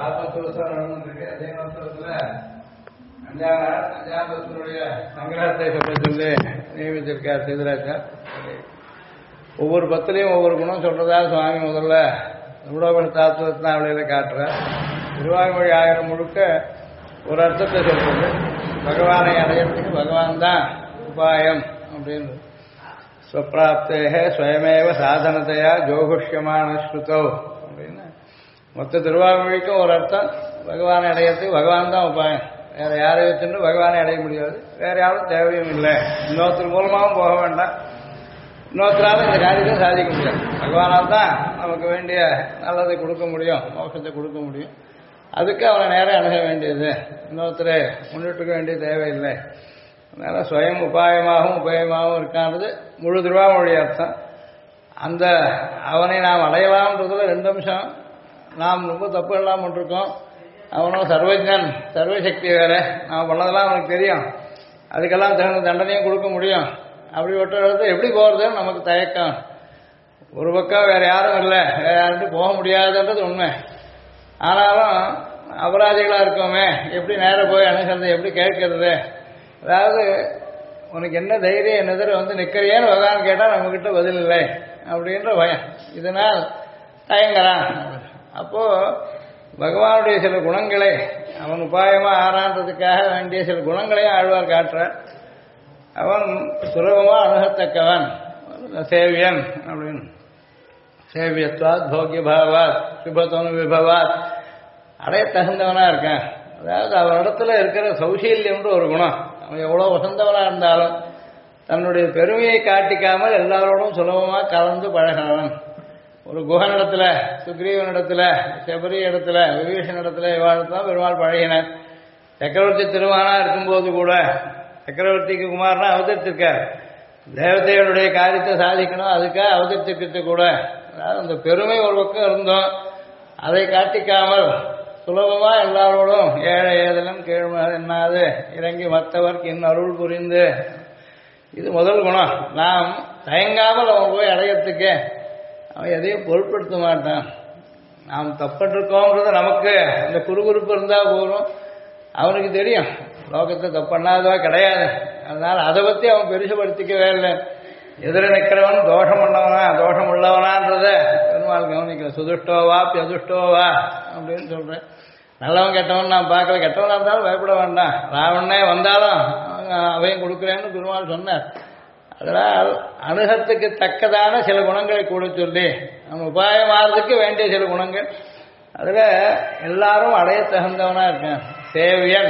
ஆத்மத்துவம் நடந்துருக்கு. அதே மொத்தத்துல அஞ்சாபத்தினுடைய சங்கிரகத்தை சொல்ல சொல்லி நியமித்திருக்கார் சீதராஜா. ஒவ்வொரு பத்திலையும் ஒவ்வொரு குணம் சொல்றதா சுவாமி முதல்ல ரூடோபண தாத்துவத்தினாவளியில காட்டுறார். திருவாய்மொழி ஆயிரம் முழுக்க ஒரு அர்த்தத்தை சொல்றது. பகவானை அடையறதுக்கு பகவான் தான் உபாயம் அப்படின்னு. ஸ்வப்பிராப்தேக ஸ்வயமேவ சாதனத்தையா ஜோகுஷ்யமான ஸ்ருதோ அப்படின்னு மொத்த திருவாய்மொழிக்கும் ஒரு அர்த்தம். பகவானை அடையறதுக்கு பகவான் தான் உபாயம். வேற யாரை வச்சுட்டு பகவானை அடைய முடியாது. வேற யாரும் தேவையும் இல்லை. இன்னொருத்தர் மூலமாகவும் போக வேண்டாம். இன்னொருத்தரால இந்த காரியத்தை சாதிக்க முடியாது. பகவானால் தான் நமக்கு வேண்டிய நல்லதை கொடுக்க முடியும், மோட்சத்தை கொடுக்க முடியும். அதுக்கு அவனை நேரம் அணுக வேண்டியது. இன்னொருத்தரை முன்னிட்டுக்க வேண்டிய தேவையில்லை. அதனால ஸ்வயம் உபாயமாகவும் உபயமாகவும் இருக்கான்றது முழு திருவாமொழி அர்த்தம். அந்த அவனை நாம் அடையலாம்ன்றதுல ரெண்டு அம்சம். நாம் ரொம்ப தப்பு எல்லாம் பண்ணிருக்கோம். அவனும் சர்வஜன், சர்வசக்தி வேற. நாம் பண்ணதெல்லாம் அவனுக்கு தெரியும். அதுக்கெல்லாம் தகுந்த தண்டனையும் கொடுக்க முடியும். அப்படிப்பட்ட இடத்துல எப்படி போறதுன்னு நமக்கு தயக்கம். ஒரு பக்கம் வேற யாரும் இல்லை, வேற யாருக்கும் போக முடியாதுன்றது உண்மை. ஆனாலும் அபராதிகளா இருக்கோமே, எப்படி நேரம் போய் அணுகிறது, எப்படி கேட்கறது? அதாவது உனக்கு என்ன தைரியம், என்ன எதிர வந்து நிற்கிறியேன்னு பகவான் கேட்டால் நம்மகிட்ட பதில் இல்லை அப்படின்ற பயம். இதனால் தயங்குறான். அப்போ பகவானுடைய சில குணங்களை அவன் உபாயமா ஆறான்றதுக்காக வேண்டிய சில குணங்களையும் ஆழ்வார் காட்டுறார். அவன் சுலபமா அணுகத்தக்கவன், சேவியன் அப்படின்னு. சேவியத்வாத் போக்கிய பாவாத் சுபத்தோனு விபவாத் அடைய தகுந்தவனா இருக்கான். அதாவது அவனிடத்துல இருக்கிற சௌசீல்யம்ன்ற ஒரு குணம். அவன் எவ்வளோ வசந்தவனா இருந்தாலும் தன்னுடைய பெருமையை காட்டிக்காமல் எல்லாரோடும் சுலபமா கலந்து பழகிறவன். ஒரு குகனிடத்துல, சுக்ரீவனிடத்துல, சபரி இடத்துல, விபீஷன் இடத்துல இவாழ்த்தான் பெருமாள் பழகினார். சக்கரவர்த்தி திருமானா இருக்கும்போது கூட சக்கரவர்த்திக்கு குமாரனா அவதரித்திருக்கார். தேவதைகளுடைய காரியத்தை சாதிக்கணும், அதுக்காக அவதரித்திருக்கிறது கூட. அதாவது அந்த பெருமை ஒரு பக்கம் இருந்தோம், அதை காட்டிக்காமல் சுலபமா எல்லாரோடும் ஏழை ஏதலும் கேழ்மை என்னாது இறங்கி மற்றவர்க்கு இன்னும் அருள் புரிந்து. இது முதல் குணம். நாம் தயங்காமல் அவன் போய் அடையறதுக்கு அவன் எதையும் பொருட்படுத்த மாட்டான். நாம் தப்பட்டிருக்கோம்ன்றது நமக்கு அந்த குறுகுறுப்பு இருந்தா போதும். அவனுக்கு தெரியும் லோகத்தை தப்பண்ணாதவா கிடையாது. அதனால அதை பத்தி அவன் பெருசுபடுத்திக்கவே இல்லை. எதிர நிற்கிறவன் தோஷம் பண்ணவனா தோஷம் உள்ளவனான்றத பெருமாள் கவனிக்கல. சுதுஷ்டோவா பியதுஷ்டோவா அப்படின்னு சொல்றேன். நல்லவன் கெட்டவன் நான் பார்க்கல. கெட்டவனா இருந்தாலும் பயப்பட வேண்டாம். ராவணனே வந்தாலும் அவையும் கொடுக்குறேன்னு பெருமாள் சொன்னார். அதனால் அணுகத்துக்கு தக்கதான சில குணங்களை கூட சொல்லி நம்ம உபாயமாறதுக்கு வேண்டிய சில குணங்கள். அதுல எல்லாரும் அடைய தகுந்தவனா இருக்கான். சேவியன்.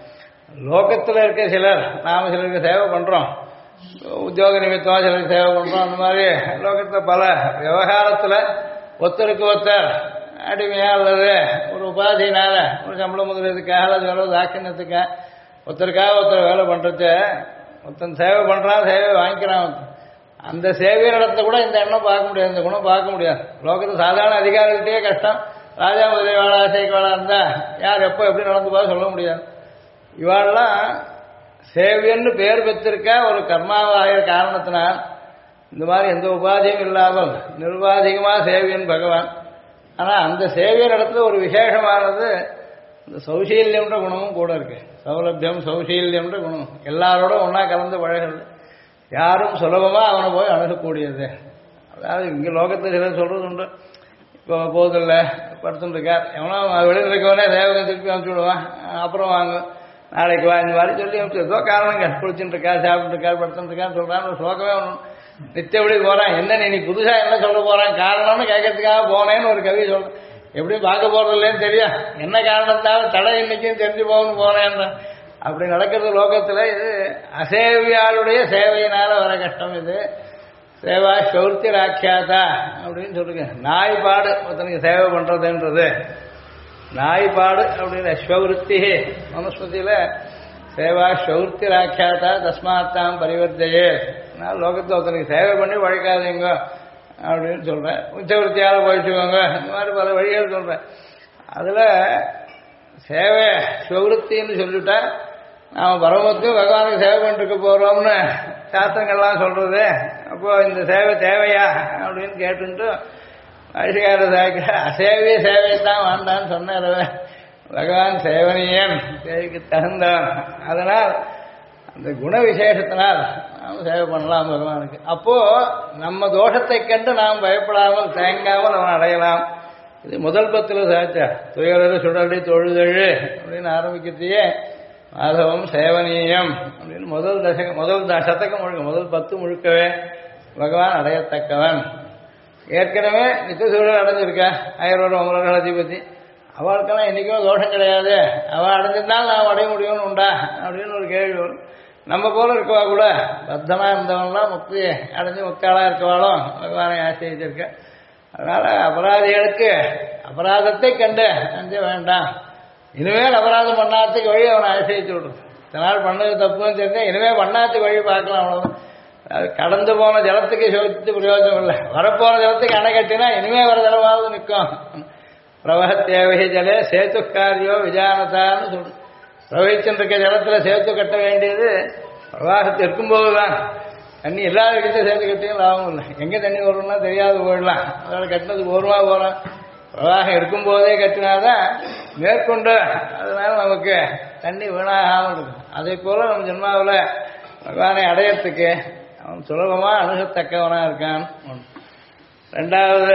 லோகத்தில் இருக்க சிலர் நாம சிலருக்கு சேவை பண்றோம், உத்தியோக நிமித்தமாக சிலருக்கு சேவை பண்றோம். அந்த மாதிரி லோகத்தில் பல விவகாரத்துல ஒருத்தருக்கு ஒருத்தர் அடிமையா அல்லது ஒரு உபாதினால ஒரு சம்பளம் முதலீதுக்காக அல்லது வேலை தாக்கினத்துக்காக ஒருத்தருக்காக ஒருத்தர் வேலை பண்றது. ஒருத்தன் சேவை பண்றான், சேவை வாங்கிக்கிறான். அந்த சேவை நடத்த கூட இந்த எண்ணம் பார்க்க முடியாது, இந்த குணம் பார்க்க முடியாது. லோகத்தில் சாதாரண அதிகாரிகிட்டே கஷ்டம். ராஜா முதலிவாளா சேக்கவாளா இருந்தா யார் எப்போ எப்படி நடந்து போக சொல்ல முடியாது. இவாளெல்லாம் சேவியன்னு பேர் பெற்றிருக்க ஒரு கர்மாவாகிற காரணத்தினால் இந்த மாதிரி எந்த உபாதியும் இல்லாமல் நிர்வாதிகமா சேவியன் பகவான். ஆனா அந்த சேவியர் இடத்துல ஒரு விசேஷமானது இந்த சௌசீல்யம்ன்ற குணமும் கூட இருக்கு. சௌலபியம் சௌசீல்யம்ன்ற குணம் எல்லாரோட ஒன்னா கலந்து பழகிறது. யாரும் சுலபமா அவனை போய் அணுகக்கூடியது. அதாவது இங்க லோகத்தில் சிலர் சொல்றது உண்டு. இப்போ போதில்ல படுத்துட்டு இருக்கார், எவனோ வெளியில் இருக்கவனே சேவகம் திருப்பி அனுப்பிச்சு விடுவான், அப்புறம் வாங்க நாளைக்கு வா இந்த மாதிரி சொல்லி அனுப்பிச்சு ஏதோ காரணங்க குளிச்சுட்டு இருக்கா சாப்பிட்டு இருக்கா படுத்துட்டு இருக்கான்னு சொல்றான்னு ஒரு சோகமே ஒன்று. நித்தபடி போறான், என்ன நீ புதுசா என்ன சொல்ல போறான் காரணம்னு கேட்கறதுக்காக போனேன்னு ஒரு கவி சொல்றேன். எப்படியும் பார்க்க போறது இல்லைன்னு தெரியும், என்ன காரணத்தாலும் தடை இன்னைக்கும் தெரிஞ்சு போகணும்னு போனேன். அப்படி நடக்கிறது லோகத்துல. இது அசேவியாளுடைய சேவையினால வர கஷ்டம். இது சேவா சௌர்த்தி ராக்கியாதா அப்படின்னு சொல்லுங்க. நாய்பாடு ஒருத்தனுக்கு சேவை பண்றதுன்றது நாய்பாடு அப்படின்னு ஸ்வருத்தி மனுஸ்மதியில சேவா சௌர்த்தி ராக்கியாதா தஸ்மாத்தாம் பரிவர்த்தையே. லோகத்தில் ஒருத்தனுக்கு சேவை பண்ணி பழைக்காதீங்க அப்படின்னு சொல்றேன். உச்சவருத்தியால போயிட்டுக்கோங்க, இந்த மாதிரி பல வழிகள் சொல்றேன். அதுல சேவை ஸ்வருத்தின்னு சொல்லிட்டா நாம பரமத்துக்கும் பகவானுக்கு சேவை பண்ணிருக்க போறோம்னு சாஸ்திரங்கள்லாம் சொல்றது. அப்போ இந்த சேவை தேவையா அப்படின்னு கேட்டுட்டு ஆட்சிக்காரர் சாய்க்கிற அசேவிய சேவையைத்தான் வாண்டான்னு சொன்னார். பகவான் சேவனியன், சேவைக்கு தகுந்தவன். அதனால் அந்த குண விசேஷத்தினால் நாம் சேவை பண்ணலாம் பகவானுக்கு. அப்போ நம்ம தோஷத்தை கண்டு நாம் பயப்படாமல் தயங்காமல் அவன் அடையலாம். இது முதல் பத்தில் சாச்சா துயரரு சுடலி தொழுதழு அப்படின்னு ஆரம்பிக்கிறதையே மாதவம் சேவனீயம் அப்படின்னு முதல் சதகம் முழுக்க முதல் 10 முழுக்கவே பகவான் அடையத்தக்கவன். ஏற்கனவே நித்தியசூழல் அடைஞ்சிருக்கா 1000 வருடம் அதிபதி, அவளுக்கெல்லாம் என்றைக்குமே தோஷம் கிடையாது, அவள் அடைஞ்சிருந்தால் நாம் அடைய முடியும்னு உண்டா அப்படின்னு ஒரு கேள்வி வரும். நம்ம போல இருக்கவா கூட பத்தமாக இருந்தவங்களாம் முக்தி அடைஞ்சு முக்தாளாக இருக்கவாளும் பகவானை ஆசிரியிருக்க. அதனால அபராதிகளுக்கு அபராதத்தை கண்டு அஞ்ச வேண்டாம். இனிமேல் அபராதம் பண்ணாததுக்கு வழி அவனை ஆசிரியிச்சு விடுறது. இதனால் பண்ணது தப்புன்னு தெரிஞ்சா இனிமேல் பண்ணாததுக்கு வழி பார்க்கலாம். அவ்வளோ அது கடந்து போன ஜலத்துக்கு சோதித்து பிரயோஜனம் இல்லை. வரப்போன ஜலத்துக்கு அணை கட்டினா இனிமேல் வர ஜலமாவது நிற்கும். பிரவகத்தேவை ஜலே சேத்து காரியோ விஜானதான்னு சொல்லு. பிரவகிச்சுருக்க ஜலத்தில் சேர்த்து கட்ட வேண்டியது பிரவாகத்து இருக்கும்போது தான். தண்ணி இல்லாத இடத்துல சேர்த்து கட்டியும் லாபம் இல்லை. எங்கே தண்ணி வரும்னா தெரியாது போயிடலாம். அதனால் கட்டினது போருமா போகிறோம். பிரவாகம் இருக்கும்போதே கட்டினாதான் மேற்கொண்டு அதனால நமக்கு தண்ணி வீணாகாமல் இருக்கும். அதே போல் நம்ம ஜென்மாவில் பகவானை அடையறதுக்கு அவன் சுலபமாக அணுகத்தக்கவனாக இருக்கான். ரெண்டாவது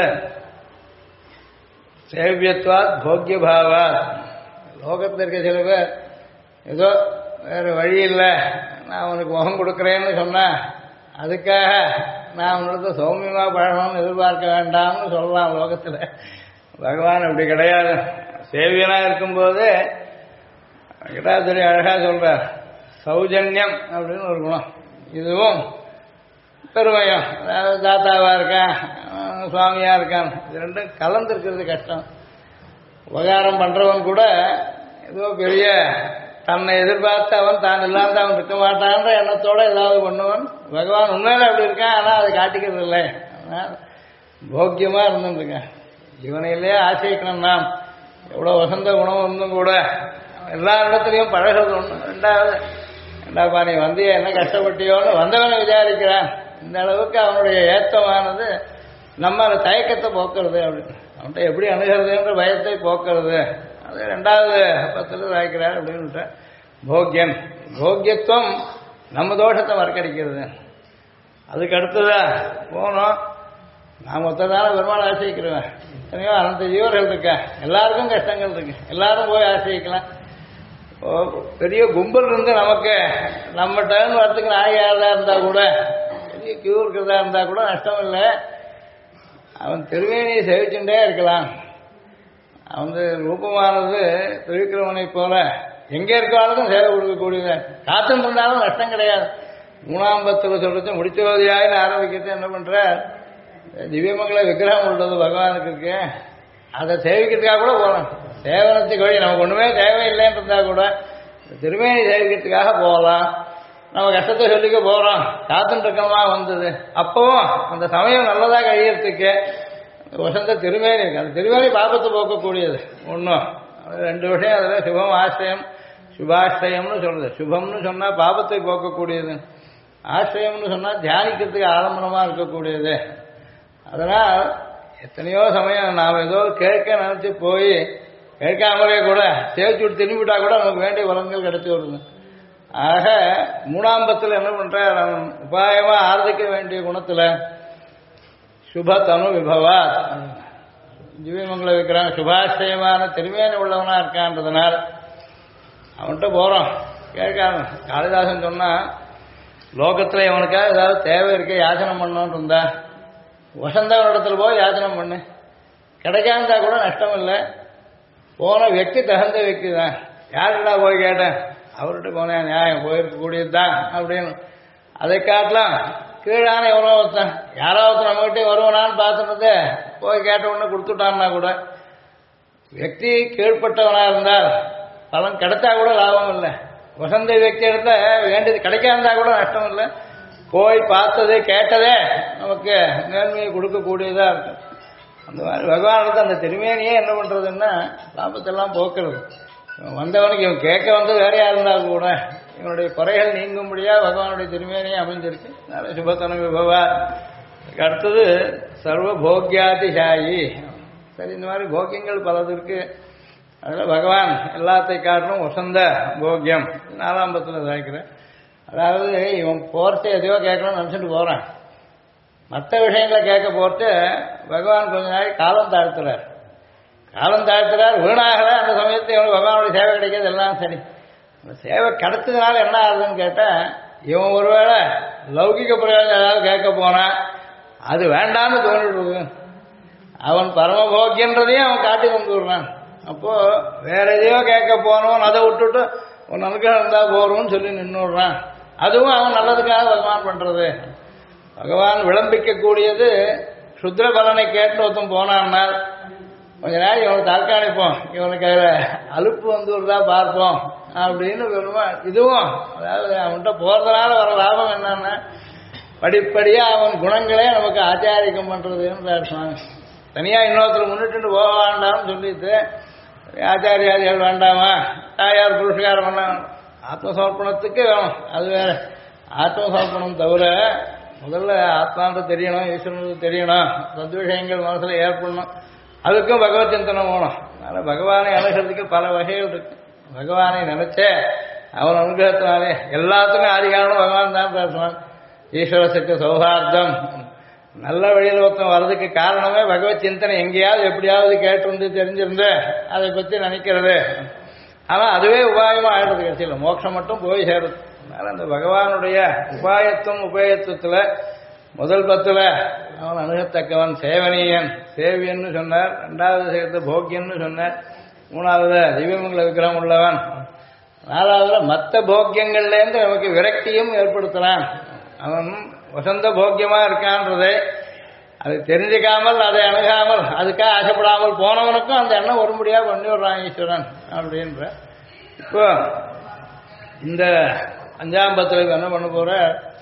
சேவியத்வாத் போக்கிய பாவாத். லோகத்தில் இருக்க சில பேர் ஏதோ வேறு வழி இல்லை, நான் அவனுக்கு முகம் கொடுக்குறேன்னு சொன்னேன், அதுக்காக நான் அவனுக்கு சௌமியமாக பழகணும்னு எதிர்பார்க்க வேண்டாம்னு சொல்லலாம். லோகத்தில் பகவான் அப்படி கிடையாது. சேவியனாக இருக்கும்போது கிட்டாத்துறை அழகாக சொல்கிறார், சௌஜன்யம் அப்படின்னு ஒரு குணம். இதுவும் பெருமையும், அதாவது தாத்தாவாக இருக்கான் சுவாமியாக இருக்கான், இது ரெண்டும் கலந்துருக்கிறது கஷ்டம். உபகாரம் பண்ணுறவன் கூட ஏதோ பெரிய தன்னை எதிர்பார்த்து அவன் தான் இல்லாத அவன் இருக்க மாட்டான்ற எண்ணத்தோடு ஏதாவது பண்ணுவன். பகவான் உண்மையில அப்படி இருக்கான், ஆனால் அதை காட்டிக்கிறது இல்லை. அதனால் போக்கியமாக இருந்துருக்கேன். இவனையிலே ஆசைக்கணும். நாம் எவ்வளோ வசந்த குணம் இருந்தும் கூட எல்லா இடத்துலையும் பழகிறது ஒன்று. ரெண்டாவதுப்பா நீ வந்திய என்ன கஷ்டப்பட்டியோன்னு வந்தவனை விசாரிக்கிறான். இந்த அளவுக்கு அவனுடைய ஏத்தமானது நம்ம அந்த தயக்கத்தை போக்குறது. அப்படின்னு அவன்கிட்ட எப்படி அணுகிறதுன்ற பயத்தை போக்குறது. அது ரெண்டாவது பத்தில் வாய்க்கிறார் அப்படின்னு. போக்கியன், போக்கியத்துவம் நம்ம தோஷத்தை மறக்கடிக்கிறது. அதுக்கு அடுத்ததா போனோம். நான் மொத்ததான பெருமாள் ஆசிரிக்கிறேன். எத்தனையோ அனந்த ஜீவர்கள் இருக்கா, எல்லாருக்கும் கஷ்டங்கள் இருக்கு, எல்லாரும் போய் ஆசிரிக்கலாம். பெரிய கும்பல் இருந்து நமக்கு நம்ம டர்ன் வரத்துக்கு நாயாரதா இருந்தா கூட, பெரிய கியூ இருக்கிறதா இருந்தா கூட நஷ்டம் இல்லை. அவன் திருவேணியை சேவிச்சுட்டே இருக்கலாம். அவன் ரூபமானது திருவிக்கிரமனை போல எங்கே இருக்காலும் சேவை கொடுக்கக்கூடியது. காத்துன்னு இருந்தாலும் நஷ்டம் கிடையாது. 3ஆம் பத்தில் சொல்றது முடிச்சவதியாயின்னு ஆரம்பிக்கிறது என்ன பண்ற, திவ்யமங்கள விக்கிரகம் உள்ளது பகவானுக்கு இருக்கு, அதை சேவிக்கிறதுக்காக கூட போகலாம். சேவனத்துக்கு வழி நமக்கு ஒன்றுமே தேவையில்லைன்னு இருந்தா கூட திருமேனி சேவிக்கிறதுக்காக போகலாம். நம்ம கஷ்டத்தை சொல்லிக்க போகிறோம், காத்துன்னு இருக்கமா வந்தது. அப்பவும் அந்த சமயம் நல்லதாக கழியறதுக்கு வசந்த திருமேனி இருக்கு. அந்த திருமேனி பாபத்தை போக்கக்கூடியது. ஒன்றும் 2 விஷயம் அதில் சுபம் ஆசிரியம் சுபாஷ்டயம்னு சொல்றது. சுபம்னு சொன்னால் பாபத்தை போக்கக்கூடியது, ஆசிரியம்னு சொன்னால் தியானிக்கிறதுக்கு ஆலம்பனமாக இருக்கக்கூடியது. அதனால் எத்தனையோ சமயம் நாம் ஏதோ கேட்க நினச்சி போய் கேட்காமலே கூட சேவிச்சு விட்டு திரும்பிவிட்டா கூட நமக்கு வேண்டிய வளங்கள் கிடைச்சி வருது. ஆக 3ஆம் பத்தில் என்ன பண்ற, உபாயமாக ஆர்திக்க வேண்டிய குணத்தில் சுபத்தனு விபவா திவ்யமங்கள வைக்கிறான். சுபாசிரியமான திருமேனி உள்ளவனா இருக்கான்றதுனால் அவன்கிட்ட போகிறோம். கேட்காம காளிதாசன் சொன்னால் லோகத்தில் இவனுக்காக ஏதாவது தேவை இருக்க யாச்சனை பண்ணோன்னு இருந்தா வசந்தவனிடத்தில் போய் யாச்சனம் பண்ணு, கிடைக்காந்தா கூட நஷ்டம் இல்லை. போன వ్యక్తి தகுந்த వ్యక్తి தான். யாருடா போய் கேட்டேன், அவர்கிட்ட போனேன், நியாயம் போயிருக்கக்கூடியது தான் அப்படின்னு. அதை காட்டலாம் கீழான எவ்வளோ ஒருத்தன் யாராவது நம்மகிட்டே வருவனான்னு பார்த்துட்டு போய் கேட்ட உடனே கொடுத்துட்டான்னா கூட వ్యక్తి கீழ்பட்டவனாக இருந்தால் பலன் கிடைச்சா கூட லாபம் இல்லை. வசந்த వ్యక్తి எடுத்த வேண்டியது கிடைக்காந்தா கூட நஷ்டம் இல்லை. போய் பார்த்தது கேட்டதே நமக்கு நேர்மையை கொடுக்கக்கூடியதாக இருக்கும். அந்த மாதிரி பகவானுக்கு அந்த திருமேனியே என்ன பண்ணுறதுன்னா லாபத்தெல்லாம் போக்குறது. வந்தவனுக்கு இவன் கேட்க வந்து வேற யார் இருந்தாலும் கூட இவனுடைய குறைகள் நீங்கும்படியாக பகவானுடைய திருமேனியே அமைஞ்சிருக்கு. அதனால சுபத்தன விபவா அடுத்தது சர்வ போக்யாதிசாயி. சரி, இந்த மாதிரி போக்கியங்கள் பலது இருக்கு. அதில் பகவான் எல்லாத்தை காட்டிலும் வசந்த போக்கியம் 4ஆம் பத்தில் சாய்க்கிறேன். அதாவது இவன் போர்த்து எதையோ கேட்கணும்னு நினச்சிட்டு போகிறான். மற்ற விஷயங்களை கேட்க போட்டு பகவான் கொஞ்ச நாளைக்கு காலம் தாழ்த்துறார். வீணாகல. அந்த சமயத்தில் இவனுக்கு பகவானுடைய சேவை கிடைக்கிறது எல்லாம் சரி. அந்த சேவை கிடைச்சதுனால என்ன ஆகுதுன்னு கேட்டால், இவன் ஒருவேளை லௌகிக பிரயோஜனம் ஏதாவது கேட்க போனான், அது வேண்டாம்னு தோணிடுறது. அவன் பரமபோக்கியன்றதையும் அவன் காட்டி கொண்டு விடுறான். அப்போ வேற எதையோ கேட்க போனவன் அதை விட்டுட்டு உன் அனுகிரகம் இருந்தா போறோம்னு சொல்லி நின்றுடுறான். அதுவும் அவன் நல்லதுக்காக பகவான் பண்றது. பகவான் விளம்பிக்கக்கூடியது சுத்திர பலனை கேட்டு ஒருத்தன் போனான்னா கொஞ்ச நேரம் இவனை தற்காணிப்போம், இவனுக்கு அலுப்பு வந்துடுறதா பார்ப்போம் அப்படின்னு சொல்லுவான். இதுவும் அதாவது அவன்கிட்ட போறதுனால வர லாபம் என்னன்னா, படிப்படியா அவன் குணங்களே நமக்கு ஆச்சாரிக்கம் பண்றதுன்னு அர்த்தம். தனியா இன்னொருத்தர் முன்னிட்டு போக வேண்டாம்னு சொல்லிட்டு ஆச்சாரியாதிகள் வேண்டாமா, தாயார் புருஷகாரம் பண்ண ஆத்மசமர்ப்பணத்துக்கு வேணும். அது வேற. ஆத்மசமர்ப்பணம் தவிர முதல்ல ஆத்மான்றது தெரியணும், ஈஸ்வரனுக்கு தெரியணும், சத்விஷயங்கள் மனசுல ஏற்படணும். அதுக்கும் பகவத் சிந்தனை வேணும். அதனால பகவானை அணுகிறதுக்கு பல வகைகள் இருக்கு. பகவானை நினைச்சே அவன் அனுகிரகத்தினாலே எல்லாத்துக்கும் ஆதிகாரம் பகவான் தான் பேசுவான். ஈஸ்வரத்துக்கு சௌஹார்த்தம், நல்ல வழியில் ஒருத்தன் வர்றதுக்கு காரணமே பகவத் சிந்தனை. எங்கேயாவது எப்படியாவது கேட்டு தெரிஞ்சிருந்து அதை பற்றி நினைக்கிறது. ஆனால் அதுவே உபாயமா ஆயிடுறது. கட்சியில் மோட்சம் மட்டும் போய் சேருது. அதனால அந்த பகவானுடைய உபாயத்துவம் உபயத்துவத்தில் முதல் 10 அவன் அணுகத்தக்கவன், சேவனீயன், சேவியன்னு சொன்னார். 2வது சேர்த்து போக்கியன்னு சொன்னார். 3வது திவ்யமங்கல விக்கிரகம் உள்ளவன். 4வது மற்ற போக்கியங்கள்லேருந்து நமக்கு விரக்தியும் ஏற்படுத்துறான். அவன் வசந்த போக்கியமா இருக்கான்றதை அது தெரிஞ்சுக்காமல், அதை அணுகாமல், அதுக்காக ஆசைப்படாமல் போனவனுக்கும் அந்த எண்ணம் ஒருபடியா பண்ணி விடுறான் ஈஸ்வரன் அப்படின்ற. இப்போ இந்த 5ஆம் பத்திரிகை என்ன பண்ண போற,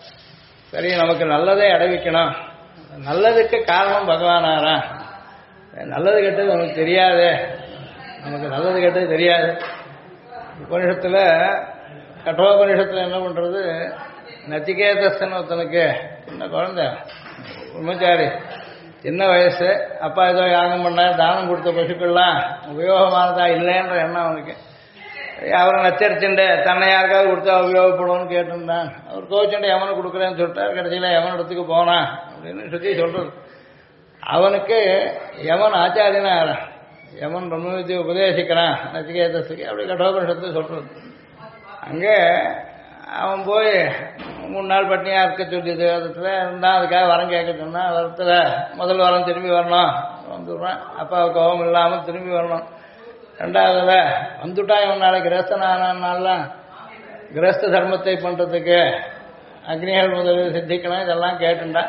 சரி நமக்கு நல்லதை அடைவிக்கணும், நல்லதுக்கு காரணம் பகவானாரா, நல்லது கெட்டது நமக்கு தெரியாது, நமக்கு நல்லது கெட்டது தெரியாது. உபனிஷத்துல கட்டோபனிஷத்துல என்ன பண்றது, நச்சிகேதஸ்ன்னு ஒருத்தனுக்கு சின்ன குழந்தை பிரம்மச்சாரி, சின்ன வயசு, அப்பா ஏதோ யாகம் பண்ண தானம் கொடுத்த பசுக்கள்லாம் உபயோகமானதா இல்லைன்ற எண்ணம் அவனுக்கு. அவரை நச்சரிச்சுண்டு தன்னை யாருக்காவது கொடுத்தா உபயோகப்படுவோம்னு கேட்டிருந்தான். அவர் கோச்சுண்டு எவனை கொடுக்குறேன்னு சொல்லிட்டார். கடைசியில் எவன் இடத்துக்கு போனான் அப்படின்னு சுற்றி சொல்றது. அவனுக்கு எவன் ஆச்சாரியனா எவன் பிரம்மவித்தியை உபதேசிக்கிறான் நச்சிகேதஸுக்கு, அப்படி கட்டோபனிஷத்து சொல்றது. அங்கே அவன் போய் 3 நாள் பட்னியாக இருக்க சொல்லியது அதுல இருந்தால் அதுக்காக வரம் கேட்க சொன்னான். வரத்துல முதல் வாரம் திரும்பி வரணும் வந்துடுறான். அப்பாவுக்கு கோபம் இல்லாமல் திரும்பி வரணும். 2வதுல வந்துட்டா இவன் நாளைக்கு கிரஸ்தனானாலாம் கிரஸ்த தர்மத்தை பண்ணுறதுக்கு அக்னிகள் முதலில் சித்திக்கணும். இதெல்லாம் கேட்டுண்டா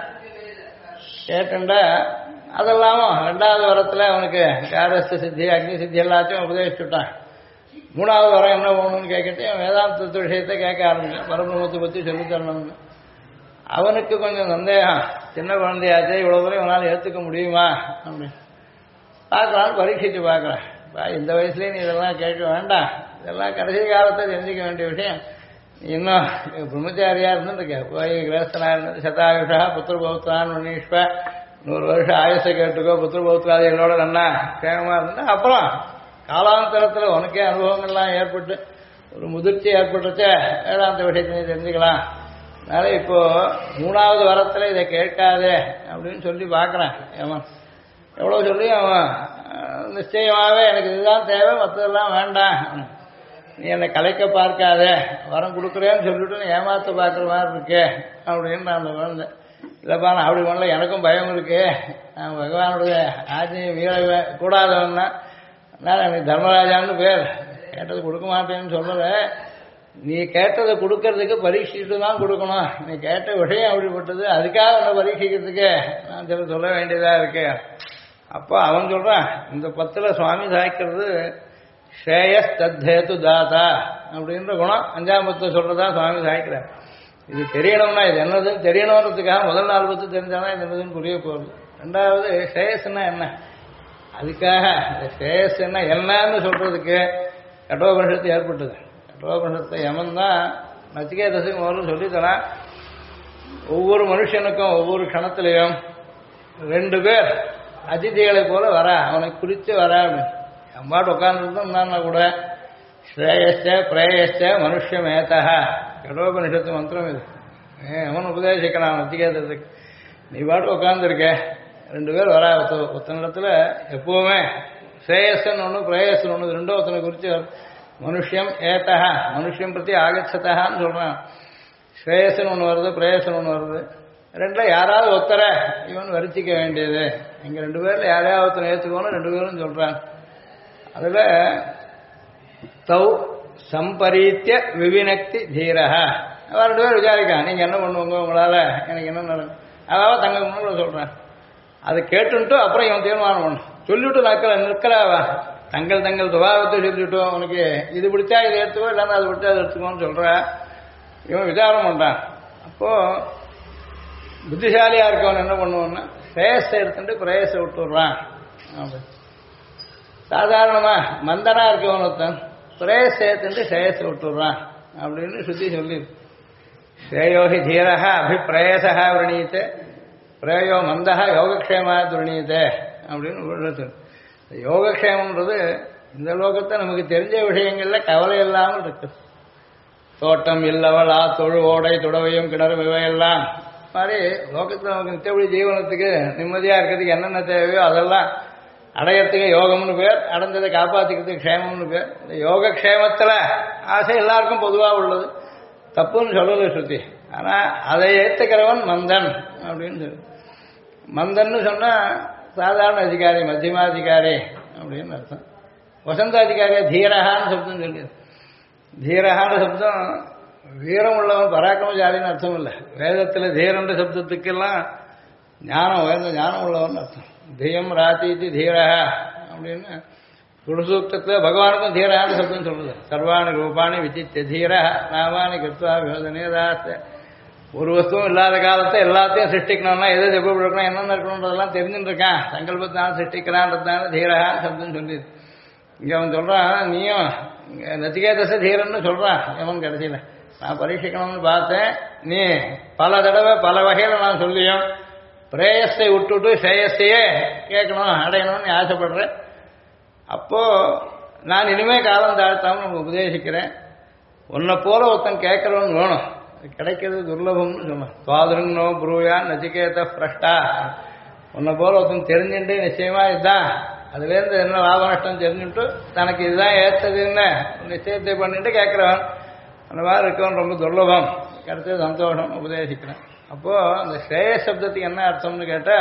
அதெல்லாமும் 2வது வரத்தில் அவனுக்கு காரஸ்த சித்தி அக்னி சித்தி எல்லாத்தையும் உபதேசிச்சுட்டான். 3வது வரம் என்ன போகணும்னு கேட்கிட்டு வேதாந்த விஷயத்தை கேட்க ஆரம்பிச்சான். பரபிரம்மத்தை பற்றி சொல்லித்தரணும்னு. அவனுக்கு கொஞ்சம் சந்தேகம், சின்ன குழந்தையாச்சே இவ்வளோ தூரம் இவனால் ஏற்றுக்க முடியுமா அப்படின்னு பார்க்கலான்னு பரீட்சித்து பார்க்குறேன். இந்த வயசுலேயே நீ இதெல்லாம் கேட்க வேண்டாம், இதெல்லாம் கடைசி காலத்தை தெரிஞ்சிக்க வேண்டிய விஷயம். இன்னும் பிரம்மச்சாரியா இருந்துருக்க போய் கிரகஸ்தனா இருந்தது சதாயுஷா புத்திரபௌத்தான் மணீஷ்வ 100 வருஷம் ஆயுஷை கேட்டுக்கோ, புத்திரபௌத்ராதிகளோட நல்லா கேமமா இருந்தா அப்புறம் காலாந்தரத்தில் உனக்கே அனுபவங்கள்லாம் ஏற்பட்டு ஒரு முதிர்ச்சி ஏற்பட்டுச்ச வேதாந்த விஷயத்தை நீ தெரிஞ்சுக்கலாம். அதனால இப்போ 3வது வரத்துல இதை கேட்காதே அப்படின்னு சொல்லி பார்க்குறான். அவன் எவ்வளோ சொல்லி அவன் நிச்சயமாகவே எனக்கு இதுதான் தேவை, மற்றதெல்லாம் வேண்டாம், நீ என்னை கலைக்க பார்க்காத, வரம் கொடுக்குறேன்னு சொல்லிட்டு நீ ஏமாத்த பார்க்குற மாதிரி இருக்கே அப்படின்னு நான் அந்த குழந்தை. இல்லைப்பா நான் அப்படி பண்ணல, எனக்கும் பயம் இருக்கு, நான் பகவானுடைய ஆஜையை மீற கூடாதவன் தான், அதனால் எனக்கு தர்மராஜான்னு பேர், கேட்டது கொடுக்க மாட்டேன்னு சொல்லல, நீ கேட்டதை கொடுக்கறதுக்கு பரீட்சிட்டு தான் கொடுக்கணும், நீ கேட்ட விஷயம் அப்படிப்பட்டது, அதுக்காக உன்னை பரீட்சிக்கிறதுக்கு நான் சில சொல்ல வேண்டியதாக இருக்கு. அப்போ அவன் சொல்றான், இந்த 10 சுவாமி சாய்க்கிறது ஸ்ரேயஸ் தத்தேது தாதா அப்படின்ற குணம் 5ஆம் பத்து சொல்றதா சுவாமி சாய்க்கிறார். இது தெரியணும்னா இது என்னதுன்னு தெரியணுன்றதுக்காக முதல் 4 பத்து தெரிஞ்சாதான் இது என்னதுன்னு புரிய போகுது. 2வது ஸ்ரேயஸ்ன்னா என்ன, அதுக்காக இந்த ஸ்ரேயஸ் என்னன்னு சொல்றதுக்கு கட்டோபனிஷத்து ஏற்பட்டது. கட்டோபனிஷத்தை யமன் தான் நச்சிகேதஸுக்கு முதல்ல சொல்லித்தரான். ஒவ்வொரு மனுஷனுக்கும் ஒவ்வொரு க்ஷணத்திலையும் ரெண்டு பேர் அதிதிகளை போல வர அவனை குறித்து வர அம்மாட்டு உட்கார்ந்துருந்தோம்னா கூட ஸ்ரேயஸ்ட பிரேயஸ்ட மனுஷமேதா கடோபனிஷத்து மந்திரம் இது. அவன் உபதேசிக்கிறான் நச்சிகேதத்துக்கு. நீ பாட்டு உட்காந்துருக்க ரெண்டு பேர் வரா ஒத்தனிடத்துல எப்பவுமே ஸ்ரேயஸ்ன்னு ஒன்று பிரேயஸ்ன்னு ஒன்று ரெண்டோ ஒருத்தனை குறித்து மனுஷம் ஏத்தா மனுஷம் பற்றி ஆகச்சதான்னு சொல்றான். ஸ்ரேயஸ்ன்னு ஒன்று வருது பிரேயஸ்ன்னு ஒன்று வருது. ரெண்டுல யாராவது ஒருத்தர இவன் வரிச்சிக்க வேண்டியது. எங்க ரெண்டு பேர்ல யாரையாவது ஒருத்தனை ஏற்றுக்கோன்னு ரெண்டு பேரும் சொல்றான். அதுல தௌ சம்பரீத்திய விவினக்தி தீரஹா அவன் ரெண்டு பேர் விசாரிக்கான். நீங்க என்ன பண்ணுவாங்க, உங்களால எனக்கு என்ன நடக்கும், அதாவது தங்க முன்னாடி சொல்றான். அதை கேட்டுன்ட்டு அப்புறம் இவன் தீர்மானம் பண்ணும். சொல்லிவிட்டு நிற்கலாவா தங்கள் தங்கள் சுபாவத்தை சொல்லிவிட்டோம். உனக்கு இது பிடிச்சா இதை எடுத்துக்கோ, இல்லைன்னா அது பிடிச்சா அதை எடுத்துக்கோன்னு சொல்ற. இவன் விசாரம் பண்றான். அப்போ புத்திசாலியா இருக்கவன் என்ன பண்ணுவான்னா பிரேயஸை எடுத்துட்டு பிரேயஸை விட்டுடுறான். சாதாரணமா மந்தனா இருக்கவன் ஒருத்தன் பிரேயஸை எடுத்துட்டு ஸ்ரேயஸை விட்டுடுறான் அப்படின்னு சுத்தி சொல்லி ஸ்ரேயோஹி தீரஹ அபிப்பிரேயசா விரணீத்தே பிரேயோ மந்தா யோகக்ஷேமா துரணீத்தே அப்படின்னு. யோகக்ஷேமன்றது இந்த லோகத்தை நமக்கு தெரிஞ்ச விஷயங்கள்ல கவலை இல்லாமல் இருக்கு. தோட்டம் இல்லவள் தொழு ஓடை துடவையும் கிணறும் இவையெல்லாம் மாதிரி லோகத்தில் நமக்கு நித்தபடி ஜீவனத்துக்கு நிம்மதியா இருக்கிறதுக்கு என்னென்ன தேவையோ அதெல்லாம் அடையறதுக்கு யோகம்னு பேர், அடைஞ்சதை காப்பாற்றிக்கிறதுக்கு க்ஷேமம்னு பேர். இந்த யோகக்ஷேமத்தில் ஆசை எல்லாருக்கும் பொதுவாக உள்ளது, தப்புன்னு சொல்லலை ஸ்ருதி. ஆனால் அதை ஏற்றுக்கிறவன் மந்தன் அப்படின்னு சொல்லு. மந்தன்னு சொன்னால் சாதாரண அதிகாரி மத்தியமாதிகாரி அப்படின்னு அர்த்தம். வசந்தாதிகாரியா தீரஹான்னு சப்தம் சொல்லி. தீரஹான்னு சப்தம் வீரம் உள்ளவன் பராக்கிரமசாலின்னு அர்த்தம் இல்லை. வேதத்தில் தீரன்ற சப்தத்துக்கெல்லாம் ஞானம் உயர்ந்த ஞானம் உள்ளவன் அர்த்தம். தியம் ராத்தீதி தீரஹா அப்படின்னு சுடுசூக்தத்தில் பகவானுக்கும் தீரஹான்னு சப்தம் சொல்லுது. சர்வாணி ரூபாணி விசித்திய தீர நாமானி கிருத்வா வியோதனேதாஸ்த. ஒரு வஸ்துவும் இல்லாத காலத்தை எல்லாத்தையும் சிருஷ்டிக்கணும்னா எது எப்படி இருக்கணும் என்னென்ன இருக்கணுன்றதெல்லாம் தெரிஞ்சுட்டு இருக்கான். சங்கல்பத்தினால சிருஷ்டிக்கிறான்றதுனால தீரஹான்னு சப்தம் சொல்லிது. இங்கே அவன் சொல்றான், நீயும் நச்சிகேதச தீரன்னு சொல்றான். எவன் கடைசியில் நான் பரீட்சிக்கணும்னு பார்த்தேன், நீ பல தடவை பல வகையில் நான் சொல்லியும் பிரேயஸை விட்டுட்டு ஸ்ரேயஸையே கேட்கணும் அடையணும்னு நீ ஆசைப்படுறேன். அப்போ நான் இனிமே காலம் தாழ்த்தாமல் நம்ம உபதேசிக்கிறேன். உன்னை போல ஒருத்தன் கேட்கறவன் வேணும், கிடைக்கிறது துர்லபம்னு சொன்னான். துவாதிருங்கோ புரூயான் நச்சிகேத பிரஷ்டா. உன்னை போல ஒருத்தன் தெரிஞ்சுட்டு நிச்சயமா இதுதான், அதுலேருந்து என்ன லாப நஷ்டம் தெரிஞ்சுட்டு தனக்கு இதுதான் ஏற்றதுன்னு நிச்சயத்தை பண்ணிட்டு கேட்கிறவன் அந்த மாதிரி இருக்கவன் ரொம்ப துர்லபம். கிடைச்சது சந்தோஷம் உபதேசிக்கிறேன். அப்போ அந்த ஸ்ரேய சப்தத்துக்கு என்ன அர்த்தம்னு கேட்டா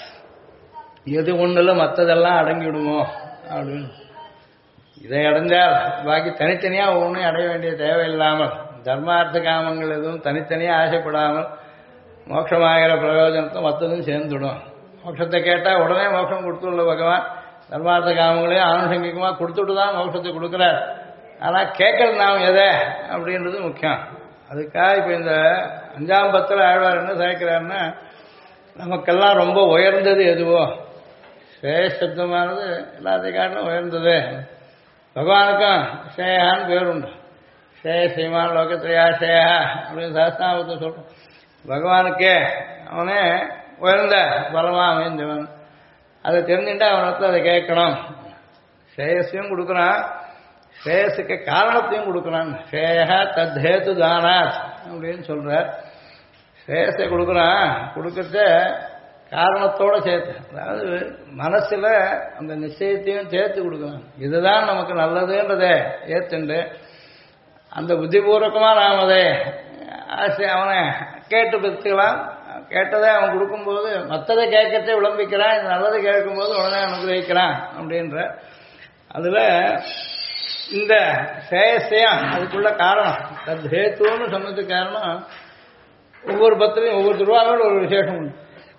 எது ஒண்ணுல மற்றதெல்லாம் அடங்கிவிடுமோ அப்படின்னு. இதை அடைஞ்சால் பாக்கி தனித்தனியா ஒவ்வொன்றையும் அடைய வேண்டிய தேவையில்லாமல் தர்மார்த்த காமங்கள் எதுவும் தனித்தனியா ஆசைப்படாமல் மோட்சமாகிற பிரயோஜனத்தை மற்றதும் சேர்ந்துடும். மோட்சத்தை கேட்டால் உடனே மோட்சம் கொடுத்துள்ள பகவான் தர்மார்த்த காமங்களையும் ஆனுஷங்கிகமா கொடுத்துட்டு தான் மோட்சத்தை கொடுக்குறார். ஆனால் கேட்கறது நாம் எதை அப்படின்றது முக்கியம். அதுக்காக இப்போ இந்த 5ஆம் பத்தில் ஆழ்வார் என்ன சேர்க்கிறாருன்னா, நமக்கெல்லாம் ரொம்ப உயர்ந்தது எதுவோ ஸ்ரேய சப்தமானது எல்லாத்தையும் காட்டிலும் உயர்ந்தது. பகவானுக்கும் ஸ்ரேயான்னு பேர் உண்டு. ஸ்ரேய ஸ்ரீமான் லோகத்திரையா ஸ்ரேயா அப்படின்னு சாஸ்திராமத்தை சொல்றோம். பகவானுக்கே அவனே உயர்ந்த பலமா அமைந்தவன். அதை தெரிஞ்சுட்டா அவனுக்கு அதை கேட்கணும். ஸ்ரேயஸையும் கொடுக்குறான், ஸ்ரேயஸுக்கு காரணத்தையும் கொடுக்குறான். ஸ்ரேயா தத்ஹேத்து தானாத் அப்படின்னு சொல்றார். ஸ்ரேயஸை கொடுக்குறான், கொடுக்கறத காரணத்தோட சேர்த்து, அதாவது மனசுல அந்த நிச்சயத்தையும் சேர்த்து கொடுக்குறான். இதுதான் நமக்கு நல்லதுன்றதை ஏற்றுண்டு அந்த புத்திபூர்வகமா நாம் அதை ஆசை அவனை கேட்டு பெற்றுக்கலாம். கேட்டதை அவன் கொடுக்கும்போது மற்றதை கேட்கறதே விளம்பிக்கிறான். இது நல்லதை கேட்கும்போது உடனே அனுகிரகிக்கிறான் அப்படின்ற அதுல இந்த சேயசையம் அதுக்குள்ள காரணம். தத்ஹேத்துன்னு சொன்னதுக்கு காரணம் ஒவ்வொரு பத்திலையும் ஒவ்வொரு திருவாங்கோடு ஒரு விசேஷம் உண்டு.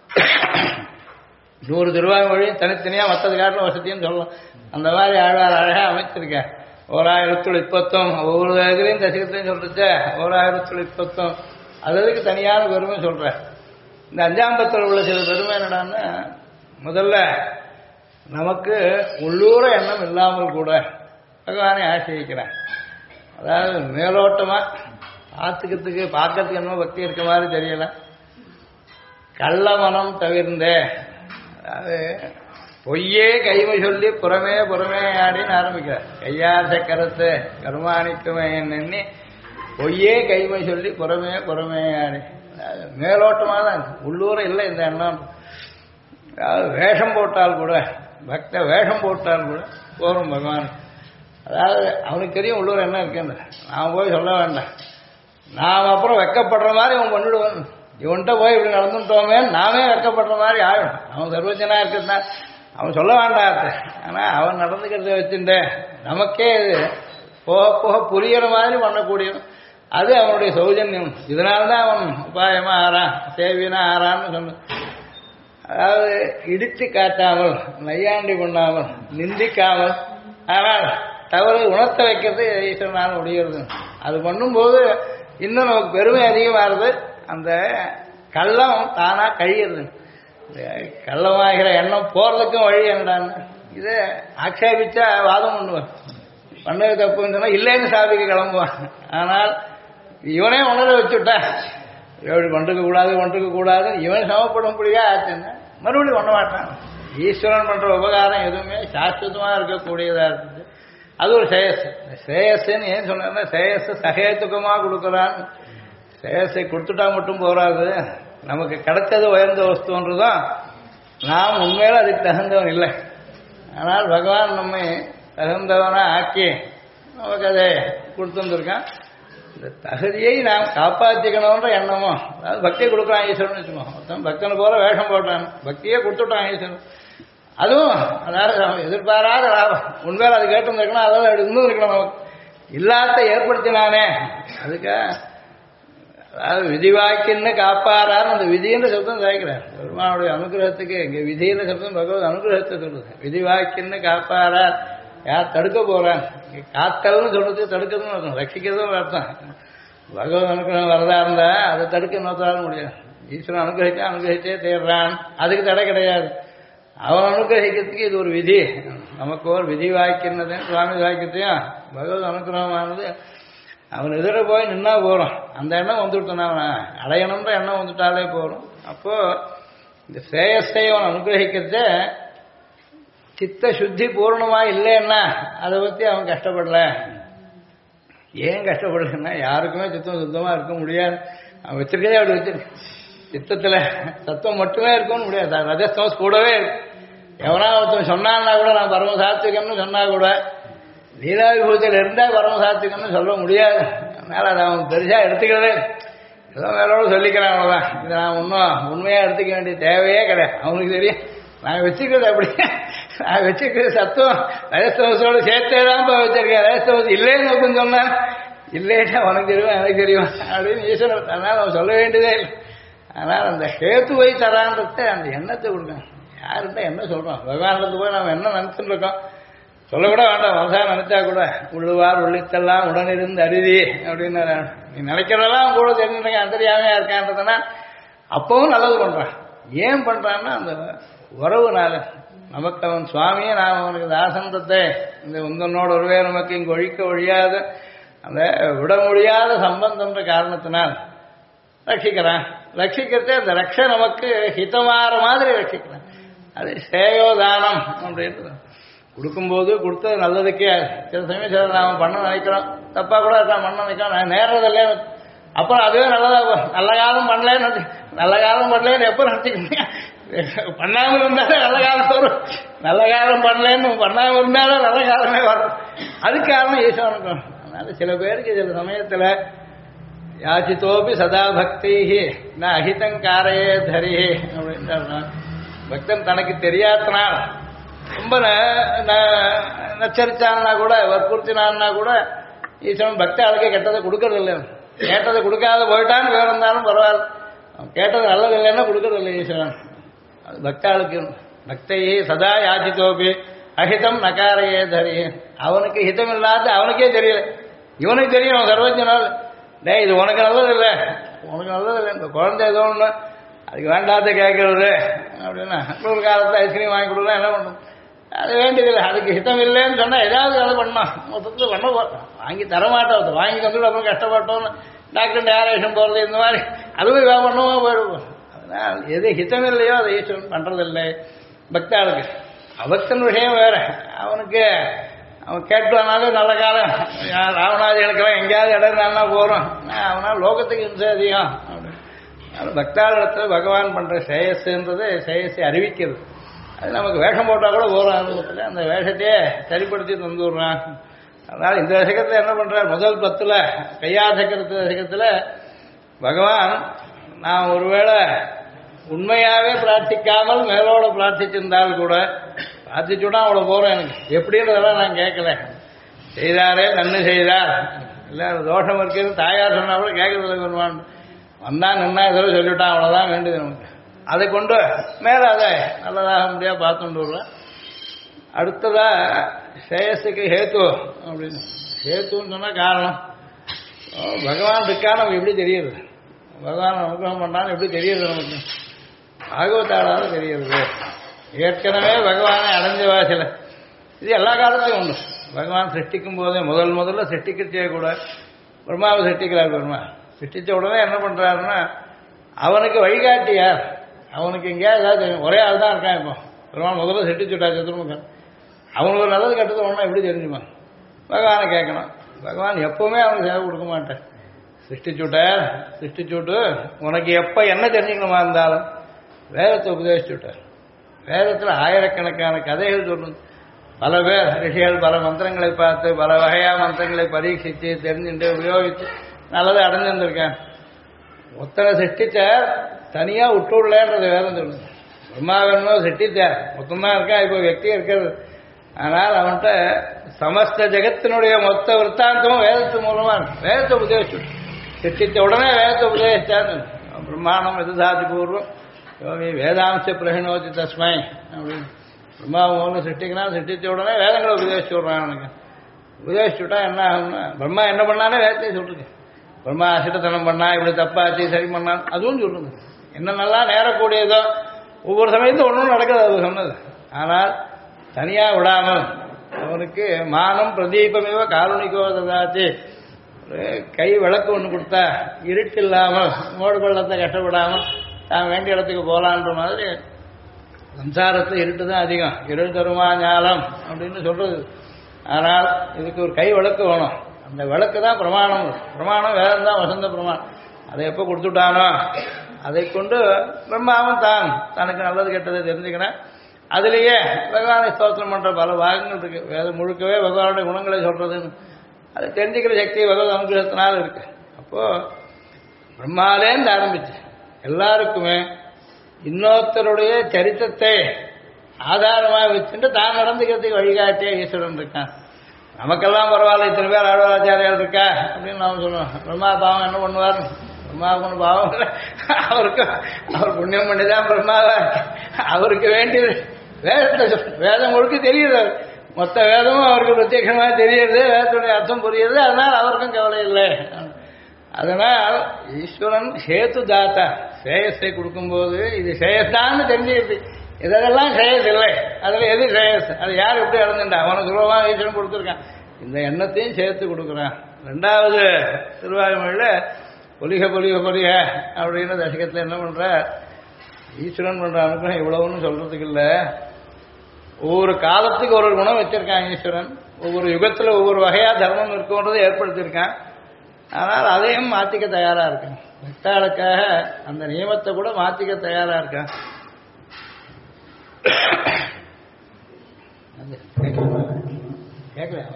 100 திருவாங்கொழியும் தனித்தனியா மற்றது காரணம் வசதியும் சொல்லலாம். அந்த மாதிரி ஆழ்வார் அழகா அமைச்சிருக்கேன். 1020 ஒவ்வொரு இதுலையும் தசகத்தையும் சொல்றச்ச 1020 அதுக்கு தனியான பெருமை சொல்றேன். இந்த 5ஆம் பத்தில் உள்ள சில பெருமை என்னடான்னா, முதல்ல நமக்கு உள்ளூர எண்ணம் இல்லாமல் கூட பகவானை ஆசிரிக்கிறேன். அதாவது மேலோட்டமா பார்த்துக்கிறதுக்கு பார்க்கறதுக்கு என்னமோ பக்தி இருக்க மாதிரி தெரியல. கள்ள மனம் தவிர்ந்தே, அதாவது பொய்யே கைமை சொல்லி புறமே புறமே ஆடின்னு ஆரம்பிக்கிறார். கையாச கருத்து கருமாணிக்குமே எண்ணி பொய்யே கைமை சொல்லி புறமே புறமே ஆடி. மேலோட்டமாக தான் உள்ளூர இல்லை இந்த எண்ணம். அதாவது வேஷம் போட்டால் கூட, பக்த வேஷம் போட்டால் கூட போரும் பகவான். அதாவது அவனுக்கு தெரியும் உள்ளூர் என்ன இருக்குன்னு, நான் போய் சொல்ல வேண்டாம். நாம் அப்புறம் வெக்கப்படுற மாதிரி அவன் பண்ணிடுவான். இவன்கிட்ட போய் இப்படி நடந்துட்டோமே நாமே வெக்கப்படுற மாதிரி ஆகும். அவன் சர்வஜனா இருக்குதுன்னா அவன் சொல்ல வேண்டாம். ஆனால் அவன் நடந்துக்கிறத வச்சுட்டு நமக்கே இது போக போக புரிகிற மாதிரி பண்ணக்கூடியவன். அது அவனுடைய சௌஜன்யம். இதனால்தான் அவன் உபாயமா ஆறான், சேவியனா ஆறான்னு சொன்ன. அதாவது இடித்து காட்டாமல், நையாண்டி பண்ணாமல், நிந்திக்காமல், ஆனால் தவறு உணர்த்த வைக்கிறது ஈஸ்வரனால் முடிகிறது. அது பண்ணும்போது இன்னும் நமக்கு பெருமை அதிகமாகுது. அந்த கள்ளம் தானா கழிகிறது. கள்ளமாகிற எண்ணம் போறதுக்கும் வழி என்னடான்னு இதை ஆக்ஷேபிச்சா வாதம் பண்ணுவான். பண்ணது தப்புன்னு சொன்னா இல்லைன்னு சாதிக்க கிளம்புவான். ஆனால் இவனே உணர வச்சுட்டா எப்படி பண்ணிருக்க கூடாது பண்ணிருக்க கூடாது இவன் சமப்படும்படியா ஆச்சுன்னா மறுபடியும் பண்ண மாட்டான். ஈஸ்வரன் பண்ற உபகாரம் எதுவுமே சாஸ்வதமா இருக்கக்கூடியதா இருக்குது. அது ஒரு சேயஸ். சேயஸ்ன்னு ஏன் சொன்னா சேயஸ் சகேத்துக்கமா கொடுக்குறான்னு. சேயஸை கொடுத்துட்டா மட்டும் போறாது. நமக்கு கிடைச்சது உயர்ந்த வஸ்துன்றதும் நாம் உண்மையில அதுக்கு தகுந்தவன் இல்லை. ஆனால் பகவான் நம்மை தகுந்தவனா ஆக்கி நமக்கு அதை கொடுத்துருக்கான். இந்த தகுதியை நாம் காப்பாற்றிக்கணும்ன்ற எண்ணமோ, அதாவது பக்தியை கொடுக்குறான் ஈஸ்வரன் வச்சுக்கோ. மொத்தம் பக்தனை போல வேஷம் போட்டான், பக்தியே கொடுத்துட்டான் ஈஸ்வரன். அதுவும் அதாவது எதிர்பாராத லாபம். உண்மையில அது கேட்டு இருக்கணும், அதாவது அப்படி இன்னும் இருக்கணும். நமக்கு இல்லாத ஏற்படுத்தினானே அதுக்கு அதாவது விதிவாக்கின்னு காப்பாரான்னு அந்த விதின்ற சப்தம் சாய்க்கிறார். பெருமானுடைய அனுகிரகத்துக்கு இங்கே விதின்ற சப்தம் பகவத் அனுகிரகத்தை சொல்லுது. விதிவாக்கின்னு காப்பாரார். யார் தடுக்க போறான்? காத்தல்னு சொல்றது தடுக்கிறதுன்னு அர்த்தம், ரட்சிக்கிறதும் அர்த்தம். பகவத் அனுகிரகம் வரதா இருந்தா அதை தடுக்க நோத்தாலும் முடியாது. ஈஸ்வரன் அனுகிரகிச்சா அனுகிரகிச்சே தேடுறான், அதுக்கு தடை கிடையாது. அவன் அனுகிரகிக்கிறதுக்கு இது ஒரு விதி. நமக்கு ஒரு விதி வாக்கினது சுவாமி வாக்கியத்தையும் பகவத் அனுகிரகமானது அவன் எதிர போய் நின்னா போறோம். அந்த எண்ணம் வந்துவிட்டான், அவன் அடையணுன்ற எண்ணம் வந்துட்டாலே போறோம். அப்போ இந்த சேயஸை அவன் அனுகிரகிக்கிறத சித்த சுத்தி பூர்ணமா இல்லைன்னா அதை பத்தி அவன் கஷ்டப்படல. ஏன் கஷ்டப்படலன்னா யாருக்குமே சித்தம் சுத்தமா இருக்க முடியாது. அவன் வச்சிருக்கதே அப்படி வச்சிருக்க. சித்தத்துல தத்துவம் மட்டுமே இருக்கும்னு முடியாது. ரஜஸ்தமஸ் கூடவே இருக்கு. எவனா ஒருத்தன் சொன்னான்னா கூட நான் பரம சாத்விகம்னு சொன்னா கூட லீலாவிபூதியில் இருந்தா பரம சாத்விகம்னு சொல்ல முடியாது. அதனால அதை அவன் பெருசா எடுத்துக்கிறதே ஏதோ வேறோடு சொல்லிக்கிறான். அவ்வளவுதான். இதை நான் இன்னும் உண்மையா எடுத்துக்க வேண்டிய தேவையே கிடையாது. அவனுக்கு தெரியும் நான் வச்சுக்கிறது அப்படி. நான் வச்சுக்கிறது சத்துவம் ரஜஸ்தமஸோடு சேர்த்தேதான் வச்சிருக்கேன். ரஜஸ்தமஸ் இல்லைன்னு ஒருத்தன் சொன்னான், இல்லைன்னா உனக்கு தெரியும் எனக்கு தெரியும் அப்படின்னு ஈஸ்வரன். அதனால அவன் சொல்ல வேண்டியதே இல்லை. ஆனால் அந்த ஹேத்துவை தரான்றத அந்த எண்ணத்தை கொடுக்கணும். யாருந்தா என்ன சொல்றோம்? பகவானத்துக்கு போய் நம்ம என்ன நினைச்சுட்டு இருக்கோம் சொல்லக்கூட வேண்டாம். மனசாக நினைச்சா கூட உள்ளுவார் உள்ளித்தெல்லாம் உடனிருந்து அருதி அப்படின்னு நீ நினைக்கிறதெல்லாம் கூட தெரிஞ்சுருக்க அந்தரியாமையா இருக்கான்றதுனா அப்பவும் நல்லது பண்றான். ஏன் பண்றான்னா அந்த உறவுனால நமக்கு அவன் சுவாமியே நாம் அவனுக்கு தாசந்தத்தை இந்த உந்தனோட ஒருவே நமக்கு இங்கு ஒழிக்க ஒழியாத அந்த விட முடியாத சம்பந்தம்ன்ற காரணத்தினால் ரட்சிக்கிறான். ரட்சிக்கிறதே அந்த ரட்சை நமக்கு ஹிதமாற மாதிரி ரட்சிக்கிறான். அது சேயோதானம் அப்படின்றது. கொடுக்கும்போது கொடுத்தது நல்லதுக்கே. சில சமயம் சில நாம் பண்ண நினைக்கிறோம், தப்பா கூட இருக்கான் பண்ண நினைக்கிறோம், நான் நேரதில்லை. அப்புறம் அதுவே நல்லதா நல்ல காலம் பண்ணலேன்னு நல்ல காலம் பண்ணலேன்னு எப்போ நினைச்சிக்க பண்ணாமல் இருந்தாலும் நல்ல காலம் வரும். நல்ல காலம் பண்ணலன்னு பண்ணாமல் இருந்தாலும் நல்ல காலமே வரும். அதுக்கு காரணம் ஈஸ்வரனுக்கு. அதனால சில பேருக்கு சில சமயத்துல யாச்சித்தோபி சதா பக்தி நான் அஹிதங்காரையே தரி அப்படின்னு பக்தன் தனக்கு தெரியாதனால் ரொம்ப நச்சரிச்சான்னா கூட வற்புறுத்தினான்னா கூட ஈஸ்வரன் பக்தி ஆளுக்கு கெட்டதை கொடுக்கறது இல்லை. கேட்டதை கொடுக்காத போயிட்டான்னு வேற இருந்தாலும் பரவாயில்ல, கேட்டது நல்லது இல்லைன்னா கொடுக்கறது இல்லை ஈஸ்வரன். அது பக்தாளுக்கு பக்தை சதா யாச்சித்தோபி அஹிதம் நகாரையே தரி. அவனுக்கு ஹிதம் இல்லாத அவனுக்கே தெரியல, இவனுக்கு தெரியும் அவன் சர்வஜனால். டே இது உனக்கு நல்லது இல்லை, உனக்கு நல்லது இல்லை. இந்த குழந்தை ஏதோ ஒன்று அதுக்கு வேண்டாத கேட்கறது அப்படின்னா ஒரு காலத்தில் ஐஸ்கிரீம் வாங்கி கொடுக்கலாம், என்ன பண்ணணும்? அது வேண்டியதில்லை. அதுக்கு ஹிதம் இல்லைன்னு சொன்னால் ஏதாவது அதை பண்ணோம். மொத்தத்தில் பண்ண வாங்கி தரமாட்டோம், வாங்கி வந்துட்டு அப்புறம் கஷ்டப்பட்டோம்னு டாக்டர் டேரேஷன் போகிறது இந்த மாதிரி அதுவும் பண்ணுவோம் போயிடுவோம். அதனால் எது ஹிதம் இல்லையோ அதை ஈஸ்வரன் பண்றதில்லை பக்தாளுக்கு. அபக்தன் விஷயம் வேற. அவனுக்கு அவன் கேட்டானாலும் நல்ல காலம் ராவணாதிகளுக்கெல்லாம் எங்கேயாவது இடம் நல்லா போகிறோம், அவனால் லோகத்துக்கு இன்சை அதிகம் அப்படின்னு. பக்தாளிடத்தில் பகவான் பண்ற ஸ்ரேயஸ்ன்றது ஸ்ரேயஸை அறிவிக்கிறது. அது நமக்கு வேஷம் போட்டால் கூட போகிறோம் அனுபவத்தில் அந்த வேஷத்தையே சரிப்படுத்தி தந்துடுறான். அதனால் இந்த தசகத்தில் என்ன பண்றார், முதல் 10 கையாசக்கரத்து தசகத்தில் பகவான் நான் ஒருவேளை உண்மையாகவே பிரார்த்திக்காமல் மேலோட பிரார்த்திச்சிருந்தால் கூட பிரார்த்திச்சுடா அவ்வளோ போகிறோம் எனக்கு எப்படின்றதெல்லாம் நான் கேட்கல. செய்தாரே நன்னு செய்தார், இல்லை தோஷம் இருக்கிறது தாயார் சொன்னா கூட கேட்கறதில்ல. வருவான் வந்தான் நின்னா ஏதோ சொல்லிவிட்டான், அவ்வளோதான் வேண்டியது நமக்கு. அதை கொண்டு மேலே அதை நல்லதாக முடியாது பார்த்துட்டு விடுறேன். அடுத்ததா ஸ்ரேயஸுக்கு ஹேத்து அப்படின்னு. ஹேத்துன்னு சொன்னால் காரணம். பகவான் இருக்கா நமக்கு எப்படி தெரியுது, பகவான் அனுகிரகம் பண்ணான்னு எப்படி தெரியுது நமக்கு, பாகவத்தாளால தெரியுது. ஏற்கனவே பகவானை அடைஞ்ச வாசல இது எல்லா காலத்தையும் உண்டு. பகவான் சிருஷ்டிக்கும் போதே முதல்ல சிருஷ்டிக்கச்சே கூட பிரம்மாவை சிருஷ்டிக்கிறார். பிரம்மா சிருஷ்டிச்ச உடனே என்ன பண்றாருன்னா அவனுக்கு வழிகாட்டியார். அவனுக்கு எங்கேயாவது ஏதாவது தெரியும், ஒரே ஆள் தான் இருக்கான். இப்போ பெருமாள் முதல்ல சிருஷ்டிச்சுட்டா சதுர்முகன், அவனுக்கு ஒரு நல்லது கெட்டது ஒன்றா எப்படி தெரிஞ்சுமா பகவானை கேட்கணும். பகவான் எப்பவுமே அவனுக்கு சேவை கொடுக்க மாட்டேன். சிருஷ்டிச்சுட்டு உனக்கு எப்போ என்ன தெரிஞ்சுக்கணுமா இருந்தாலும் வேதத்தை உபதேசிச்சுட்டார். வேதத்தில் ஆயிரக்கணக்கான கதைகள் சொல்லணும். பல பேர் ரிஷிகள் பல மந்திரங்களை பார்த்து பல வகையா மந்திரங்களை பரீட்சித்து தெரிஞ்சுட்டு உபயோகித்து நல்லதை அடைஞ்சிருந்திருக்கேன். ஒத்தனை சிருஷ்டிச்ச தனியாக விட்டுடலன்றது வேதம் சொல்லுது. பிரம்மாவனோ சிருஷ்டித்தார் மொத்தம்தான் இருக்கா, இப்போ வெக்தி இருக்கிறது. ஆனால் அவன்கிட்ட சமஸ்த ஜெகத்தினுடைய மொத்த விற்த்தாந்தமும் வேதத்து மூலமா இருக்கு. வேதத்தை உபதேசிச்சு சிருஷ்டித்த உடனே வேதத்தை உபதேசிச்சாரு. பிரம்மாணம் எதுதாதி பூர்வம் யோகி வேதாம்ச பிரகிணோதி தஸ்மை அப்படின்னு. பிரம்மா மூலம் சிருஷ்டிக்கிறான், சிருஷ்டிச்ச உடனே வேதங்களை உபதேசிச்சு விடுறான். அவனுக்கு உபதேசிச்சுட்டா என்ன ஆகும்னா பிரம்மா என்ன பண்ணானே வேதத்தை சொல்லுது. பிரம்மா அசிட்டத்தனம் பண்ணா, இப்படி தப்பாச்சு சரி பண்ணான் அதுவும் சொல்லுது. என்னென்னலாம் நேரக்கூடியதோ ஒவ்வொரு சமயத்தும் ஒன்றும் நடக்குது அது சொன்னது. ஆனால் தனியாக விடாமல் அவனுக்கு மானம் பிரதீபமேவ காருணிக்கோதாச்சு கை விளக்கு ஒன்று கொடுத்தா இருட்டு இல்லாமல் மோடு பள்ளத்தை கஷ்டப்படாமல் தான் வேண்டிய இடத்துக்கு போகலான்ற மாதிரி. சம்சாரத்தில் இருட்டு தான் அதிகம், இருள் தருமா ஞாலம் அப்படின்னு சொல்றது. ஆனால் இதுக்கு ஒரு கை விளக்கு வேணும். அந்த விளக்கு தான் பிரமாணம். பிரமாணம் வேதம் தான் வசந்த பிரமாணம். அதை எப்போ கொடுத்துட்டானோ அதை கொண்டு பிரம்மாவும் தான் தனக்கு நல்லது கெட்டதை தெரிஞ்சுக்கிறேன். அதுலேயே பகவானை ஸ்தோத்திரம் பண்ற பல பாகங்கள் இருக்கு. வேதம் முழுக்கவே பகவானுடைய குணங்களை சொல்றதுன்னு அதை தெரிஞ்சுக்கிற சக்தி பகவத் அனுகிரகத்தினால இருக்கு. அப்போ பிரம்மாலேருந்து ஆரம்பிச்சு எல்லாருக்குமே இன்னொருத்தருடைய சரித்திரத்தை ஆதாரமாக வச்சுட்டு தான் நடந்துக்கிறதுக்கு வழிகாட்டிய ஈஸ்வரன் இருக்கான். நமக்கெல்லாம் பரவாயில்ல, இத்தனை பேர் ஆழ்வாராச்சாரியால் இருக்கா அப்படின்னு நாம சொல்லுவோம். பிரம்மா பாவம் என்ன பண்ணுவார், பிரம்மாவுக்கு ஒன்று பாவம் இல்லை, அவருக்கு அவர் புண்ணியம் பண்ணிதான் பிரம்மாவா. அவருக்கு வேண்டியது வேதத்தை வேதம் முழுக்க தெரியுது. மொத்த வேதமும் அவருக்கு பிரத்யட்சமாக தெரியுது, வேதத்துடைய அர்த்தம் புரியுது. அதனால் அவருக்கும் கவலை இல்லை. அதனால் ஈஸ்வரன் ஹேத்து தாத்தா ஸ்ரேயஸை கொடுக்கும்போது இது ஸ்ரேயஸ்தான்னு தெரிஞ்சுக்கிட்டு இதெல்லாம் ஸ்ரேயஸ் இல்லை, அதில் எது ஸ்ரேயஸ், அது யார் எப்படி இழந்துட்டா அவனுக்கு சுலபமாக ஈஸ்வரன் கொடுத்துருக்கான். இந்த எண்ணத்தையும் சேர்த்து கொடுக்குறான். 2வது திருவாயுமொழியில் பொலிக பொலிக பொலிக அப்படின்னு தசகத்தில் என்ன பண்ற ஈஸ்வரன் பண்ற அனுகிரகம் இவ்வளவுன்னு சொல்றதுக்கு இல்லை. ஒவ்வொரு காலத்துக்கு ஒரு குணம் வச்சிருக்கான் ஈஸ்வரன். ஒவ்வொரு யுகத்தில் ஒவ்வொரு வகையா தர்மம் இருக்குன்றதை ஏற்படுத்தியிருக்கான். ஆனால் அதையும் மாற்றிக்க தயாரா இருக்கான். பக்தாளுக்காக அந்த நியமத்தை கூட மாற்றிக்க தயாரா இருக்கான். கேட்கல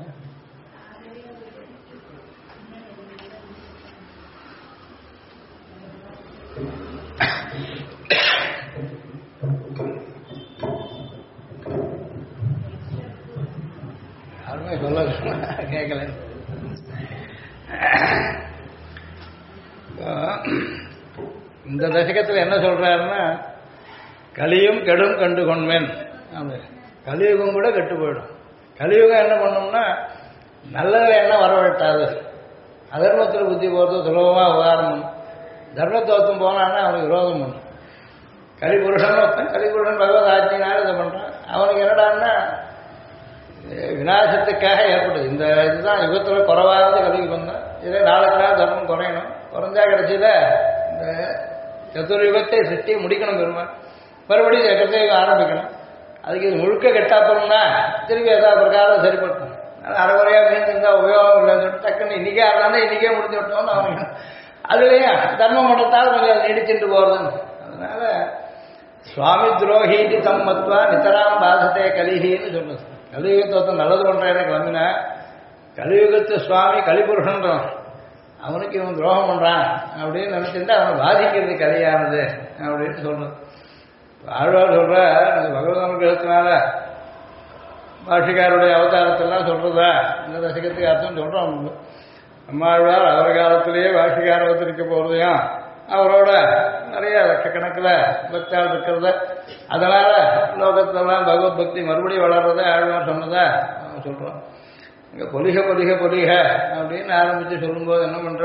யாருமே சொல்ல கேட்கல. இந்த தசகத்தில் என்ன சொல்றாருன்னா கலியும் கெடும் கண்டு கொண்மேன். கலியுகம் கூட கெட்டு போயிடும். கலியுகம் என்ன பண்ணோம்னா நல்லதில் என்ன வரவிட்டாது, அதர்மத்தில் புத்தி போகிறது சுலபமாக உதாரணம் பண்ணும். தர்மத்துவத்தம் போனான்னா அவனுக்கு விரோதம் பண்ணும். கலிபுருஷன் ஒருத்தன், கலிபுருஷன் பகவத் ஆட்சினால இதை பண்ணுறான். அவனுக்கு என்னடான்னா விநாசத்துக்காக ஏற்பட்டது. இந்த இதுதான் யுகத்தில் குறைவானது கலிக்கு வந்தான். இதே நாளுக்கு நாள் தர்மம் குறையணும். குறைஞ்சா கடைசியில் இந்த சதுர்யுகத்தை சிருஷ்டியை முடிக்கணும் பெருமாள். மறுபடியும் கிருத்தயுகம் ஆரம்பிக்கணும். அதுக்கு இது முழுக்க கெட்டாப்போம்னா திருப்பி ஏதாவது பிரகாரம் சரிப்பட்டணும். அரைகுறையாக மீந்திருந்தா உபயோகம் இல்லைன்னு சொல்லிட்டு டக்குன்னு இன்னைக்கே ஆடலாம்னா இன்னைக்கே முடிஞ்சு விட்டோம்னு அவனுக்கு அதுலேயும் தர்மம் பண்ணுறதால கொஞ்சம் நீடிச்சுட்டு போகிறதுன்னு. அதனால சுவாமி துரோகிக்கு தம்மத்வா நித்தராம் பாசத்தே கலிகின்னு சொல்லுது. கலியுகத்தை நல்லது பண்ணுறேன்னு கிளம்பினா கலியுகத்து சுவாமி கலிபுருஷன்றான், அவனுக்கு இவன் துரோகம் பண்ணுறான் அப்படின்னு நினச்சிட்டு அவனை பாதிக்கிறது கலியானது அப்படின்னு சொல்றது. ஆழ்வார் சொல்ற பகவத் அனுகிரகத்தினால பாஷிகாருடைய அவதாரத்தெல்லாம் சொல்றதா இந்த தசகத்துக்கு அர்த்தம் சொல்றோம். நம்மாழ்வார் அவர் காலத்திலேயே பாஷிகார் அவதரிக்க போறதையும் அவரோட நிறைய லட்சக்கணக்கில் பக்தால் இருக்கிறத அதனால லோகத்திலலாம் பகவத் பக்தி மறுபடியும் வளர்றத ஆழ்வார் சொன்னதா சொல்றோம். இங்கே பொலிக பொலிக பொலிக அப்படின்னு ஆரம்பித்து சொல்லும்போது என்ன பண்ற,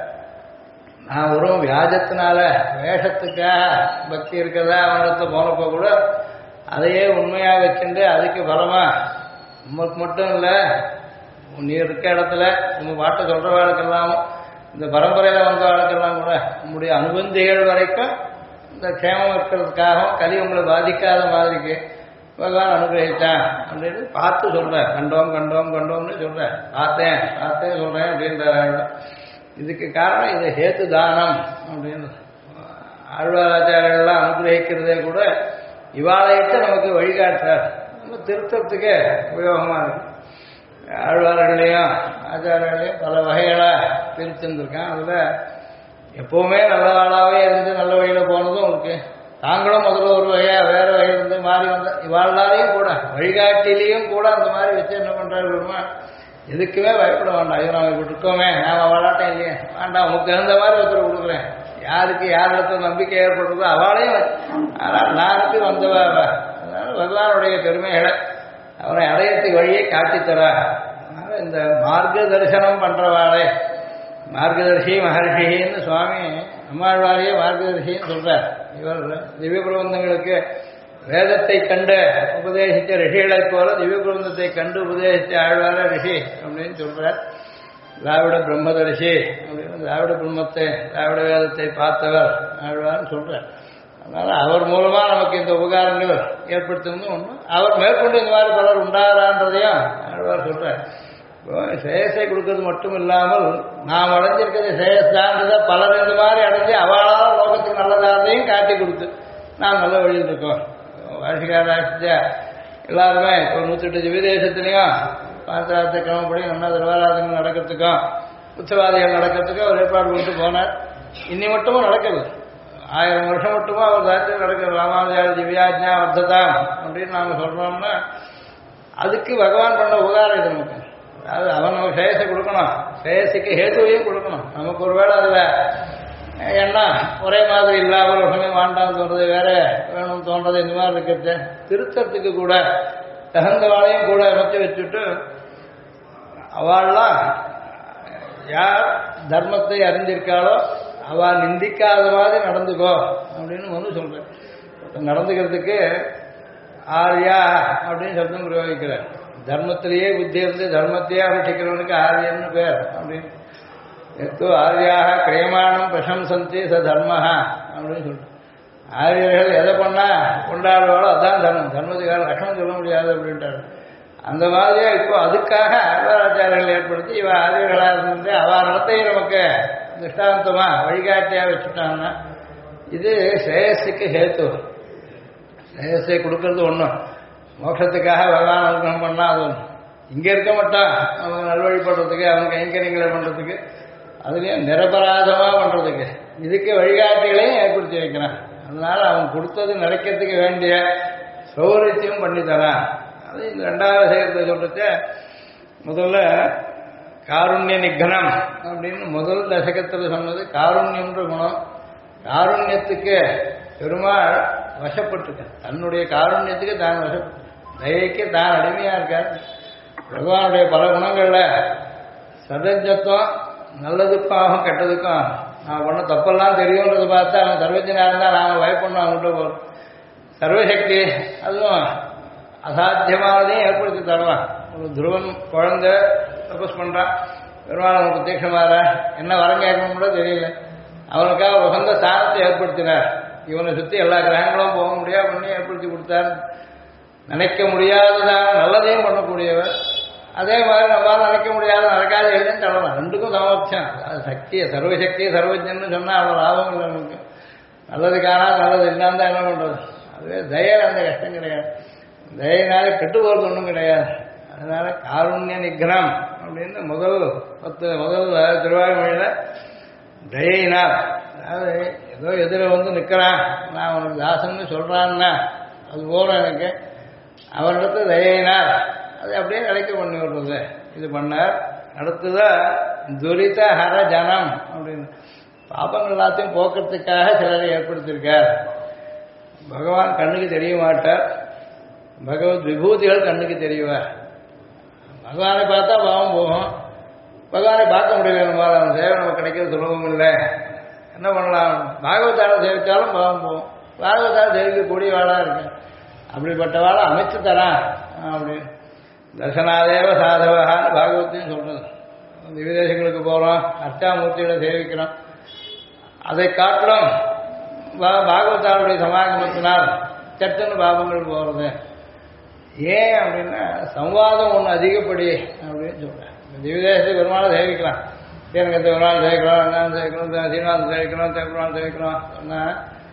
நான் வெறும் வியாஜத்தினால வேஷத்துக்காக பக்தி இருக்கிறதா அவனிடத்தை போனப்போ கூட அதையே உண்மையாக வச்சுட்டு அதுக்கு பலமா உமக்கு மட்டும் இல்லை நீ இருக்க இடத்துல உங்க பாட்டை சொல்ற வாழ்க்கெல்லாம் இந்த பரம்பரையில வந்த வாழ்க்கெல்லாம் கூட உங்களுடைய அனுபந்திகள் வரைக்கும் இந்த க்ஷேமம் இருக்கிறதுக்காகவும் கலி உங்களை பாதிக்காத மாதிரிக்கு பகவான் அனுகிரகித்தான் அப்படின்னு பார்த்து சொல்றேன். கண்டோம் கண்டோம் கண்டோம்னு சொல்றேன், பார்த்தேன் பார்த்தேன் சொல்றேன் அப்படின்றாங்க. இதுக்கு காரணம் இது ஹேத்து தானம் அப்படின்னு ஆழ்வாராச்சாரியர்கள்லாம் அனுகிரகிக்கிறதே கூட இவாலயத்தை நமக்கு வழிகாட்டுறார். நம்ம திருத்தத்துக்கு உபயோகமாக இருக்கு. ஆழ்வார்களையும் ஆச்சாரியர்களையும் பல வகைகளாக பிரிச்சுருந்துருக்கான். அதில் எப்போவுமே நல்ல ஆளாகவே இருந்து நல்ல வழியில் போனதும் இருக்கு. தாங்களும் முதல்ல ஒரு வகையாக வேற வகையில் இருந்து மாறி வந்த இவாழ்லாரையும் கூட வழிகாட்டிலையும் கூட அந்த மாதிரி வச்சு என்ன பண்ணுறாருமா, எதுக்குமே பயப்பட வேண்டாம். ஐயோ நம்ம இப்படி இருக்கோமே, நான் வாழாட்டம் இல்லையே, வேண்டாம் உனக்கு தகுந்த மாதிரி ஒருத்தர் கொடுக்குறேன். யாருக்கு யார் இடத்துல நம்பிக்கை ஏற்படுறதோ அவளையும் ஆனால் நானுக்கு வந்தவா. அதனால பகவானுடைய பெருமைகளை அவனை அடையத்துக்கு வழியை காட்டித்தரா. அதனால இந்த மார்க்க தரிசனம் பண்றவாளே மார்க்கதர்ஷி மகர்ஷின்னு சுவாமி நம்மாழ்வாரையே மார்க்கதர்ஷின்னு சொல்றார். இவர் திவ்ய பிரபந்தங்களுக்கு வேதத்தை கண்டு உபதேசித்த ரிஷிகளைப் போல திவ்ய பிரபந்தத்தை கண்டு உபதேசித்த ஆழ்வார ரிஷி அப்படின்னு சொல்றார். திராவிட பிரம்மதரிசி அப்படின்னு திராவிட பிரம்மத்தை திராவிட வேதத்தை பார்த்தவர் ஆழ்வார்னு சொல்றார். அதனால அவர் மூலமா நமக்கு இந்த உபகாரங்கள் ஏற்படுத்தணும் ஒன்று. அவர் மேற்கொண்டு இந்த மாதிரி பலர் உண்டாகிறான்றதையும் ஆழ்வார் சொல்றார். சேயஸை கொடுக்கறது மட்டும் இல்லாமல் நாம் அடைஞ்சிருக்கிறது சேயஸ் தான்றதை பலர் இந்த மாதிரி அடைஞ்சு அவளால் லோகத்துக்கு நல்லதாதையும் காட்டி கொடுத்து நாம் நல்ல வழியில் இருக்கோம். வாசிகாராட்சியா எல்லாருமே இப்போ 108 விதேசத்துலையும் பாத்திராத்த கிரமப்படி நல்லா திருவாராதங்கள் நடக்கிறதுக்கும் உற்சவாதிகள் நடக்கிறதுக்கும் அவர் ஏற்பாடு பண்ணிட்டு போனார். இன்னி மட்டுமும் நடக்கிறது. 1000 வருஷம் மட்டுமா அவர் தாத்தியம் நடக்கிறது. ராமானுஜாரி திவ்யாஜ்ஞா வர்த்ததாம் அப்படின்னு நாம் சொல்றோம்னா அதுக்கு பகவான் பண்ண உபகாரம் இது நமக்கு. அதாவது அவன் நமக்கு சேயஸை கொடுக்கணும், சேயஸுக்கு ஹேத்துவையும் கொடுக்கணும். நமக்கு ஒருவேளை அதில் எண்ணம் ஒரே மாதிரி இல்லாமல் ஒரு சமயம் வாண்டான்னு தோன்றது, வேற வேணும்னு தோன்றது, இந்த மாதிரி இருக்கிறது திருத்தத்துக்கு கூட தகுந்தவாளையும் கூட அமைச்சு வச்சுட்டு அவள்லாம் யார் தர்மத்தை அறிந்திருக்காளோ அவள் நிந்திக்காத மாதிரி நடந்துக்கோ அப்படின்னு ஒன்று சொல்றேன். நடந்துக்கிறதுக்கு ஆர்யா அப்படின்னு சப்தம் பிரயோகிக்கிறார். தர்மத்திலேயே புத்தி இருந்து தர்மத்தையே அனுஷ்டிக்கிறவனுக்கு ஆரியன்னு பேர் அப்படின்னு. எத்தோ ஆரியாக கிரயமானம் பிரசம்சந்தி ச தர்மஹா அப்படின்னு சொல்லிட்டு ஆரியர்கள் எதை பண்ணா கொண்டாடுவாளோ அதான் தர்மம். தர்மத்துக்காக லட்சணம் சொல்ல முடியாது அப்படின்ட்டார். அந்த மாதிரியா இப்போ அதுக்காக ஆழ்வாராச்சாரியர்கள் ஏற்படுத்தி இவ ஆரியர்களாக இருந்து அவ நடத்தையும் நமக்கு திருஷ்டாந்தமா வழிகாட்டியா வச்சுட்டாங்கன்னா இது ஸ்ரேயஸுக்கு ஹேத்து. ஸ்ரேயஸை கொடுக்கறது ஒன்றும், மோட்சத்துக்காக பகவான் அனுகிரகம் பண்ணா அது ஒன்று. இங்கே இருக்க மாட்டான் அவன் நல்வழிப்படுறதுக்கு அவன் கைங்கரியங்களை பண்ணுறதுக்கு அதுலேயும் நிரபராதமாக பண்ணுறதுக்கு இதுக்கு வழிகாட்டிகளையும் ஏற்படுத்தி வைக்கிறான். அதனால அவன் கொடுத்தது நடக்கிறதுக்கு வேண்டிய சௌகரியத்தையும் பண்ணி தரான். அது இந்த 2வது விஷயத்தை சொல்றது முதல்ல காருண்ய நிக்னம் அப்படின்னு முதல் தசகத்தில் சொன்னது காருண்யம்ன்ற குணம். காருண்யத்துக்கு பெருமாள் வசப்பட்டுருக்க, தன்னுடைய காருண்யத்துக்கு தான் வசப்பட்டு தயைக்கு தான் அடிமையா இருக்கார். பகவானுடைய பல குணங்கள்ல சர்வஜத்துவம் நல்லதுக்கும் ஆகும் கெட்டதுக்கும் நான் பண்ண தப்பெல்லாம் தெரியும்ன்றது பார்த்தா அவன் சர்வஜனா இருந்தால் நாம் பயப்படணும் அவங்ககிட்ட போகிறோம். சர்வசக்தி அதுவும் அசாத்தியமானதையும் ஏற்படுத்தி தரலாம். ஒரு துருவன் குழந்தை தபஸ் பண்ணுறான், பெருமாள் அவனுக்கு பிரத்யட்சமாற என்ன வரம் கேட்கணும் கூட தெரியல. அவனுக்காக உகந்த ஸ்தானத்தை ஏற்படுத்தினார். இவனை சுற்றி எல்லா கிரகங்களும் போக முடியாது பண்ணி ஏற்படுத்தி கொடுத்தார். நினைக்க முடியாததான நல்லதையும் பண்ணக்கூடியவர். அதே மாதிரி நம்மளால நினைக்க முடியாத நடக்காத எதுன்னு சொல்லலாம். ரெண்டுக்கும் சமபட்சம். அது சக்தியை சர்வசக்தியை சர்வஜன்னு சொன்னால் அவ்வளோ லாபம் இல்லை நமக்கு. நல்லது காணாது நல்லது இல்லாமல் தான் என்ன பண்ணுறது. அதுவே தயையில் அந்த கஷ்டம் கிடையாது. தயினால கெட்டு போகிறது ஒன்றும் கிடையாது. அதனால காருண்ய நிகிரம் அப்படின்னு முதல் திருவாய்மொழியில் தயினால், அதாவது ஏதோ எதிர வந்து நிற்கிறான், நான் அவனுக்கு தாசன்னு சொல்கிறான்னா அது போகிறோம் எனக்கு. அவரிடத்து தயினால் அது அப்படியே கிடைக்க பண்ணி விடுறது. இது பண்ணார். அடுத்ததான் துரித ஹர ஜனம் அப்படின்னு பாபங்கள் எல்லாத்தையும் போக்குறதுக்காக சிலரை ஏற்படுத்தியிருக்கார். பகவான் கண்ணுக்கு தெரிய மாட்டார். பகவத் விபூதிகள் கண்ணுக்கு தெரிவார். பகவானை பார்த்தா பாவம் போகும். பகவானை பார்க்க முடியல. நம்மளால் அவன் சேவை நமக்கு கிடைக்கிறது சுலபம் இல்லை. என்ன பண்ணலாம்? பாகவதாரை சேவித்தாலும் பாவம் போகும். பாகவதாரை சேவிக்கக்கூடிய வாழாக இருக்கு. அப்படிப்பட்ட வாழை அமைச்சு தரான் அப்படின்னு தர்சனாதேவ சாதவகான்னு பாகவத்தையும் சொல்றது. விதேசங்களுக்கு போகிறோம், அர்ச்சாமூர்த்திகளை சேவிக்கிறோம். அதை காட்டிலும் பாகவதாருடைய சமாகமத்தினால் சட்டுன்னு பாபங்கள் போகிறது. ஏன் அப்படின்னா சம்வாதம் ஒன்று அதிகப்படி அப்படின்னு சொல்கிறேன். திவ்யதேசத்துக்கு ஒரு நாள் சேவிக்கலாம், ஸ்ரீரங்கத்தை ஒரு நாள் சேவிக்கிறோம், அண்ணாந்து சேவிக்கணும், சீனிவாசம் சேவிக்கணும், திருப்பூர் சேவிக்கணும் சொன்னால்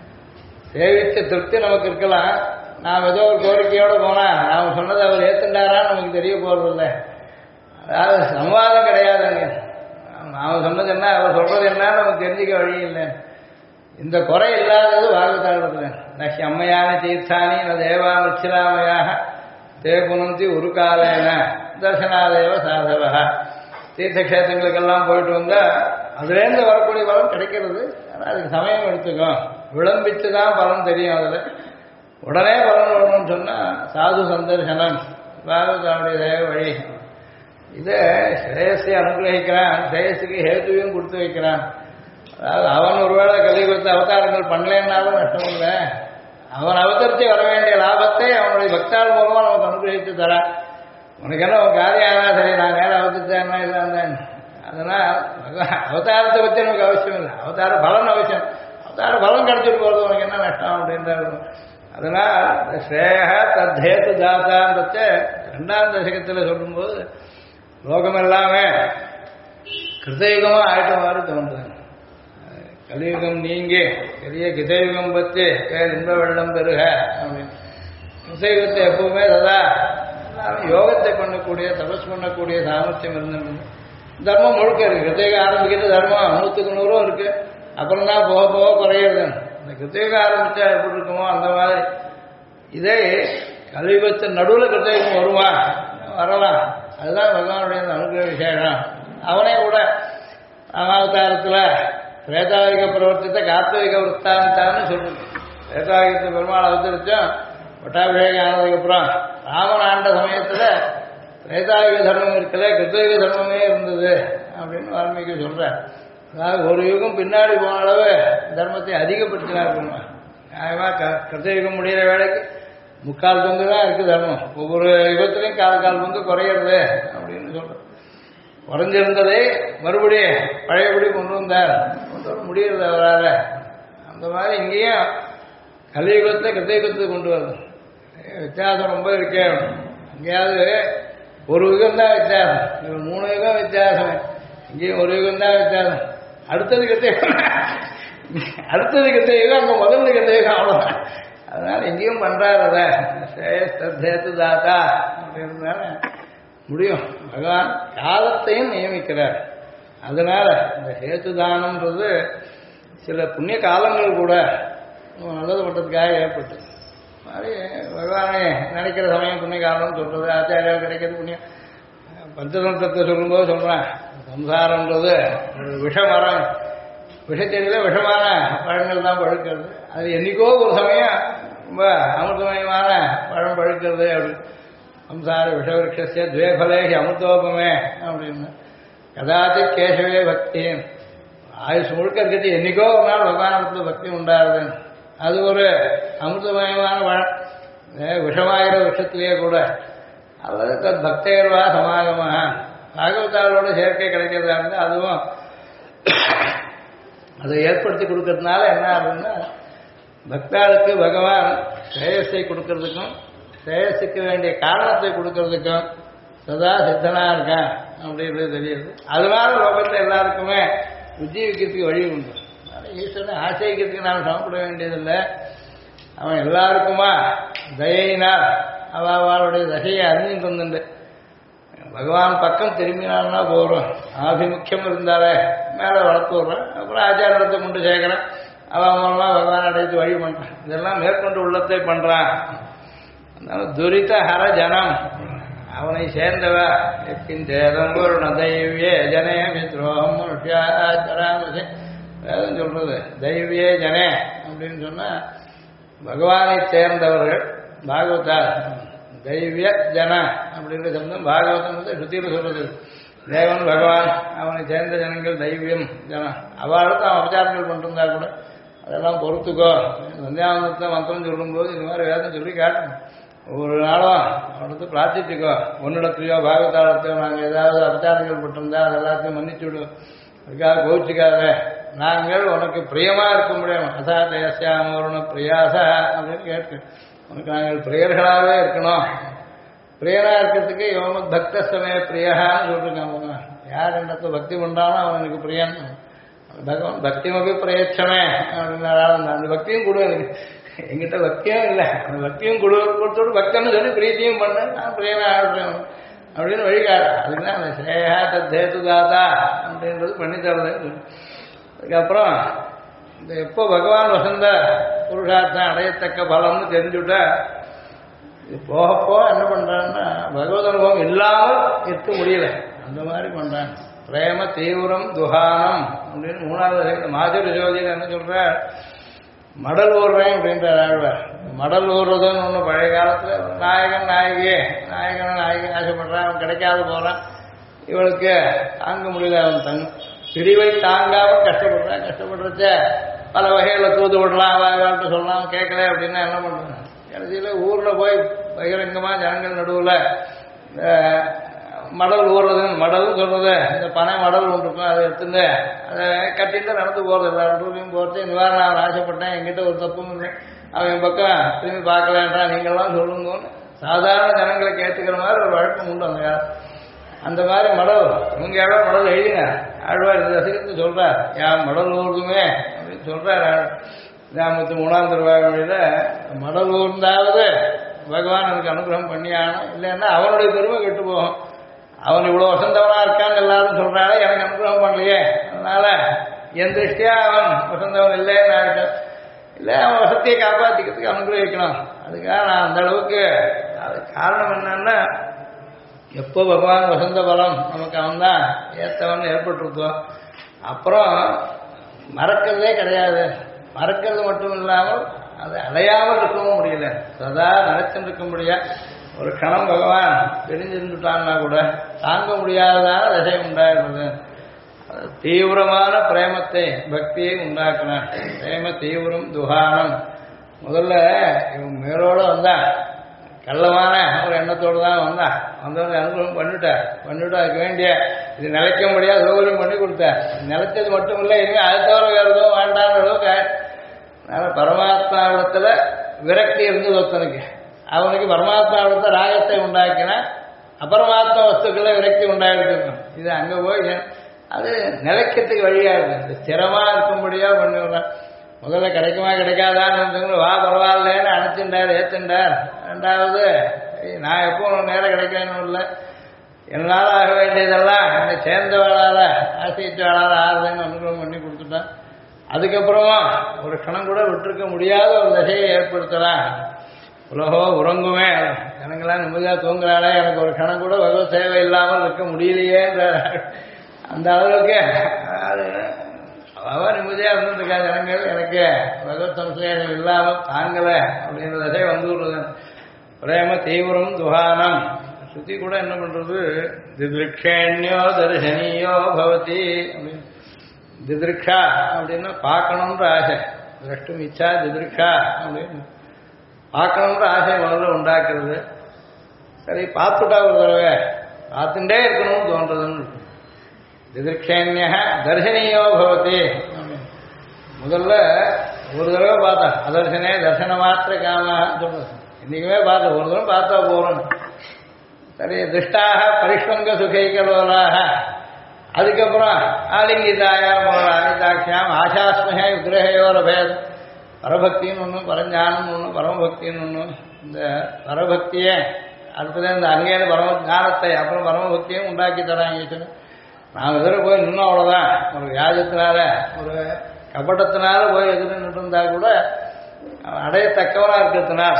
சேவித்த திருப்தி நமக்கு இருக்கலாம். நாம் ஏதோ ஒரு கோரிக்கையோடு போனால் நாம் சொன்னதை அவர் ஏற்றுண்டாரான்னு நமக்கு தெரிய போகிறதில்ல. அதாவது சம்வாதம் கிடையாதுங்க. நாம் சொன்னது என்ன, அவர் சொல்கிறது என்னன்னு நமக்கு தெரிஞ்சிக்க வழி இல்லை. இந்த குறை இல்லாதது பாகவதாரத்தில். நஷி அம்மையான தீர்த்தானி ந தேவா நிச்சிராமையாக தே புனந்தி ஒரு காலேன தர்சனாதேவ சாதவா. தீர்த்தக்ஷேத்திரங்களுக்கெல்லாம் போயிட்டு வந்தால் அதுலேருந்து வரக்கூடிய பலன் கிடைக்கிறது. ஆனால் அதுக்கு சமயம் எடுத்துக்கும். விளம்பித்து தான் பலன் தெரியும். அதில் உடனே பலன் வரணும்னு சொன்னால் சாது சந்தர்சனம் பாகவதாருடைய தேவ வழி. இதை ஸ்ரேயஸை அனுகிரகிக்கிறான், ஸ்ரேயஸுக்கு ஹேத்துவையும் கொடுத்து வைக்கிறான். அதாவது அவன் ஒருவேளை கலியுகத்தை அவதாரங்கள் பண்ணலன்னாலும் நஷ்டம் இல்லை. அவன் அவதரித்து வர வேண்டிய லாபத்தை அவனுடைய பக்தாள் மூலமாக நமக்கு அனுகிரகித்து தரான். உனக்கு என்ன உன் காரியம் ஆனா சரி, நான் நேரம் அவதரித்தேன்னா இல்லாந்தேன். அதனால் அவதாரத்தை பற்றி நமக்கு அவசியம் இல்லை. அவதார பலன் அவசியம். அவதார பலன் கிடைச்சிட்டு போகிறது உனக்கு என்ன நஷ்டம் அப்படின்றாரு. அதனால் ஸ்ரேய தத்தேத்து தாத்தான்றத 2ஆம் தசகத்தில் சொல்லும்போது லோகம் எல்லாமே கிருதயுகமாக ஆயிட்ட மாதிரி தோன்றுது. கலியுகம் நீங்கி பெரிய கிருதயுகம் பற்றி இன்ப வெள்ளம் பெருக அப்படின்னு. கிருதயுகத்தை எப்பவுமே சதா எல்லாரும் யோகத்தை பண்ணக்கூடிய தபஸ் பண்ணக்கூடிய சாமர்த்தியம் இருந்தது. தர்மம் முழுக்க இருக்கு. கிருதயுகம் ஆரம்பிக்கிறது தர்மம் 100க்கு 100 இருக்கு. அப்புறம் தான் போக போக குறையிறது. இந்த கிருதயுகம் ஆரம்பிச்சா எப்படி இருக்குமோ அந்த மாதிரி இதே கலியுகத்தின் நடுவில் கிருதயுகம் வருமா வரலாம். அதுதான் பகவானுடைய அனுகிரக விசேஷம். அவனே கூட அவதாரத்தில் பிரேதாவிக பிரவர்த்தித்த கார்த்திக விற்த்தாந்தான்னு சொல்லுது. பிரேதாவிகத்தை பெருமாள் அவதரிச்சோம். பட்டாபிஷேகம் ஆனதுக்கப்புறம் ராமன் ஆண்ட சமயத்தில் பிரேதாவிக தர்மம் இருக்கல, கிருத்தயுக தர்மமே இருந்தது அப்படின்னு வால்மீகி சொல்கிறார். அதாவது ஒரு யுகம் பின்னாடி போன அளவு தர்மத்தை அதிகப்படுத்தினார் பெருமாள். நியாயமாக கிருத்தயுகம் முடிகிற வேலைக்கு 3/4 பங்கு தான் இருக்குது தர்மம். ஒவ்வொரு யுகத்திலையும் 1/4 பங்கு குறையிறது அப்படின்னு சொல்கிறோம். குறைஞ்சிருந்ததை மறுபடியும் பழையபடி கொண்டு வந்தார். கொண்டு வர முடியறது அவரால். அந்த மாதிரி இங்கேயும் கலியுகத்தை கிருத்தயுகத்தை கொண்டு வருது. வித்தியாசம் ரொம்ப இருக்கே. எங்கேயாவது ஒரு யுகம் தான் வித்தியாசம், 3 யுகம் வித்தியாசம். இங்கேயும் ஒரு யுகம் தான் வித்தியாசம். அடுத்தது கிருத்தயுகம், அடுத்தது கிருத்தயுகம், அங்கே முதல்ல கிருத்தயுகம், அவ்வளோதான். அதனால எங்கேயும் பண்றாரு அதை சேத்து தாத்தா அப்படின்றதுனால முடியும். பகவான் காலத்தையும் நியமிக்கிறார். அதனால இந்த ஹேத்துதானம்ன்றது சில புண்ணிய காலங்கள் கூட நல்லது பண்ணுறதுக்காக ஏற்பட்டு மாதிரி பகவானை நினைக்கிற சமயம் புண்ணிய காலம்னு சொல்றது. ஆச்சாரியா கிடைக்கிறது புண்ணியம். பஞ்சதந்திரத்தை சொல்லும்போது சொல்றேன், சம்சாரம்ன்றது விஷமரம். விஷச்செடியில விஷமான பழங்கள் தான் பழுக்கிறது. அது என்னைக்கோ ஒரு சமயம் ரொம்ப அமிர்தமயமான பழம் பழுக்கிறது அப்படின்னு. சம்சார விஷவருஷஸ்ய துவேபலேஷி அமிர்தோபமே அப்படின்னு. கதாச்சி கேசவே பக்தி. ஆயுஷ் முழுக்க இருக்கிறது என்னைக்கோ ஒரு நாள் பகவானத்தில் பக்தி உண்டாகுதுன்னு. அது ஒரு அமிர்தமயமான பழம். விஷமாகிற விஷத்திலேயே கூட அல்லது தத் பக்தேர்வா சமாகமாக பாகவதாரோட சேர்க்கை கிடைக்கிறதா இருந்தால் அதுவும் அதை ஏற்படுத்தி கொடுக்கறதுனால என்ன ஆகுதுன்னா பக்தாளுக்கு பகவான் ஸ்ரேயஸை கொடுக்கறதுக்கும் ஸ்ரேயஸுக்கு வேண்டிய காரணத்தை கொடுக்கறதுக்கும் சதா சித்தனா இருக்கான் அப்படின்றது தெரியுது. அதனால லோகத்தை எல்லாருக்குமே உஜ்ஜீவிக்கிறதுக்கு வழி உண்டு. ஈஸ்வரனை ஆசைக்கிறதுக்கு நாம் சமப்பட வேண்டியதில்லை. அவன் எல்லாருக்குமா தயையினால் அவளுடைய தசையை அறிஞ்சிட்டு வந்துண்டு பகவான் பக்கம் திரும்பினால்னா போகிறோம். ஆபிமுக்கியம் இருந்தாலே மேலே வளர்த்து விடுறேன். அப்புறம் ஆச்சாரத்தை கொண்டு சேர்க்கிறேன். அவன் மூலமா பகவான் அடைத்து வழி பண்றான். இதெல்லாம் மேற்கொண்டு உள்ளத்தை பண்றான். அதனால துரித ஹர ஜனம் அவனை சேர்ந்தவ சேதம் ஒரு தைவியே ஜனே துரோகம் வேதம் சொல்றது. தைவியே ஜனே அப்படின்னு சொன்னா பகவானை சேர்ந்தவர்கள் பாகவதார். தைவிய ஜன அப்படின்ற சப்தம் பாகவதம் வந்து சுத்தியில சொல்றது. தேவன் பகவான் அவனை சேர்ந்த ஜனங்கள் தைவியம் ஜனம். அவளுக்கு அவன் உபச்சாரங்கள் பண்ணிருந்தா கூட அதெல்லாம் பொறுத்துக்கோ. சந்தியாவந்தத்தை மந்திரம் சொல்லும்போது இந்த மாதிரி வேதம் சொல்லி காட்டணும். ஒவ்வொரு நாளும் அவனுக்கு பிரார்த்திச்சுக்கோ. ஒன்னிடத்துலையோ பாகவதாளத்தையோ நாங்கள் ஏதாவது அபச்சாரங்கள் பட்டிருந்தா அது எல்லாத்தையும் மன்னிச்சு விடும். அதுக்காக கோவிச்சுக்காத. நாங்கள் உனக்கு பிரியமா இருக்க முடியும். அசாதயசியாமருண பிரியாச அப்படின்னு கேட்டு உனக்கு நாங்கள் பிரியர்களாகவே இருக்கணும். பிரியனா இருக்கிறதுக்கு யோமத் பக்த சமய பிரியான்னு சொல்லிருக்காங்க. யார் இடத்துல பக்தி பண்றானோ அவன் எனக்கு பிரியன். பகவான் பக்திமபி பிரயட்சமே அப்படின்னாலும் அந்த பக்தியும் கொடு. எனக்கு எங்கிட்ட பக்தியும் இல்லை. அந்த பக்தியும் கொடுத்தோடு பக்தன்னு சொல்லி பிரீத்தியும் பண்ண நான் பிரியனா ஆடுறேன் அப்படின்னு வழிகாடு. அதுக்குதான் அந்த ஸ்ரேயா தேது தாதா அப்படின்றது பண்ணித்தரது. அதுக்கப்புறம் இந்த எப்போ பகவான் வசந்த புருஷார்த்தம் அடையத்தக்க பலம்னு தெரிஞ்சுட்டா இது போகப்போ என்ன பண்றான்னா பகவத் அனுபவம் இல்லாமல் இருக்க முடியல. அந்த மாதிரி பண்றான். பிரேம தீவிரம் துகானம் அப்படின்னு மூணாவது மாதிரி ஜோதியில் என்ன சொல்ற மடல் ஊர்றேன் அப்படின்றார் ஆழ்வார். மடல் ஊர்றதுன்னு ஒன்று பழைய காலத்துல நாயகன் நாயகி ஆசைப்படுறான். அவன் கிடைக்காது போறான். இவளுக்கு தாங்க முடியல. அவன் பிரிவை தாங்காம கஷ்டப்படுறான். கஷ்டப்படுறச்ச பல வகைகளை தூது விடலாம். வாழ்க்கை சொல்லலாம். கேட்கல அப்படின்னா என்ன பண்றான்? கடைசியில ஊர்ல போய் பகிரங்கமா ஜனங்கள் நடுவுல மடல் ஊறுறதுன்னு மடல் சொல்றது. இந்த பனை மடல் ஒன்று இருக்கும். அதை எடுத்துட்டு அதை கட்டிட்டு நடந்து போறது. எல்லா இடத்துலையும் போறது. இந்த மாதிரி நான் ஆசைப்பட்டேன். என்கிட்ட ஒரு தப்பும் இல்லை. அவன் என் பக்கம் திரும்பி பார்க்கலன்றா நீங்கள்லாம் சொல்லுங்கன்னு சாதாரண ஜனங்களை கேட்டுக்கிற மாதிரி ஒரு வழக்கம் உண்டு அந்த காலம். அந்த மாதிரி மடல் இவங்க எவ்வளோ மடல் எழுதின ஆழ்வார் இந்த ரசிகத்து சொல்றார். யான் மடல் ஊர்துமே அப்படின்னு சொல்றாரு. 53ஆம் திருவாரூரில் மடல் ஊர்ந்தாவது பகவான் எனக்கு அனுகிரகம் பண்ணியானும். இல்லைன்னா அவனுடைய பெருமை கெட்டு போகும். அவன் இவ்வளோ வசந்தவனா இருக்கான்னு எல்லாரும் சொல்றாங்க. எனக்கு அனுகிரகம் பண்ணலையே. அதனால என் திருஷ்டியா அவன் வசந்தவன் இல்லைன்னு ஆகிட்டான். இல்லை அவன் வசதியை காப்பாற்றிக்கிறதுக்கு அனுகிரகிக்கணும். அதுக்காக நான் அந்த அளவுக்கு அது காரணம் என்னன்னா எப்போ பகவான் வசந்த பலம் நமக்கு அவன் தான் ஏற்றவன் ஏற்பட்டுருக்கோம். அப்புறம் மறக்கிறதே கிடையாது. மறக்கிறது மட்டும் இல்லாமல் அதை அலையாமல் இருக்கவும் முடியல. சதா நினைச்சுட்டு இருக்க முடியாது. ஒரு கணம் பகவான் தெரிஞ்சிருந்துட்டான்னா கூட தாங்க முடியாததான தசை உண்டாகிறது. தீவிரமான பிரேமத்தை பக்தியை உண்டாக்குனான். பிரேம தீவிரம் துகானம். முதல்ல இவன் மேலோட வந்தான். கள்ளமான ஒரு எண்ணத்தோடு தான் வந்தான். வந்தவங்க அனுகிரகம் பண்ணிட்டு அதுக்கு வேண்டிய இது நிலைக்க முடியாது சௌகரியம் பண்ணி கொடுத்தார். நிலைச்சது மட்டும் இல்லை, இனிமேல் அது தவிர வேறு எதுவும் வேண்டான்ற அளவுக்கு. அதனால பரமாத்மாவிடத்துல விரக்தி இருந்தது ஒருத்தனுக்கு. அவனுக்கு பரமாத்மாவிடத்தை ராகத்தை உண்டாக்கினா அபரமாத்மா வஸ்துக்களை விரக்தி உண்டாகிருக்கணும். இது அங்கே போய் அது நிலைக்கிறதுக்கு வழியாக இருக்கு. ஸ்திரமா இருக்கும்படியா பண்ணி விடுறான். முதல்ல கிடைக்குமா கிடைக்காதான்னு வா பரவாயில்லன்னு அனுப்பிச்சுட்டார், ஏத்துண்டார். ரெண்டாவது நான் எப்போ நேரம் கிடைக்கணும் இல்லை, என்னால் ஆக வேண்டியதெல்லாம் என்னை சேர்ந்தவளால ஆசைச்சவளால ஆறுதுன்னு அனுகிரகம் பண்ணி கொடுத்துட்டான். அதுக்கப்புறமா ஒரு கணம் கூட விட்டுருக்க முடியாத ஒரு தசையை ஏற்படுத்தலாம். உலகோ உறங்குமே ஜனங்களாம் நிம்மதியாக தூங்குறாளே, எனக்கு ஒரு கணம் கூட பகவத் சேவை இல்லாமல் இருக்க முடியலையேன்ற அந்த அளவுக்கு அது அவன் நிம்மதியாக இருந்துருக்கா ஜனங்கள். எனக்கு பகவத் சம்சேஷம் இல்லாமல் தாங்கலை அப்படின்ற தசை வந்துடுறது. பிரேம தீவிரம் துகானம். ஸ்ருதி கூட என்ன பண்றது, திதிருக்ஷேண்யோ தர்சனியோ பவதி அப்படின்னு. திதிருக்ஷா அப்படின்னா பார்க்கணுன்ற ஆசை. திரஷ்டும் இச்சா திதிருக்ஷா அப்படின்னு பார்க்கணுன்ற ஆசை முதல்ல உண்டாக்குறது. சரி பார்த்துட்டா ஒரு தடவை பார்த்துட்டே இருக்கணும்னு தோன்றதுன்னு. திதிருக்ஷேண்ய தர்சனியோ பவதி. முதல்ல ஒரு தடவை பார்த்தேன் அதர்சனே தர்சன மாத்திர காமன்னு சொல்றது. இன்னைக்குமே பார்த்தேன், ஒரு தடவை பார்த்தா போறோம். சரி, திருஷ்டாக பரிஷ்வங்க சுகைகளோலாக, அதுக்கப்புறம் ஆலிங்கிதாயா அனிதாட்சியாம் ஆசாஸ்மகே விக்கிரகையோர பேதம். பரபக்தின்னு ஒன்று, பரஞானம் ஒன்று, பரமபக்தின்னு ஒன்று. இந்த பரபக்தியை அடுத்தது இந்த அங்கேயிருந்து பரம ஞானத்தை அப்புறம் பரமபக்தியும் உண்டாக்கி தராங்க. நாம் எதிர போய் நின்னோம் அவ்வளோதான். ஒரு வியாஜத்தினால ஒரு கபட்டத்தினால போய் எதிர நின்று இருந்தா கூட அடையத்தக்கவனாக இருக்கிறதுனால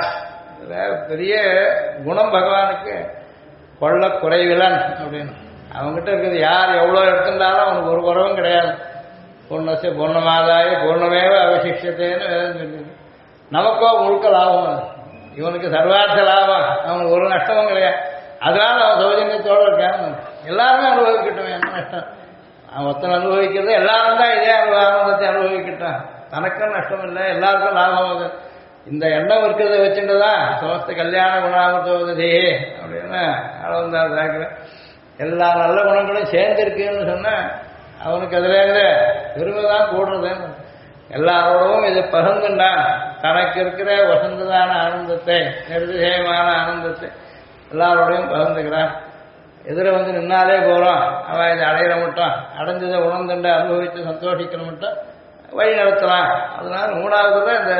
பெரிய குணம் பகவானுக்கு கொள்ள குறைவிலன் அப்படின்னு. அவங்ககிட்ட இருக்குது யார் எவ்வளோ எடுத்துட்டாலும் அவனுக்கு ஒரு குறவும் கிடையாது. பூர்ணசே பூர்ணமாதாய பூர்ணமேவ அவசிஷத்தேன்னு வேதம் சொல்லியிருக்கு. நமக்கோ முழுக்க லாபம் அது. இவனுக்கு சர்வார்த்த லாபம், அவனுக்கு ஒரு நஷ்டமும் கிடையாது. அதனால அவன் சௌஜன்யத்தோடு இருக்கான்னு எல்லாருமே அனுபவிக்கட்டும். என்ன நஷ்டம்? அவன் ஒருத்தன் அனுபவிக்கிறது எல்லாரும் தான் இதே ஆனந்தத்தை அனுபவிக்கட்டும். தனக்கும் நஷ்டம் இல்லை, எல்லாருக்கும் லாபம் அது. இந்த எண்ணம் இருக்கிறத வச்சுட்டு தான் சமஸ்த கல்யாண குணாமத்தோதே அப்படின்னு அளவந்தார் தாக்குற. எல்லா நல்ல குணங்களும் சேர்ந்திருக்குன்னு சொன்னா அவனுக்கு அதுலேருந்து பெருமை தான் கூடுறதுன்னு. எல்லாரோடவும் இதை பகிர்ந்துண்டான். தனக்கு இருக்கிற வசந்ததான ஆனந்தத்தை, நிர்திசயமான ஆனந்தத்தை எல்லாரோடையும் பகிர்ந்துக்கிறான். எதிர வந்து நின்னாலே போகிறோம், அவன் இதை அடையிற மட்டும், அடைஞ்சதை உணர்ந்துண்டு அனுபவித்து சந்தோஷிக்கிற மட்டும் வழி நடத்தலாம். அதனால மூணாவது இந்த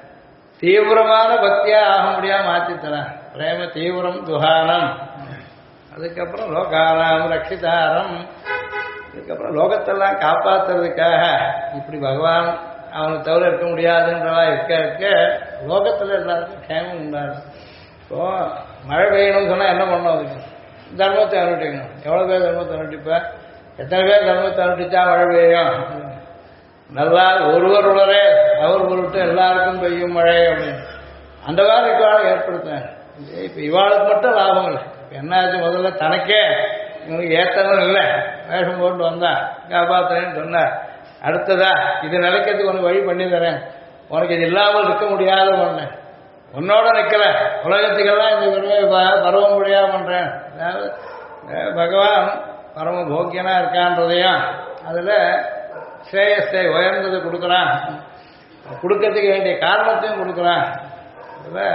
தீவிரமான பக்தியாக ஆக முடியாம மாற்றித்தரான். பிரேம தீவிரம் துகானம், அதுக்கப்புறம் லோகானாம் ரட்சிதாரம், அதுக்கப்புறம் லோகத்தெல்லாம் காப்பாற்றுறதுக்காக இப்படி பகவான் அவனை தவிர இருக்க முடியாதுன்றவா இருக்க லோகத்தில் எல்லாருக்கும் கேமம் உண்டாது. இப்போ மழை பெய்யணும்னு சொன்னால் என்ன பண்ணணும்? அதுக்கு தர்மத்தை அனுட்டிக்கணும். எவ்வளோ பேர் தர்மத்தை அனுட்டிப்ப? எத்தனை பேர் தர்மத்தை அனுட்டிச்சா மழை பெய்யும்? நல்லா ஒருவர் உளரே அவர் பொருட்டு எல்லாருக்கும் பெய்யும் மழை அப்படின்னு அந்த மாதிரி இவ்வாறு ஏற்படுத்தினேன். இப்போ இவாளுக்கு மட்டும் லாபம் இல்லை. இப்போ என்னாச்சு? முதல்ல தனக்கே இவனுக்கு ஏத்தனும் இல்லை, வேஷம் போட்டு வந்தான், காப்பாற்றுறேன்னு சொன்னார். அடுத்ததா இது நிலைக்கிறதுக்கு உனக்கு வழி பண்ணி தரேன், உனக்கு இது இல்லாமல் இருக்க முடியாத ஒன்று, உன்னோட நிற்கல உலகத்துக்கெல்லாம் இந்த பெருமை பரவ முடியாம பண்றேன். அதாவது பகவான் பரம போக்கியனா இருக்கான்றதையும் அதில் ஸ்ரேயஸை உயர்ந்ததை கொடுக்குறான், கொடுக்கறதுக்கு வேண்டிய காரணத்தையும் கொடுக்குறான். அதில்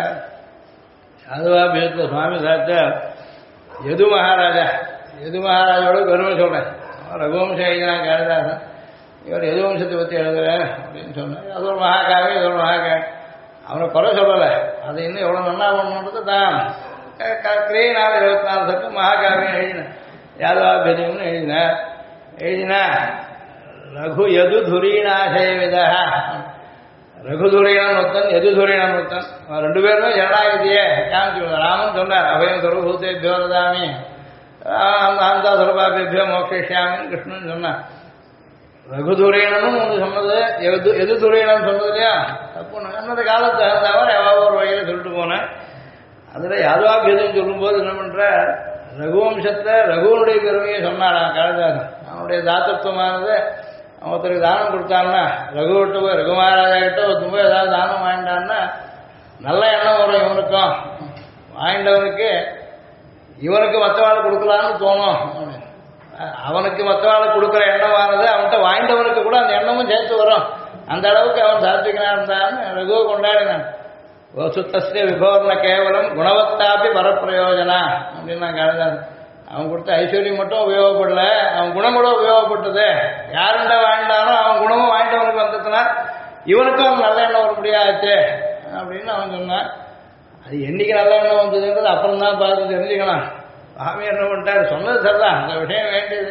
அதுவாபியத்தில் சுவாமி சாச்சார் யது மகாராஜா, யது மகாராஜோட பெருமை சொல்றேன். ரகுவம்சம் எழுதினான் காளிதாசன், இவர் யதுவம்சத்தை பற்றி எழுதுறேன் அப்படின்னு சொன்னார். அது ஒரு மகாகாவியம், இது ஒரு மகாகாவியம். அவனை குறை சொல்லலை, அது இன்னும் எவ்வளோ நல்லா பண்ணணுன்றது தான் கிரீனாவது 24 சட்டம் மகாகாவியம் எழுதினேன். யாதவாபியம்னு எழுதினா ரகு யது துரீனாசேவிதா, ரகுதுரையான் ஒருத்தன் எதுதுரையான் ஒருத்தன், ரெண்டு பேருமே ஜனநாயகத்தையே காமிச்சு. ராமன் சொன்னார் அபயம் சர்வபூதே பியோரதாமி ஆந்தா சர்வாபியோ மோக்ஷாமின்னு கிருஷ்ணன் சொன்னான். ரகுதுரையனும் ஒன்று சொன்னது, எதுதுரையனும் சொன்னது இல்லையா தப்பு. அன்னது காலத்து தகுந்தவர் எவ்வளோ ஒரு வகையில் சொல்லிட்டு போனேன். அதில் யாதவாபியதம் சொல்லும்போது என்ன பண்ற, ரகுவம்சத்தை ரகுவனுடைய பெருமையை சொன்னாராம் காளிதாசன். அவனுடைய தாத்தத்துவமானது ஒருத்தருக்கு தானம் கொடுத்தான்னா, ரகுவிட்ட போய் ரகுமகாராஜா கிட்ட ஒருத்தன் போய் ஏதாவது தானம் வாங்கிட்டான்னா நல்ல எண்ணம் வரும் இவனுக்கும். வாங்கிட்டவனுக்கு இவனுக்கு மற்றவாளை கொடுக்கலான்னு தோணும். அவனுக்கு மற்றவாளை கொடுக்குற எண்ணமானது அவன்கிட்ட வாங்கிட்டவனுக்கு கூட அந்த எண்ணமும் சேர்த்து வரும். அந்த அளவுக்கு அவன் சாத்விகனா இருந்தான்னு ரகுவை கொண்டாடினான். சுத்தஸ்ரீ விபவர்ண கேவலம் குணவத்தாப்பி பரப்பிரயோஜனா அப்படின்னு நான் காளிதாசன். அவன் கொடுத்த ஐஸ்வர்யம் மட்டும் உபயோகப்படல, அவன் குணம் கூட உபயோகப்பட்டது. யாருண்ட வாழ்ந்தானோ அவன் குணமும் வாங்கிட்டவனுக்கு வந்ததுனா இவனுக்கும் அவன் நல்ல எண்ணம் வர முடியாச்சு அப்படின்னு அவன் சொன்னான். அது என்னைக்கு நல்ல எண்ணம் வந்ததுன்றது அப்புறம் தான் பார்த்து தெரிஞ்சுக்கலாம். சுவாமி என்ன பண்ணிட்டாரு, சொன்னது சரிதான், அந்த விஷயம் வேண்டியது.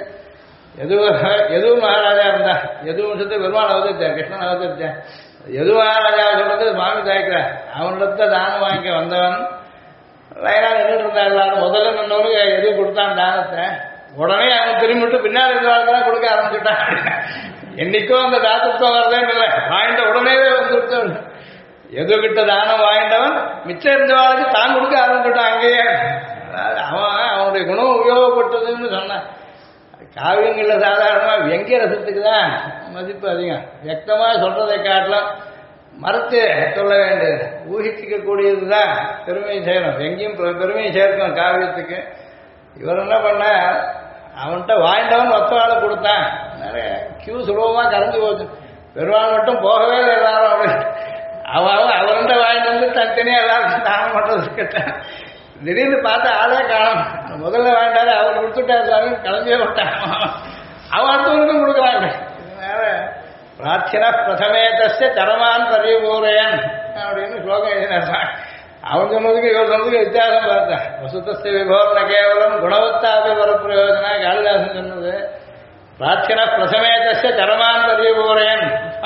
எது மகாராஜா இருந்தா, எது வம்சத்தை பெருமாள் அவதரித்தேன், கிருஷ்ணன் அவதரித்தேன். எது மகாராஜா சொல்றது சுவாமி தாய்க்கிறார். அவனிடத்த தானம் வாங்கிக்க வந்தவன் லைனா நின்றுட்டு இருந்தா எல்லாரும். முதல்ல நின்றவனுக்கு எது கொடுத்தான் தானத்தை, உடனே அவன் திரும்பிட்டு பின்னாடி இருக்கிறாள் கொடுக்க ஆரம்பிச்சுட்டான். என்னைக்கும் அந்த தாத்தத்துவம் வரதேன்னு இல்லை, வாங்கிட்ட உடனே வந்துருத்தவன். எது கிட்ட தானம் வாங்கிட்டவன் மிச்சம் இருந்தவாளுக்கு தான் கொடுக்க ஆரம்பிச்சுட்டான் அங்கேயே. அவன் அவனுடைய குணம் உபயோகப்பட்டதுன்னு சொன்னான். காவியங்கள்ல சாதாரணமா வெங்கிய ரசத்துக்கு தான் மதிப்பு அதிகம். வியக்தமாக சொல்றதை காட்டலாம் மறுத்து சொல்ல வேண்டியது, ஊகிக்க கூடியது தான் பெருமையை செய்யணும். எங்கேயும் பெருமையை சேர்க்கணும் காவியத்துக்கு. இவர் என்ன பண்ண, அவன்கிட்ட வாங்கிட்டவன் ஒத்த ஆளை கொடுத்தான், நிறைய கியூ சுலபமாக கரைஞ்சி போச்சு. பெருமாள் மட்டும் போகவே இல்லை எல்லாரும் அப்படி அவருண்ட வாங்கிட்டு வந்து தனித்தனியா எல்லாருக்கும் தானம் பண்றது கேட்டேன். திடீர்னு பார்த்தா ஆளே காணும். முதல்ல வாங்கிட்டாரு அவர் கொடுத்துட்டாரு சாமி கிளம்பியே விட்டான். அவன் அடுத்தவனுக்கும் கொடுக்குறாங்க. இதனால பிரார்த்தனா பிரதமே தஸ்ய சரமான் பரிபூரையன் அப்படின்னு ஸ்லோகம் எழுதினார். அவன் சொன்னதுக்கு இவர் சொன்னதுக்கு வித்தியாசம் பார்த்தேன். வசுத்தஸ்ய விபோர்ண கேவலம் குணவத்தாபி வரப்பிரயோஜனா காளிதாசன் சொன்னது. பிரார்த்தனா பிரதமே தஸ்ய சரமான் பரிபூரையன்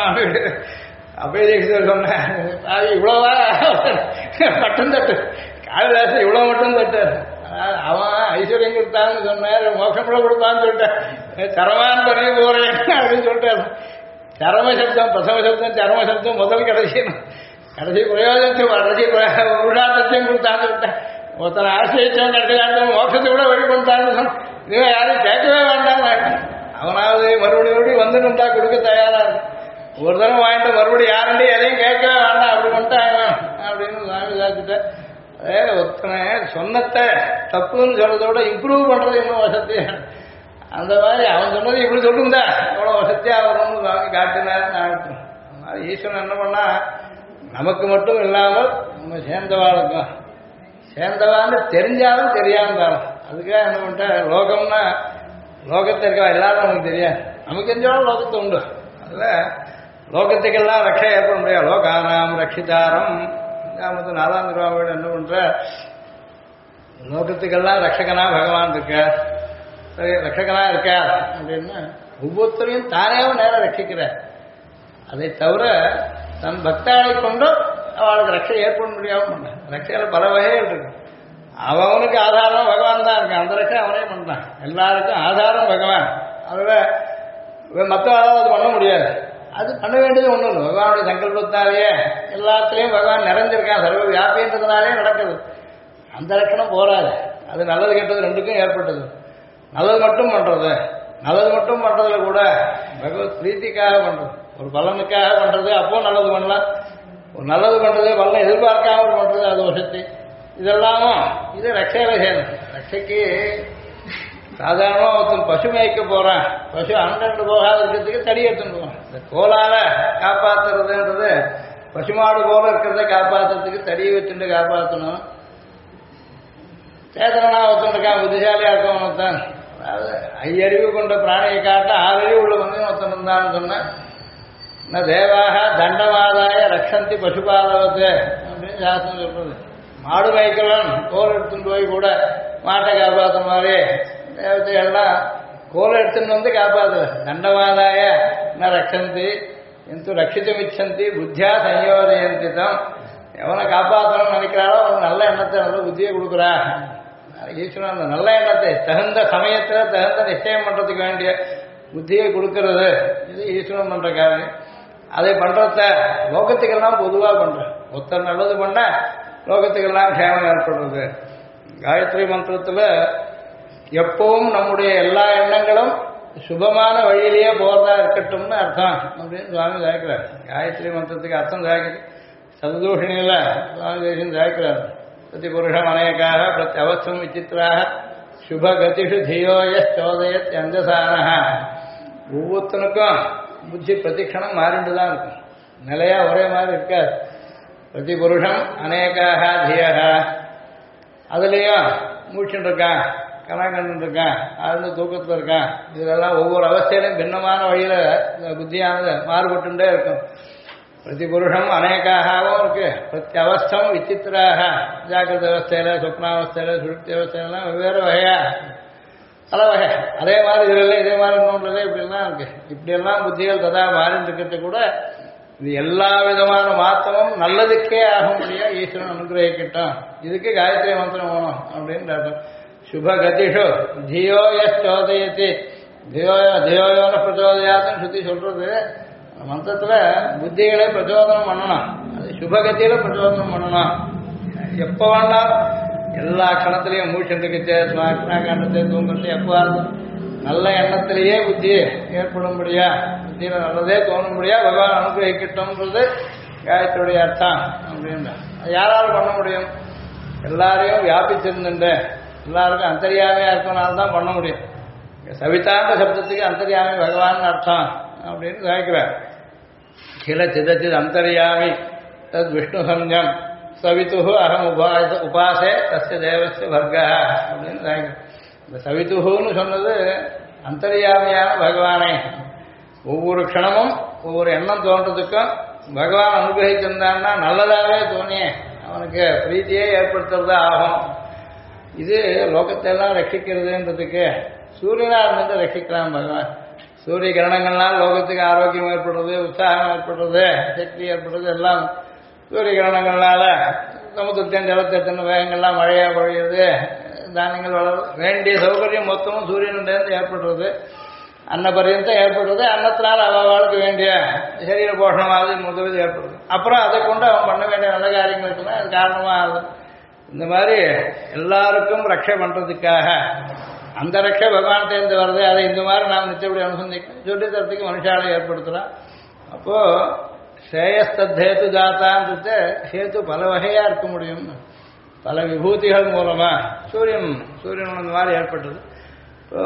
அப்படியே சொன்னேன். இவ்வளவா மட்டும் தட்டு காளிதாசன் இவ்வளவு மட்டும் தட்டார். அவன் ஐஸ்வர்யம் கொடுத்தான்னு சொன்னார், மோட்சம் கூட கொடுப்பான்னு சொல்லிட்டான். சரமான் பரிபூரையன் அப்படின்னு சொல்லிட்டார். சரம சப்தம் பிரசவ சப்தம் சரம சப்தம் முதல் கடைசி பிரயோஜனத்தையும் கடைசி உருடாத்தத்தையும் கொடுத்தான்னு விட்டேன். ஒருத்தனை ஆசிரியச்சவன் கடைசி காலத்தில் மோட்சத்தை கூட வழி பண்ணிட்டான்னு சொன்ன. இவன் யாரும் கேட்கவே வேண்டாம். அவனாவது மறுபடியும் வந்துட்டு இருந்தா கொடுக்க தயாரா இருக்கு. ஒரு தடவை வாங்கிட்டு மறுபடியும் யாருண்டே எதையும் கேட்கவே வேண்டாம் அப்படி பண்ணிட்டாங்க அப்படின்னு சாமி சாப்பிட்டுட்டேன். அதே ஒருத்தனை சொன்னத்தை தப்புன்னு சொல்றதோட இம்ப்ரூவ் பண்றது இன்னும் வசதி. அந்த மாதிரி அவன் சொன்னது இப்படி சொல்லுந்தா எவ்வளோ வசதியாக வரும்னு வாங்கி காட்டினாருன்னு ஆகட்டும். அந்த மாதிரி ஈஸ்வரன் என்ன பண்ணா நமக்கு மட்டும் இல்லாமல் நம்ம சேர்ந்தவாளுக்கும் சேர்ந்தவான்னு தெரிஞ்சாலும் தெரியாமல் தானும். அதுக்காக என்ன பண்ணிட்டா லோகம்னா லோகத்தை இருக்கா எல்லாரும் நமக்கு தெரியாது. நமக்கு தெரிஞ்சாலும் லோகத்தை உண்டு. அதில் லோகத்துக்கெல்லாம் ரட்சை ஏற்பட முடியாது. லோகானாம் ரட்சிதாரம் 4ஆம் திருவாவீடு என்ன பண்ற லோகத்துக்கெல்லாம் ரட்சகனா பகவான் இருக்கார். சரி ரட்சகனா இருக்கார் அப்படின்னா ஒவ்வொருத்தரையும் தானேவும் நேரம் ரட்சிக்கிறார். அதை தவிர தன் பக்தாளை கொண்டு அவளுக்கு ரட்சை ஏற்பட முடியாமல் பண்ண. ரட்சையில பல வகைகள் இருக்கு. அவனுக்கு ஆதாரம் பகவான் தான் இருக்கான். அந்த ரட்சை அவனே பண்றான். எல்லாருக்கும் ஆதாரம் பகவான். அதில் மற்ற ஆதாரம் பண்ண முடியாது. அது பண்ண வேண்டியது ஒன்றும் இல்லை. பகவானுடைய சங்கல்பத்தாலேயே எல்லாத்துலேயும் பகவான் நிறைஞ்சிருக்கான். சர்வ வியாபின்றதுனாலே நடக்குது. அந்த லட்சணம் போராது. அது நல்லது கெட்டது ரெண்டுக்கும் ஏற்பட்டது. நல்லது மட்டும் பண்றது, நல்லது மட்டும் பண்றதுல கூட பகவத் பிரீத்திக்காக பண்றது, ஒரு பலனுக்காக பண்றது. அப்போ நல்லது பண்ணலாம். ஒரு நல்லது பண்றது பலனை எதிர்பார்க்காமல் பண்றது அது வசதி. இதெல்லாமும் இது ரட்சையில சேரும். ரட்சைக்கு சாதாரணமாக ஒருத்தன் பசு மேய்க்க போறான். பசு அண்டண்டு போகாத இருக்கிறதுக்கு தடி எடுத்துட்டு போவான். இந்த கோலால காப்பாத்துறதுன்றது பசுமாடு போல இருக்கிறத காப்பாற்றுறதுக்கு தடியை வச்சுட்டு காப்பாற்றணும். சேதனா ஒருத்தன் இருக்கான், புத்திசாலியா இருக்கவன் தான். அதாவது 5 அறிவு கொண்ட பிராணியை காட்ட 6 அறிவு உள்ள வந்து ஒருத்தன் இருந்தான்னு சொன்ன தேவாக தண்டவாதாய ரக்ஷந்தி பசுபாலவத்து அப்படின்னு சாஸ்திரம் சொல்றது. மாடு மேய்க்கலாம் கோல் எடுத்துட்டு போய் கூட மாட்டை காப்பாற்ற மாதிரி தேவதைகள்லாம் கோல் எடுத்துன்னு வந்து காப்பாற்று. தண்டவாதாய ந ரக்ஷந்தி எந்த ரட்சிதமிச்சந்தி புத்தியா சயோஜயந்தி தான். எவனை காப்பாற்றணும்னு நினைக்கிறாரோ அவனுக்கு நல்ல எண்ணத்தை நல்ல புத்தியை கொடுக்குறா. ஈஸ்வரன் அந்த நல்ல எண்ணத்தை தகுந்த சமயத்தில் தகுந்த நிச்சயம் பண்றதுக்கு வேண்டிய புத்தியை கொடுக்கறது இது ஈஸ்வரன் பண்ற காரியம். அதை பண்றத லோகத்துக்கெல்லாம் பொதுவாக பண்ற. ஒருத்தர் நல்லது பண்ண லோகத்துக்கெல்லாம் கேமம் ஏற்படுறது. காயத்ரி மந்திரத்துல எப்பவும் நம்முடைய எல்லா எண்ணங்களும் சுபமான வழியிலேயே போறதா இருக்கட்டும்னு அர்த்தம் அப்படின்னு சுவாமி சாய்க்கிறார். காயத்ரி மந்திரத்துக்கு அர்த்தம் சாய்க்குது. சதுதூஷணியில சுவாமி தேசியம் சாய்க்கிறார். பிரதி புருஷம் அநேகாக பிரத்தி அவஸ்தம் விசித்திராக சுபகதிஷு தியோயோதயத் அந்தசானக. ஒவ்வொருத்தனுக்கும் புத்தி பிரதிக்ஷணம் மாறிண்டு தான் இருக்கும். நிலையா ஒரே மாதிரி இருக்காது. பிரதி புருஷம் அநேகாக தியாக அதுலேயும் மூச்சுட்டு இருக்கான், கணக்கண்டு இருக்கான், ஆழ்ந்த தூக்கத்தில் இருக்கான். இதெல்லாம் ஒவ்வொரு அவஸ்தையிலும் பின்னமான வழியில புத்தியானது மாறுபட்டுட்டே இருக்கும். பிரதி புருஷம் அநேகாகவும் இருக்கு. பிரத்தி அவஸ்தம் விசித்திராக ஜாக்கிரத அவஸ்தையில சொப்னாவஸ்தையில சுழுப்தி அவஸ்தையிலாம் வெவ்வேறு வகையா பல வகை. அதே மாதிரி இதுல இதே மாதிரி இன்னொன்றது இப்படிலாம் இருக்கு. இப்படியெல்லாம் புத்திகள் ததா மாறிட்டு இருக்கிறது கூட இது எல்லா விதமான மாற்றமும் நல்லதுக்கே ஆகும்படியா ஈஸ்வரன் அனுகிரகிக்கட்டும். இதுக்கு காயத்ரி மந்திரம் வேணும் அப்படின்னு அர்த்தம். சுபகதிஷு தியோயோதயத்தி தியோயோன பிரச்சோதயாத்துன்னு சுத்தி சொல்றது. மந்திரத்துல புத்திகளை பிரச்சோதனம் பண்ணணும். அது சுபகத்தியில பிரச்சோதனம் பண்ணணும். எப்ப வேண்டாலும் எல்லா கணத்திலையும் மூச்சத்துக்கு காண்டத்தை தூங்குறது எப்போ நல்ல எண்ணத்திலேயே புத்தி ஏற்படும்படியா புத்தியில நல்லதே தோணும்படியா பகவான் அனுகிரகிக்கட்டும்ன்றது காயத்ரியுடைய அர்த்தம் அப்படின்ற. யாராலும் பண்ண முடியும்? எல்லாரையும் வியாபிச்சிருந்துட்டு எல்லாருக்கும் அந்தரியாமையா இருக்கனால்தான் பண்ண முடியும். சவிதாந்த சப்தத்துக்கு அந்தரியாமை பகவான் அர்த்தம் அப்படின்னு கேட்கிறார். கில சிதச்சித் அந்தர்யாமி தத் விஷ்ணு சம்யம் சவித்து அகம் உபாசே தஸ்ய தேவஸ்ய வர்க்கா அப்படின்னு இந்த சவித்துன்னு சொன்னது அந்தர்யாமியான பகவானே. ஒவ்வொரு க்ஷணமும் ஒவ்வொரு எண்ணம் தோன்றதுக்கும் பகவான் அனுகிரகிச்சிருந்தான்னா நல்லதாகவே தோணியே அவனுக்கு பிரீத்தியே ஏற்படுத்துறதா ஆகும். இது லோகத்தை எல்லாம் ரட்சிக்கிறதுன்றதுக்கு சூரியனா இருந்துட்டு ரட்சிக்கலாம் பகவான். சூரிய கிரணங்கள்லாம் லோகத்துக்கு ஆரோக்கியம் ஏற்படுறது, உற்சாகம் ஏற்படுறது, சக்தி ஏற்படுறது எல்லாம் சூரிய கிரணங்கள்னால சமுத்திரத்தின் ஜலத்தின் வேகங்கள்லாம் மழையா பொழியுது, தானியங்கள் வளர்றது, வேண்டிய சௌகரியம் மொத்தமும் சூரியனிலிருந்து ஏற்படுறது, அன்ன பரியந்தம் ஏற்படுறது. அன்னத்தினால் அவளுக்கு வேண்டிய சரீர போஷணமாவது முதல் ஏற்படுது. அப்புறம் அதை கொண்டு அவன் பண்ண வேண்டிய நல்ல காரியங்களுக்குலாம் அது காரணமாக ஆகுது. இந்த மாதிரி எல்லாருக்கும் ரட்சை பண்றதுக்காக அந்த ரட்சை பகவான் தேர்ந்து வருது. அதை இந்த மாதிரி நாம் நிச்சயப்படி அனுசந்திக்க சொல்லி தரத்துக்கு மனுஷாலை ஏற்படுத்துறோம். அப்போ ஸ்ரேயஸ்தேத்து ஜாத்தான்றது ஹேத்து பல வகையா இருக்க முடியும். பல விபூதிகள் மூலமா சூரியன் இந்த மாதிரி ஏற்பட்டது. இப்போ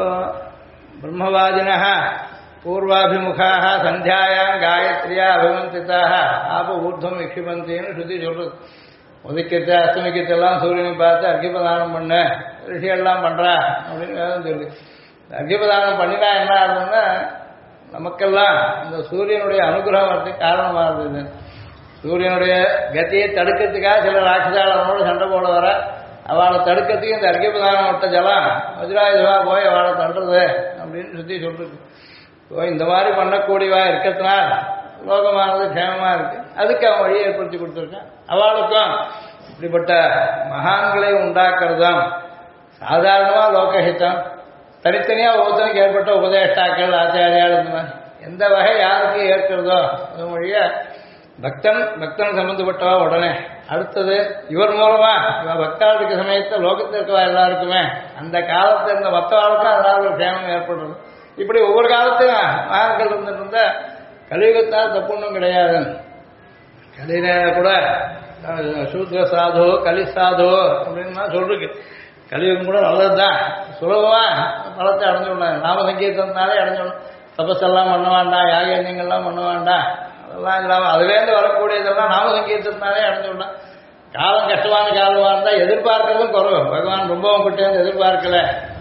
பிரம்மவாதினः பூர்வாபிமுகாः சந்தியாயாம் காயத்ரியா அபிமந்திதாக ஆப ஊர்துவம் விக்ஷிபந்தின்னு சுத்தி சொல்றது. உதிக்கத்தை அஸ்தமிக்கத்தெல்லாம் சூரியனை பார்த்து அர்க்கியபதானம் பண்ண ரிஷியெல்லாம் பண்றா அப்படின்னு வேதம் சொல்லி அர்க்கியபதானம் பண்ணினா என்ன ஆகுதுன்னா நமக்கெல்லாம் இந்த சூரியனுடைய அனுகிரகம் வரதுக்கு காரணமாக இருந்தது. சூரியனுடைய கத்தியை தடுக்கிறதுக்காக சில ராட்சசாளனோட சண்டை போட வர அவளை தடுக்கிறதுக்கு இந்த அர்க்கியபதானம் விட்ட ஜலம் வஜ்ராயுதவா போய் அவளை தண்டுறது அப்படின்னு சுத்தி சொல்றது. இந்த மாதிரி பண்ணக்கூடியவா இருக்கிறதுனால லோகமானது க்ஷேமமா இருக்கு. அதுக்கு அவன் வழியை ஏற்படுத்தி கொடுத்துருக்கான். அவளுக்கும் இப்படிப்பட்ட மகான்களை உண்டாக்குறதும் சாதாரணமா லோகஹிதம். தனித்தனியா ஒவ்வொருத்தனுக்கு ஏற்பட்ட உபதேஷ்டாக்கள் ஆச்சாரியால் இந்த மாதிரி எந்த வகை யாருக்கு ஏற்கிறதோ அது வழியா பக்தன் சம்பந்தப்பட்டவா உடனே அடுத்தது இவர் மூலமா பக்தாளுக்கு சமயத்தை லோகத்தில் இருக்கவா எல்லாருக்குமே அந்த காலத்தில் இருந்த மற்றவாளுக்கும் அதனால ஒரு க்ஷேமம் ஏற்படுறது. இப்படி ஒவ்வொரு காலத்தையும் மகான்கள் இருந்துட்டு இருந்தா கலியுகத்தால் தப்புன்னும் கிடையாது. கலியில கூட சூத்ர சாது கலி சாது அப்படின்னு சொல்றீங்க. கலியுகம் கூட நல்லதுதான், சுலபமா பலத்தை அடைஞ்சுடலாம். நாம சங்கீர்த்தனாலே அடைஞ்சிடலாம். தபஸெல்லாம் பண்ண வேண்டாம், யாகயங்கள்லாம் பண்ண வேண்டாம், அதெல்லாம் இல்லாமல் அதுலேருந்து வரக்கூடியதெல்லாம் நாம சங்கீர்த்தனாலே அடைஞ்சுடலாம். காலம் கஷ்டமான காலமா இருந்தா எதிர்பார்க்கறதும் குறவு. பகவான் ரொம்பவும் கிட்டேருந்து எதிர்பார்க்கல.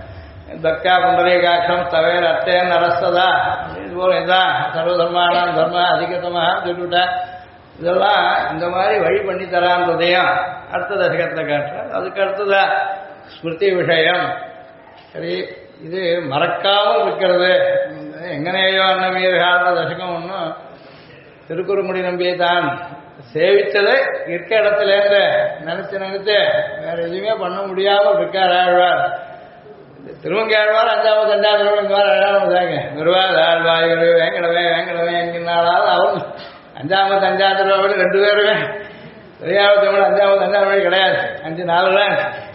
தக்கா புண்டரீகாட்சம் தவேர் அத்தேன் அரசதா இது போல இதான் சர்வதர்மானாம் தர்ம அதிகத்தமாக சொல்லிவிட்டா. இதெல்லாம் இந்த மாதிரி வழி பண்ணி தரான்றதையும் அடுத்த தசகத்தில் காட்டுறார். அதுக்கு அடுத்ததா ஸ்மிருதி விஷயம். சரி, இது மறக்காமல் இருக்கிறது. எங்கனேயோ அன்னமீர்கால தசகம் ஒன்றும் திருக்குறுங்குடி நம்பியை தான் சேவித்ததை இருக்க இடத்துலேருந்து நினைச்சு வேற எதுவுமே பண்ண முடியாமல் இருக்கார் ஆழ்வார். திருவங்கி ஆழ்வார் 5வது 2வது அழகானதாங்க. நிர்வாதாழ்வாய்கள் வேங்கடவே என்கிறாளால் அவன் 5வது 5வது 2 பேருமே தெரியாத தமிழ் 5வது 5வது கிடையாது. 5 4 தான்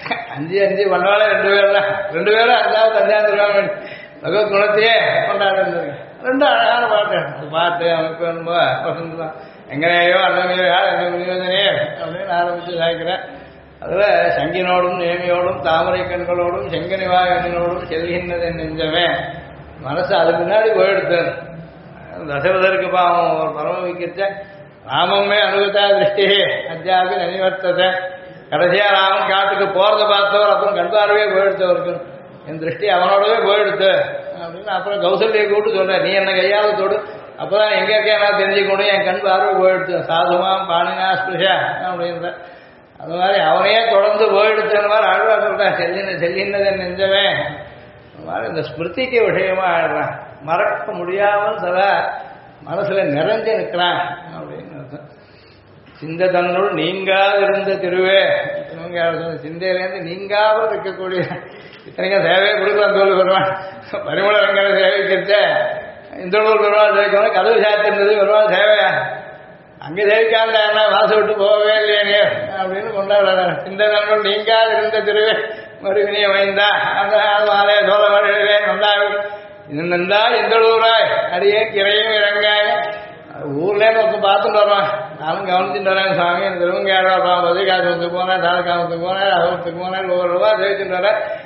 5 பண்ணாலே 2 பேர் தான். 2 பேரும் 5வது 5வது பகவத் குணத்தையே கொண்டாடுறாங்க. 2 அழகான பாட்டு. அது பாட்டு அமைப்பு வசந்த தான். எங்கனையோ அன்னமையோ எங்க முனிவதனே அப்படின்னு ஆரம்பிச்சு சாய்க்கிறேன். அதுல சங்கினோடும் நேமியோடும் தாமரை கண்களோடும் செங்கனிவாயனோடும் செல்கின்றது நெஞ்சமே மனசு அது முன்னாடி போயிடுத்து. தசரதருக்கு பாவம் ஒரு பரம விக்கிச்ச ராமமே அனுகதா திருஷ்டி அத்தியாபி நினைவர்த்ததை. கடைசியா ராமன் காட்டுக்கு போறதை பார்த்தவர் அப்புறம் கண்பார்வையே போயிடுத்தவருக்கு என் திருஷ்டி அவனோடவே போயிடுத்து அப்படின்னு அப்புறம் கௌசல்யை கூப்பிட்டு சொல்ற, நீ என்ன கையாவது தொடு, அப்பதான் எங்க இருக்கே நான் தெரிஞ்சுக்கணும், என் கண் பார்வை போயிடுத்து, சாதுமாம் பாணினா ஸ்பிருஷா அப்படின்ற. அது மாதிரி அவனையே தொடர்ந்து போயிடுத்துன்னு மாதிரி ஆழ்வா சொல்றான். செல்லினதை நெஞ்சவே அந்த மாதிரி இந்த ஸ்மிருதிக்கு விஷயமா ஆயிடுறான். மறக்க முடியாமல் சில மனசுல நிறைஞ்சு நிற்கிறான் அப்படின்னு அர்த்தம். சிந்த தன்னுள் நீங்காதிருந்த திருவே சிந்தையிலேருந்து நீங்காமல் இருக்கக்கூடிய இத்தனைக்கும் சேவையை கொடுக்கலாம் தோல் வருவான். பரிமள வெங்கட சேவைக்கிட்ட இந்த ஊர் பெருமாள் சேவைக்கணும், கதவு சாத்திருந்தது பெருமாள் சேவையா அங்கே சேவிக்காம என்ன வாசம் விட்டு போகவே இல்லையே அப்படின்னு கொண்டாடுறாங்க. இந்த நண்பன் நீங்காது இருந்த திருவே மறுவினிய வைந்தா அந்த மாலைய சோழ மழை நந்தாவி நந்தா இந்த ஊராய் அடியே கிரையும் இறங்காய் ஊர்லேன்னு ஒருத்தர் பார்த்துட்டு வர்றான். நானும் கவனிச்சுட்டு வரேன். சாமி திருவங்க ஆழ்வார் பதிகாசத்துக்கு போனேன், தாலுக்காமத்துக்கு போனேன், அவத்துக்கு போனேன், 100 ரூபா சேவிச்சுட்டு வரேன்.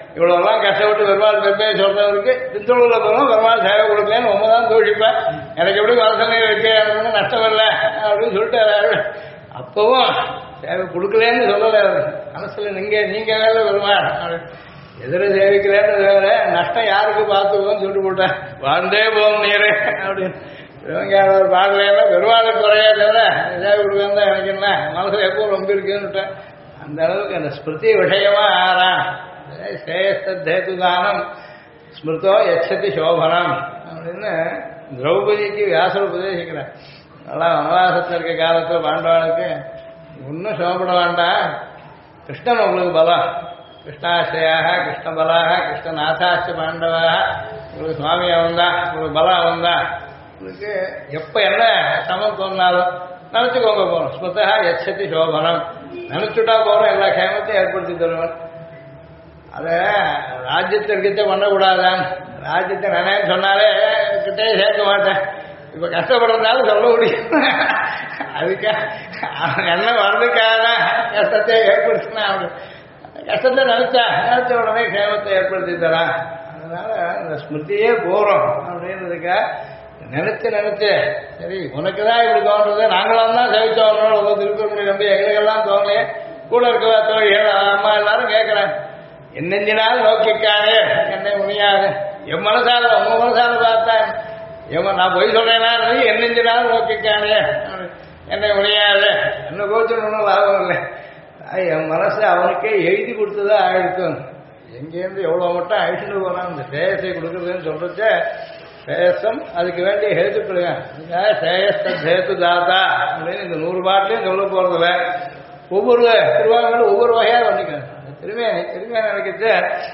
இவ்வளோலாம் கஷ்டப்பட்டு பெருமாள் பெருமையை சொல்றவருக்கு திருத்தொழில் போகிறோம் பெருமாள் சேவை கொடுக்கலன்னு ரொம்ப தான் தூஷிப்பேன். எனக்கு எப்படி மனசனை இருக்கு எனக்கு நஷ்டம் இல்லை அப்படின்னு சொல்லிட்டு அப்பவும் சேவை கொடுக்கலன்னு சொல்லலை. மனசுல நீங்க வேலை பெருமாள் எதிர சேவிக்கிறேன்னு வேற நஷ்டம் யாருக்கு பார்த்துக்கோன்னு சொல்லிட்டு போட்டேன். வாழ்ந்தே போகும் நீரே அப்படின்னு சிவங்காரவர் பார்க்கலன்னா பெருமாளுக்கு குறையா தவிர சேவை கொடுக்கணும் தான் எனக்கு என்ன மனசுல எப்போ ரொம்ப இருக்குன்னு அந்த அளவுக்கு அந்த ஸ்மிருதி விஷயமா ஆறான். சேயஸ்தேதுதானம் ஸ்மிருதோ யச்சதி சோபனம் அப்படின்னு திரௌபதிக்கு வியாசர் உபதேசிக்கிறார். நல்லா வனவாசத்தில் இருக்க காலத்தில் பாண்டவாளுக்கு ஒன்றும் சோபட வேண்டாம், கிருஷ்ணன் உங்களுக்கு பலம், கிருஷ்ணாசிரியாக கிருஷ்ணபலாக கிருஷ்ணநாதாச்ச பாண்டவாக உங்களுக்கு சுவாமி அவன் தான், உங்களுக்கு பலம் அவன் தான், உங்களுக்கு எப்போ என்ன சமம் தோணாலும் நினச்சிக்கோங்க போகணும். ஸ்மிருதா யச்சதி சோபனம் நினச்சுட்டா போகிறோம் எல்லா கேமத்தையும் ஏற்படுத்தி தருவேன். அதை ராஜ்யத்தை இருக்கிட்ட பண்ணக்கூடாதான், ராஜ்யத்தை நினைன்னு சொன்னாலே கிட்டே சேர்க்க மாட்டேன். இப்போ கஷ்டப்படுறதுனால சொல்ல முடியும். அதுக்காக என்ன வர்றதுக்காக தான் கஷ்டத்தை ஏற்படுத்தினா கஷ்டத்தை நினைச்ச உடனே கேமத்தை ஏற்படுத்தி தரான். அதனால இந்த ஸ்மிருதியே போகிறோம் அப்படின்றதுக்காக நினைச்சு சரி உனக்கு தான் இப்படி தோன்றது, நாங்களாம் தான் சவிச்சோம் திருப்பூர் நம்பி எங்களுக்கெல்லாம் தோணலையே, கூட இருக்கவா தோழிகள் அம்மா எல்லாரும் கேட்குறேன் என்னெஞ்சினால் நோக்கிக்கானே என்னை முடியாது, என் மனசால உங்க மனசால பார்த்தா நான் பொய் சொல்றேன்னா என்னெஞ்சினால் நோக்கிக்கானே என்னை முடியாது, என்ன கோச்சு ஒன்றும் லாபம் இல்லை. என் மனசு அவனுக்கே எழுதி கொடுத்ததா ஆயிடுக்கும். எங்கேருந்து எவ்வளோ மட்டும் அழிச்சுட்டு போனான் இந்த சேயத்தை கொடுக்குறதுன்னு சொல்றச்ச சேயசம் அதுக்கு வேண்டிய ஹேத்துக்களுங்க. சேயஸ்தேது தாத்தா அப்படின்னு இந்த 100 பாட்டிலையும் சொல்ல போறதில்ல. ஒவ்வொரு திருவாங்களும் ஒவ்வொரு வகையாக பண்ணிக்கணும். திருமையா நினைக்கிட்டு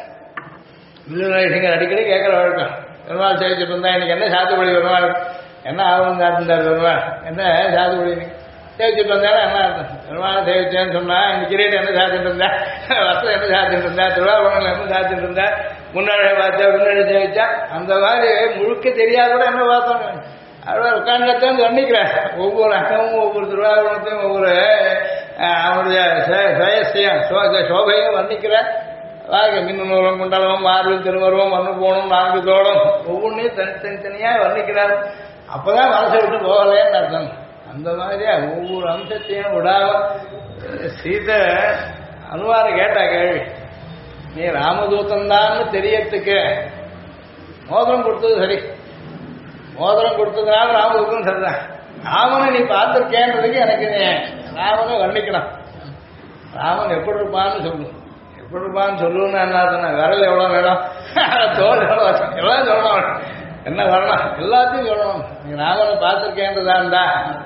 அடிக்கடி கேட்குற வழக்கம். பெருமாள் சேவிச்சுட்டு இருந்தா இன்னைக்கு என்ன சாத்துப்படி பெருமாள் என்ன ஆகும் சாத்திருந்தார் பெருமாள் என்ன சாத்துப்படி சேவிச்சுட்டு வந்தாலும் என்ன அர்த்தம், பெருமாள் சேவிச்சேன்னு சொன்னா இந்த கிரீட்டு என்ன சாத்திட்டு இருந்தா, வஸ்திரம் என்ன சாத்திட்டு இருந்தா, திருவாபுரங்கள் என்ன சாத்திட்டு இருந்தா, முன்னாடி பார்த்தா முன்னாடி சேவிச்சா அந்த மாதிரி முழுக்க தெரியாத கூட என்ன பார்த்தோம். அவ்வளோ உட்காந்துத்தான் வர்ணிக்கிறேன். ஒவ்வொரு அங்கமும் ஒவ்வொரு திருவாபுரத்தையும் ஒவ்வொரு அவனுடைய சேயத்தையும் சோபையும் வர்ணிக்கிற வாங்க மின்னூலம் குண்டலமும் மார்பில் திருமருவம் மண்ணு போகணும் 4 தோளும் ஒவ்வொன்றையும் தனித்தனியாக வர்ணிக்கிறார். அப்போதான் மனசை விட்டு போகலேன்னு அர்த்தம். அந்த மாதிரியா ஒவ்வொரு அம்சத்தையும் விடாம சீதை அனுவார கேட்டா கேள்வி, நீ ராமதூதன்தான்னு தெரியறதுக்கு மோதிரம் கொடுத்தது சரி, மோதிரம் கொடுத்ததுனால ராமதூதன் சரிதான், ராமனை நீ பார்த்துருக்கேன்றதுக்கு எனக்கு நீ ராமனை வர்ணிக்கணும். ராமன் எப்படி இருப்பான்னு சொல்லு, எப்படி இருப்பான்னு சொல்லுன்னு என்ன விரல் எவ்வளோ வேணும், தோல் எவ்வளோ எல்லாம் சொல்லணும், என்ன வரணும் எல்லாத்தையும் சொல்லணும். நீ ராமனை பார்த்துருக்கேன்றதான்டா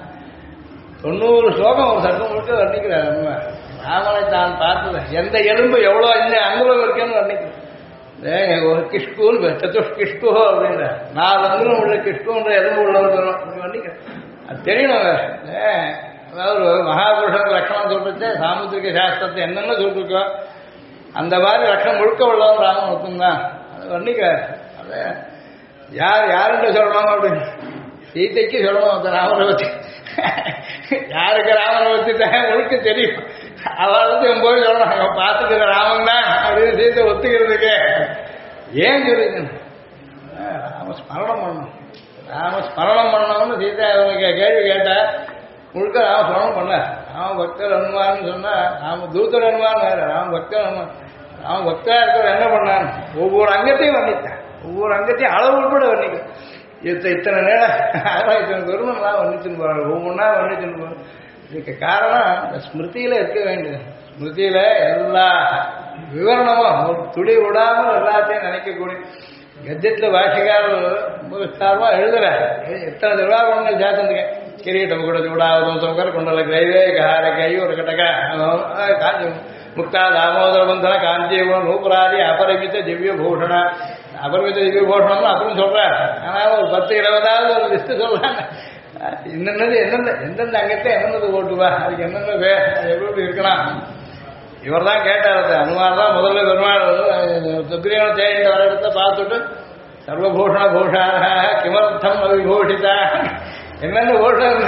90 ஸ்லோகம் ஒரு சட்டம் முழுக்க வர்ணிக்கிறார். நம்ம ராமனை தான் பார்த்தது எந்த எலும்பு எவ்வளோ இந்த அங்குலம் இருக்குன்னு வர்ணிக்கிறேன். ஒரு கிஷ்குன்னு சதுஷ்கிஷ்கு அப்படின்ற 4 அங்குலம் உள்ள கிஷ்குன்ற எலும்பு உள்ளவர் வர்ணிக்கிறேன். அது தெரியணும் வேற. அதாவது ஒரு மகாபுருஷன் லட்சணம் சொல்லிட்டு சாமுத்திரிக சாஸ்திரத்தை என்னென்ன சொல்லிருக்கோம் அந்த மாதிரி லட்சணம் முழுக்க உள்ளவன் ராமன் ஒருத்தந்தான் அது வர்ணிக்கிறார். அதை யாருன்னு சொல்லணும் அப்படின்னு சீதைக்கு சொல்லணும். அந்த ராமனை பற்றி யாருக்கு ராமனை பற்றி தான் முழுக்க தெரியும், அவளுக்கு போய் சொல்லணும் அவன் பார்த்துக்கிற ராமன் தான் அப்படின்னு சீத்தை ஒத்துக்கிறதுக்கு. ஏன் சொல்லுங்க ராமஸ்மரணம் பண்ணணும், ராமஸ்மரணம் பண்ணணும்னு சீதா அவனுக்கு கேள்வி கேட்டா முழுக்க ராமஸ்மரணம் பண்ண. ராம பக்தர் அனுமான்னு சொன்னா ராம தூத்தர் அனுமான் வேற, ராம பக்தர் அனுமான். ராம பக்தரா இருக்கிற என்ன பண்ணான், ஒவ்வொரு அங்கத்தையும் வர்ணித்தான், ஒவ்வொரு அங்கத்தையும் அளவு உட்பட வர்ணிக்கும். இத்தனை நேரம் இத்தனை தருணம்லாம் வர்ணிச்சுன்னு போறாங்க, ஒவ்வொன்றா வர்ணிச்சுன்னு போறாங்க. இதுக்கு காரணம் இந்த ஸ்மிருதியில இருக்க வேண்டியது. ஸ்மிருதியில எல்லா விவரணமும் ஒரு துளி விடாமல் எல்லாத்தையும் நினைக்கக்கூடிய கத்தியத்தில் பாஷிகாரர் ரொம்ப விஸ்தாரமாக எழுதுற எத்தனை திருவாபரணங்கள் சேர்த்துருக்கேன். கிரீட்டம் கூட சூடாவதும் சங்கர் குண்டல கிரைவே கஹார கை ஒரு கட்டக காஞ்சி முக்தா தாமோதர பந்தன காஞ்சிபுரம் நூபராதி அபரிமித்த திவ்ய பூஷண. அபரிமித்த திவ்ய பூஷணம்னு அப்படின்னு சொல்றாரு. ஆனால் ஒரு 10-20 ஒரு லிஸ்ட் சொல்றாங்க. என்னென்னது எந்தெந்த அங்கத்தை என்னென்னது ஓட்டுவா, அதுக்கு என்னென்ன எப்படி இருக்கலாம். இவர் தான் கேட்டார், அனுமார் தான் முதல்ல பெருமாள் சுக்ரீவனை தேடிட்டு வர இடத்த பார்த்துட்டு சர்வபூஷண பூஷார கிமர்த்தம் அவிபூஷிதா என்னென்ன பூஷணம்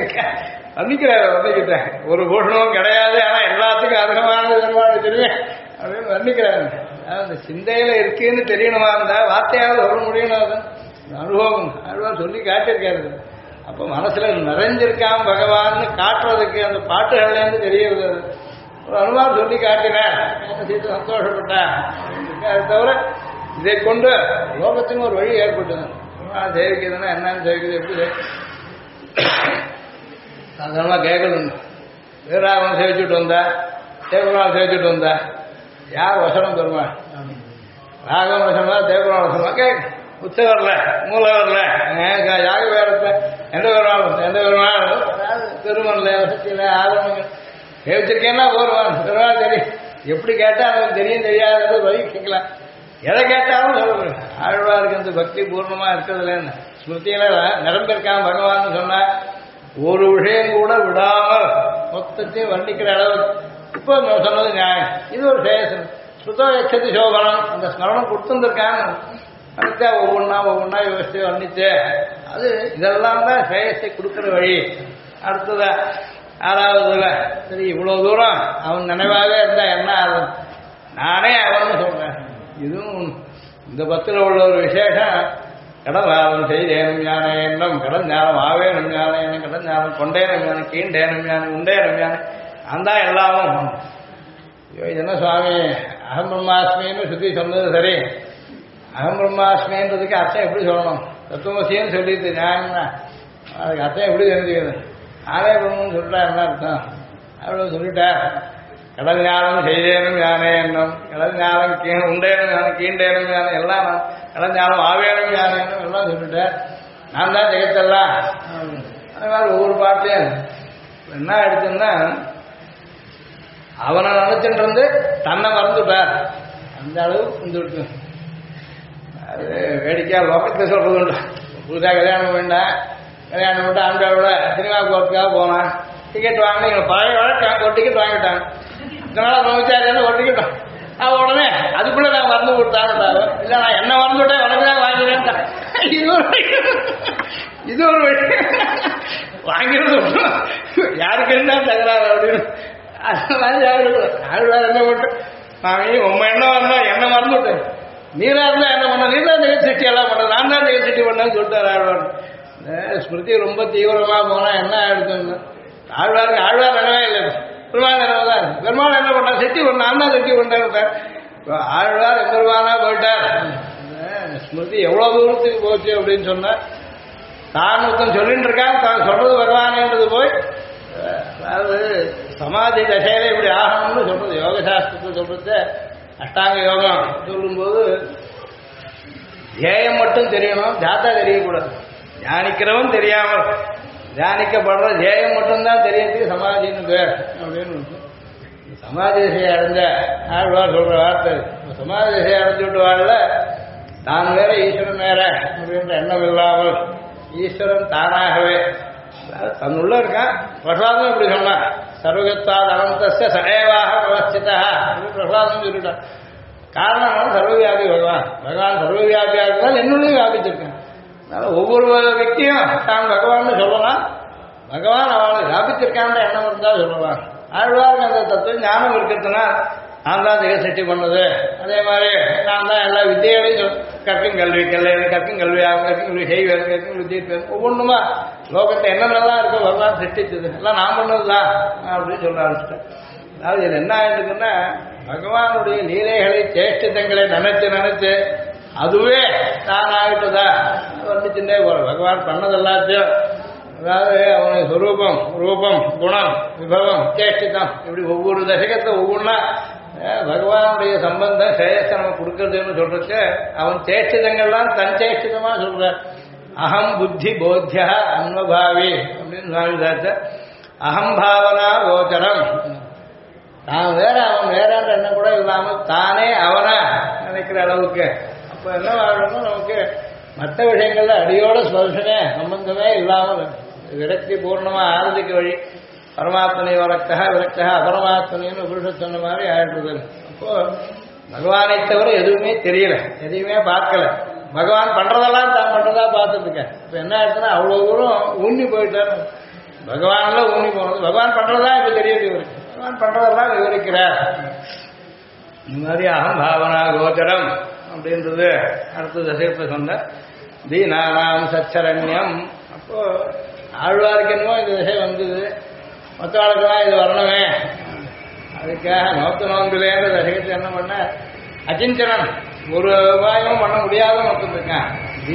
வர்ணிக்கிறார். வர்ணிக்கிட்டேன் ஒரு பூஷணமும் கிடையாது, ஆனால் எல்லாத்துக்கும் அதிகமானது பெருமாள் தெரியும். அப்படின்னு வர்ணிக்கிறாங்க. அந்த சிந்தையில இருக்குன்னு தெரியணுமா இருந்தா வார்த்தையாவது சொல்ல முடியணும். அது அனுபவம் அனுபவம் சொல்லி காட்டியிருக்காரு. அப்போ மனசுல நிறைஞ்சிருக்காம பகவான்னு காட்டுறதுக்கு அந்த பாட்டுகள்லேருந்து தெரியுது. அது ஒரு அனுபவம் சொல்லி காட்டினேன், சீட்டு சந்தோஷப்பட்டேன். அது தவிர இதை கொண்டு லோகத்துக்கு ஒரு வழி ஏற்பட்டது. சேவிக்குதுன்னா என்னன்னு சேவிக்குது, எப்படி சாதாரணமாக கேட்கணும். வீரராகவன் சேவிச்சுட்டு வந்தா, தேவகுணாவை சேவிச்சுட்டு வந்தா, யார் வசனம் தருமா? ராகவன் வசனமா தேவகுணா வசனமா கேட்க உச்ச வரல, மூல வரல, யாக வேறத்தை எந்த பெருமாளும் திருமணல வசதியில் ஆதரவுங்க சேவிச்சிருக்கேன்னா போருவான். பெருமாள் தெரியும், எப்படி கேட்டால் அவனுக்கு தெரியும் தெரியாத வழி கேட்கலாம். எதை கேட்டாலும் சொல்ல ஆழ்வாருக்கு அந்த பக்தி பூர்ணமாக இருக்கிறதுலன்னு ஸ்மிருதியில நிரம்பியிருக்கான் பகவான் சொன்னா ஒரு விஷயம் கூட விடாமல் மொத்தத்தையும் வர்ணிக்கிற அளவு. இப்போ சொன்னது நியாயம், இது ஒரு சேஷன் சுத்தோ எச்சதி சோபனம். அந்த ஸ்மரணம் கொடுத்துருக்கான்னு நினைச்சா ஒவ்வொன்றா யோசிச்சு வர்ணிச்சு அது இதெல்லாம் தான் சேஷத்தை கொடுக்குற வழி. அடுத்ததா ஆறாவதுல சரி இவ்வளவு தூரம் அவன் நினைவாக இருந்தா என்ன ஆகும்? நானே அவன் சொல்றேன். இதுவும் இந்த பத்தில் உள்ள ஒரு விசேஷம். கடன் ஞானம் செய்தேனும் ஞான எண்ணம், கடன் ஞானம் ஆவேனும் ஞான எண்ணம், கடன் ஞானம் கொண்டேனும் ஞானம், கீண்டேனும் ஞானம், உண்டேனும் ஞானம். அந்த எல்லாமும் இது என்ன சுவாமி அகம் பிரம்மாஸ்மின்னு சுத்தி சொன்னது சரி, அகம் பிரம்மாஸ்மின்றதுக்கு அர்த்தம் எப்படி சொல்லணும்? தத்துவமசின்னு சொல்லிட்டு நியாயம்னா அதுக்கு அர்த்தம் எப்படி தெரிஞ்சுக்கிறது? நானே பிரம்மன்னு சொல்லிட்டா என்ன அர்த்தம்? அவ்வளவு சொல்லிட்டார். கடல் ஞானம் செய்தேனும் ஞானே எண்ணம், கடல் ஞானம் உண்டேனும் ஞானம், கீண்டேனும் ஞானம் எல்லாம் கடல் ஞானம் ஆவேனும் ஞானம் எண்ணம் எல்லாம் சொல்லிட்டேன். நான் தான் ஜெகத்தெல்லாம். அது மாதிரி ஒவ்வொரு பாட்டையும் என்ன எடுத்துன்னா அவனை நினைச்சுட்டு இருந்து தன்னை மறந்துட்டார். அந்த அளவு வந்துவிட்டு அது வேடிக்கையா லோகத்தில் சொல்றது உண்டு. புதுசாக கல்யாணம் வேண்டாம், கல்யாணம் பண்ணிட்டு ஆண்டாவோட சினிமா போகிறதுக்காக போனான். டிக்கெட் வாங்கினா பழைய வழக்கம் ஒரு டிக்கெட் வாங்கிட்டாங்க. இதனால பிரம்மச்சாரியான ஒரு டிக்கெட் அவன் உடனே அதுக்குள்ள நான் மறந்து கொடுத்தாங்க. இல்லை நான் என்ன மறந்து விட்டேன் உனக்கு தான் வாங்கினேன். இது ஒரு வாங்கிறது யாருக்கு என்ன தகராறு அப்படின்னு ஆழ்வார் என்ன போட்டு நான் உண்மை என்ன வரணும் என்ன மறந்து விட்டேன். நீரா இருந்தா என்ன பண்ண, நீ தான் ஜெகசிட்டி எல்லாம் பண்ண, நான் தான் ஜெகசிட்டி பண்ணேன்னு சொல்லிட்டார் ஆழ்வார். ஸ்மிருதி ரொம்ப தீவிரமா போனா என்ன ஆயிடுச்சு? ஆழ்வாருக்கு ஆழ்வார் நினைவே இல்லை, பெருமாள் நினைவுதான். பெருமாள் என்ன பண்ணா செட்டி பண்ண, நான் தான் செட்டி பண்ணேன். ஆழ்வார் எம்பெருமானா போயிட்டார். ஸ்மிருதி எவ்வளவு தூரத்துக்கு போச்சு அப்படின்னு சொன்னா தான் ஒருத்தன் சொல்லிட்டு இருக்கான், தான் சொல்றது வருவானேன்றது போய் அதாவது சமாதி தசையில இப்படி ஆகணும்னு சொல்றது. யோக சாஸ்திரத்தை சொல்றது அஷ்டாங்க யோகம் சொல்லும்போது தியாயம் மட்டும் தெரியணும், ஜாத்தா தெரியக்கூடாது. தியானிக்கிறவன் தெரியாமல் தியானிக்கப்படுற தியாயம் மட்டும்தான் தெரியறதுக்கு சமாதின்னு பேர் அப்படின்னு. சமாதி திசையை அடைஞ்ச ஆழ்வார் சொல்ற வார்த்தை, சமாதி திசையை அடைஞ்சு விட்டு வாழல தான் வேற ஈஸ்வரன் வேற அப்படின்ற எண்ணம் இல்லாமல் ஈஸ்வரன் தானாகவே தன்னுள்ள இருக்கான். பிரசாதம் இப்படி சொன்னான், சர்வகத்தாத் அனந்தஸ்ய சதேவாக பிரவஸ்திதா அப்படின்னு பிரசாதம் சொல்லிட்டான். காரணம் சர்வவியாபி பகவான். பகவான் சர்வவியாபியாக இருந்தால் என்னுள்ளையும் வியாபிச்சிருக்கான். அதனால ஒவ்வொரு వ్యక్தியும் தான் பகவான் சொல்லலாம், பகவான் அவளை வியாபிச்சிருக்கான்ற எண்ணம் இருந்தால் சொல்லலாம். ஆழ்வாருக்கு அந்த தத்துவம் ஞானம் இருக்கிறதுனா நான் தான் ஜெகசிட்டி பண்ணது, அதே மாதிரி நான் தான் எல்லா வித்தியாலையும் கற்கும் கல்வி கற்கும் கல்வியாக கற்கும் கல்வி செய்வேன் கற்கும் வித்தியை ஒவ்வொன்றுமா லோகத்தை என்னென்னலாம் இருக்கோ பகவான் சிருஷ்டிச்சது எல்லாம் நான் பண்ணதுதான் அப்படின்னு சொல்ல ஆரம்பிச்சிட்டேன். அதாவது இது என்ன ஆயிடுதுன்னா பகவானுடைய லீலைகளை சேஷ்டித்தங்களை நினைச்சு அதுவே தான் ஆகிட்டதா வந்துச்சுட்டே போற. பகவான் பண்ணது எல்லாத்தையும் அதாவது அவனுடைய சொரூபம் ரூபம் குணம் விபவம் சேஷ்டிதம் இப்படி ஒவ்வொரு தசகத்தை ஒவ்வொன்றா பகவானுடைய சம்பந்தம் சேஷத்தை நம்ம கொடுக்கறதுன்னு சொல்றதுக்கு அவன் சேஷ்டிதங்கள்லாம் தன் சேஷ்டிதமா சொல்ற. அகம் புத்தி போத்தியா அன்வபாவி அப்படின்னு சாமிதாச்ச. அகம் பாவனா கோச்சரம், தான் வேற அவன் வேறான்ற எண்ணம் கூட இல்லாமல் தானே அவனா நினைக்கிற அளவுக்கு. அப்போ என்ன ஆகணும், நமக்கு மற்ற விஷயங்கள்ல அடியோட ஸ்பர்சனே சம்பந்தமே இல்லாமல் விரக்தி பூர்ணமா ஆரம்பிக்க வழி. பரமாத்மனி விரக்தா விரக்தா அபரமாத்மனின்னு உபனிஷத் சொன்ன மாதிரி ஆயிடுறது. அப்போ பகவானை தவிர எதுவுமே தெரியல, எதையுமே பார்க்கல. பகவான் பண்றதெல்லாம் தான் பண்றதா பார்த்துட்டு இருக்கேன். இப்ப என்ன ஆயிடுச்சுன்னா அவ்வளவு தூரம் ஊன்னி போயிட்டாரு. பகவான்ல ஊன்னி போனது, பகவான் பண்றதா இப்ப தெரியுது. இவருக்கு பகவான் பண்றதெல்லாம் விவரிக்கிறார். இந்த மாதிரி அகம் பாவனா கோச்சரம் அப்படின்றது அடுத்த தசகத்தை சொன்ன தீனானாம் சச்சரண்யம். அப்போ ஆழ்வாருக்கு என்னமோ இந்த திசை வந்தது, மற்றவர்களுக்கெல்லாம் இது வரணுமே, அதுக்காக நோம்பிலேன்ற தசகத்தை என்ன பண்ண அச்சிஞ்சனன் ஒரு உபாயமும் பண்ண முடியாத நோக்கம் இருக்கான்.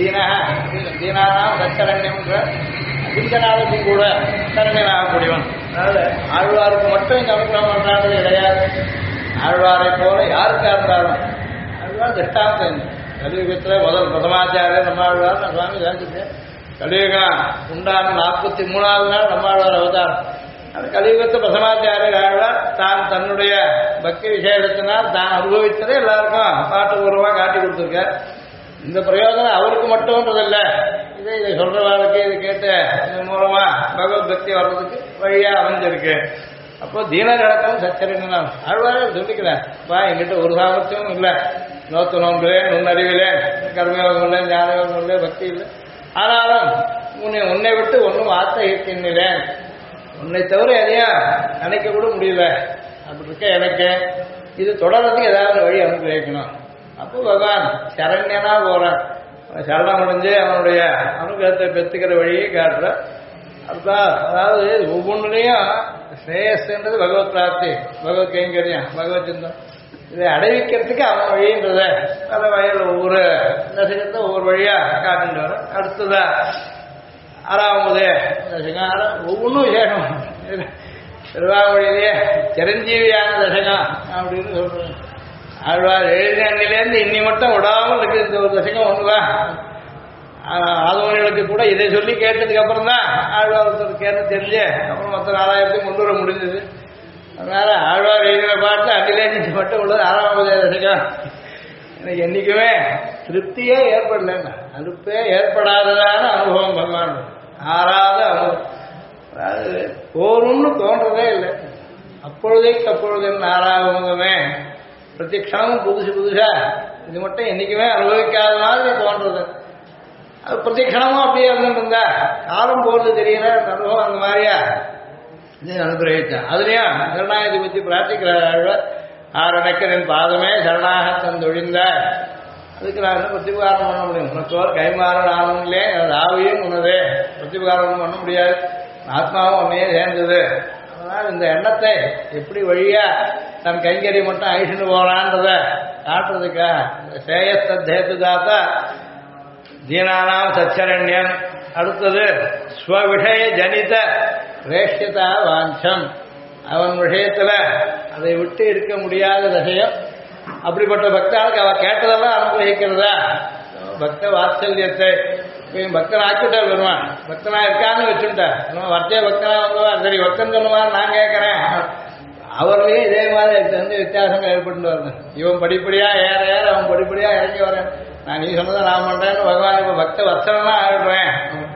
தீனானாம் சச்சரண்யம்ன்ற அச்சிஞ்சனாவுக்கும் கூட சரண்யனாகக்கூடியவன். அதாவது ஆழ்வாருக்கு மட்டும் இந்த அனுகிரகம் பண்றாங்கிறது கிடையாது. ஆழ்வாரை போல யாருக்கா இருந்தாலும் ஆழ்வார் திஷ்டாந்தம். கலியுகத்தில் முதல் பிரதமாச்சாரியர் நம்மாழ்வார் நான் சுவாமி சாதிச்சிட்டேன். கலியுகம் உண்டான 43வது நாள் நம்மாழ்வார் அவதாரம். அது கலியுகத்தை பிரதமாச்சாரியர் ஆழ்வார் தான் தன்னுடைய பக்தி விசேஷத்தினால் தான் அனுபவித்ததை எல்லாருக்கும் பாட்டுபூர்வமாக காட்டி கொடுத்துருக்கார். இந்த பிரயோஜனம் அவருக்கு மட்டும்ன்றதில்ல, இதை சொல்றவாளுக்கு இது கேட்டு இதன் மூலமா பகவத் பக்தி வர்றதுக்கு வழியா அமைஞ்சிருக்கு. அப்போ தீனகடக்கம் சச்சரின்னு ஆழ்வாரே சொல்லிக்கிறேன். என்கிட்ட ஒரு சாமர்த்தியமும் இல்லை, நோம்பிலே நுண்ணறிவிலே கர்மயோகம் இல்லை, ஞானயோகம் இல்லை, பக்தி இல்லை. ஆனாலும் உன்னை விட்டு ஒன்றும் ஆத்தகித்தின்னிலேன், உன்னை தவிர எதையும் நினைக்க கூட முடியல. அப்படி இருக்க எனக்கு இது தொடர்றதுக்கு ஏதாவது வழி அனுகிரகிக்கணும். அப்போ பகவான் சரண்யனா போறான். சரணம் அடைஞ்சு அவனுடைய அனுகிரகத்தை பெற்றுக்கிற வழியை காட்டுற. அதுதான் அதாவது ஒவ்வொன்றுலையும் ஸ்ரேயஸ்ன்றது பகவத் பிராப்தி, பகவத் கைங்கரியம், பகவத் சிந்தம். இதை அடைவிக்கிறதுக்கு அவன் வழின்றத பல வகையில் ஒவ்வொரு தசகத்தை ஒவ்வொரு வழியா காட்டுட்டு வர. அடுத்ததா 6வது தசகம் ஒவ்வொன்றும் விசேஷம். திருவாவழியிலேயே சிரஞ்சீவியான தசகம் அப்படின்னு சொல்றேன். ஆழ்வார் எழுதிலேருந்து இன்னி மட்டும் விடாமல் இருக்கு இந்த ஒரு தசகம் ஒண்ணுதான். ஆதவனிகளுக்கு கூட இதை சொல்லி கேட்டதுக்கு அப்புறம் தான் ஆழ்வார் கேட்டு தெரிஞ்சு அப்புறம் மற்ற 4000 கொண்டு வர முடிஞ்சது. அதனால ஆழ்வார் எழுதின பாட்டில் அகிலேஜி மட்டும் உள்ளது 6வது தசகம். எனக்கு என்னைக்குமே திருப்தியே ஏற்படலன்னா, அலுப்பே ஏற்படாததான அனுபவம் பகவான். ஆறாத அனுபவம். அதாவது போரும்னு தோன்றதே இல்லை. அப்பொழுதைக்கு அப்பொழுது ஆறாவதுமே பிரதிக்ஷணமும் புதுசா இது மட்டும் என்னைக்குமே அனுபவிக்காத மாதிரி தோன்றது. அது பிரதிக்ஷணமும் அப்படியே இருந்துருந்தா காலம் போறது தெரியல. அனுபவம் அந்த மாதிரியா இது அனுகிரகித்தான். அதுலயும் சரணாகதி பற்றி பிரார்த்திக்கிறார். ஆரணக்கரின் பாதமே சரணாக தந்தொழிந்தார். அதுக்கு நான் என்ன பிரதிபகாரம் பண்ண முடியும்? உனக்கோர் கைமாறன் ஆனங்களே அது ஆவியும் உனதே, பிரதிபகாரம் பண்ண முடியாது. ஆத்மாவும் உன்னையே சேர்ந்தது. அதனால் இந்த எண்ணத்தை எப்படி வழியா தன் கைங்கறி மட்டும் அழிச்சுட்டு போறான்றத காட்டுறதுக்காக சேயஸ்தேத்து தாத்தா தீனானாம் சச்சரண்யன். அடுத்தது ஸ்வவிஷய ஜனித ரேஷ்யதா வாஞ்சம். அவன் விஷயத்துல அதை விட்டு இருக்க முடியாத விஷயம். அப்படிப்பட்ட பக்தாளுக்கு அவ கேட்டதெல்லாம் அனுகிரகிக்கிறதா பக்த வாத்சல்யத்தை பக்தன் ஆக்கிட்டார் வருவான். பக்தனா இருக்கான்னு வச்சுட்டார். வர்த்தே பக்தனா வந்தவா சரி பக்தன் சொல்லுவான் நான் கேட்கறேன். அவர்களே இதே மாதிரி வந்து வித்தியாசங்கள் ஏற்பட்டு வருது. இவன் படிப்படியா ஏற ஏற அவன் படிப்படியா இறங்கி வரேன். நான் நீ சொன்னதை நான் பண்றேன்னு பகவான் இப்ப பக்த வத்சலனா ஆயிடுறேன்.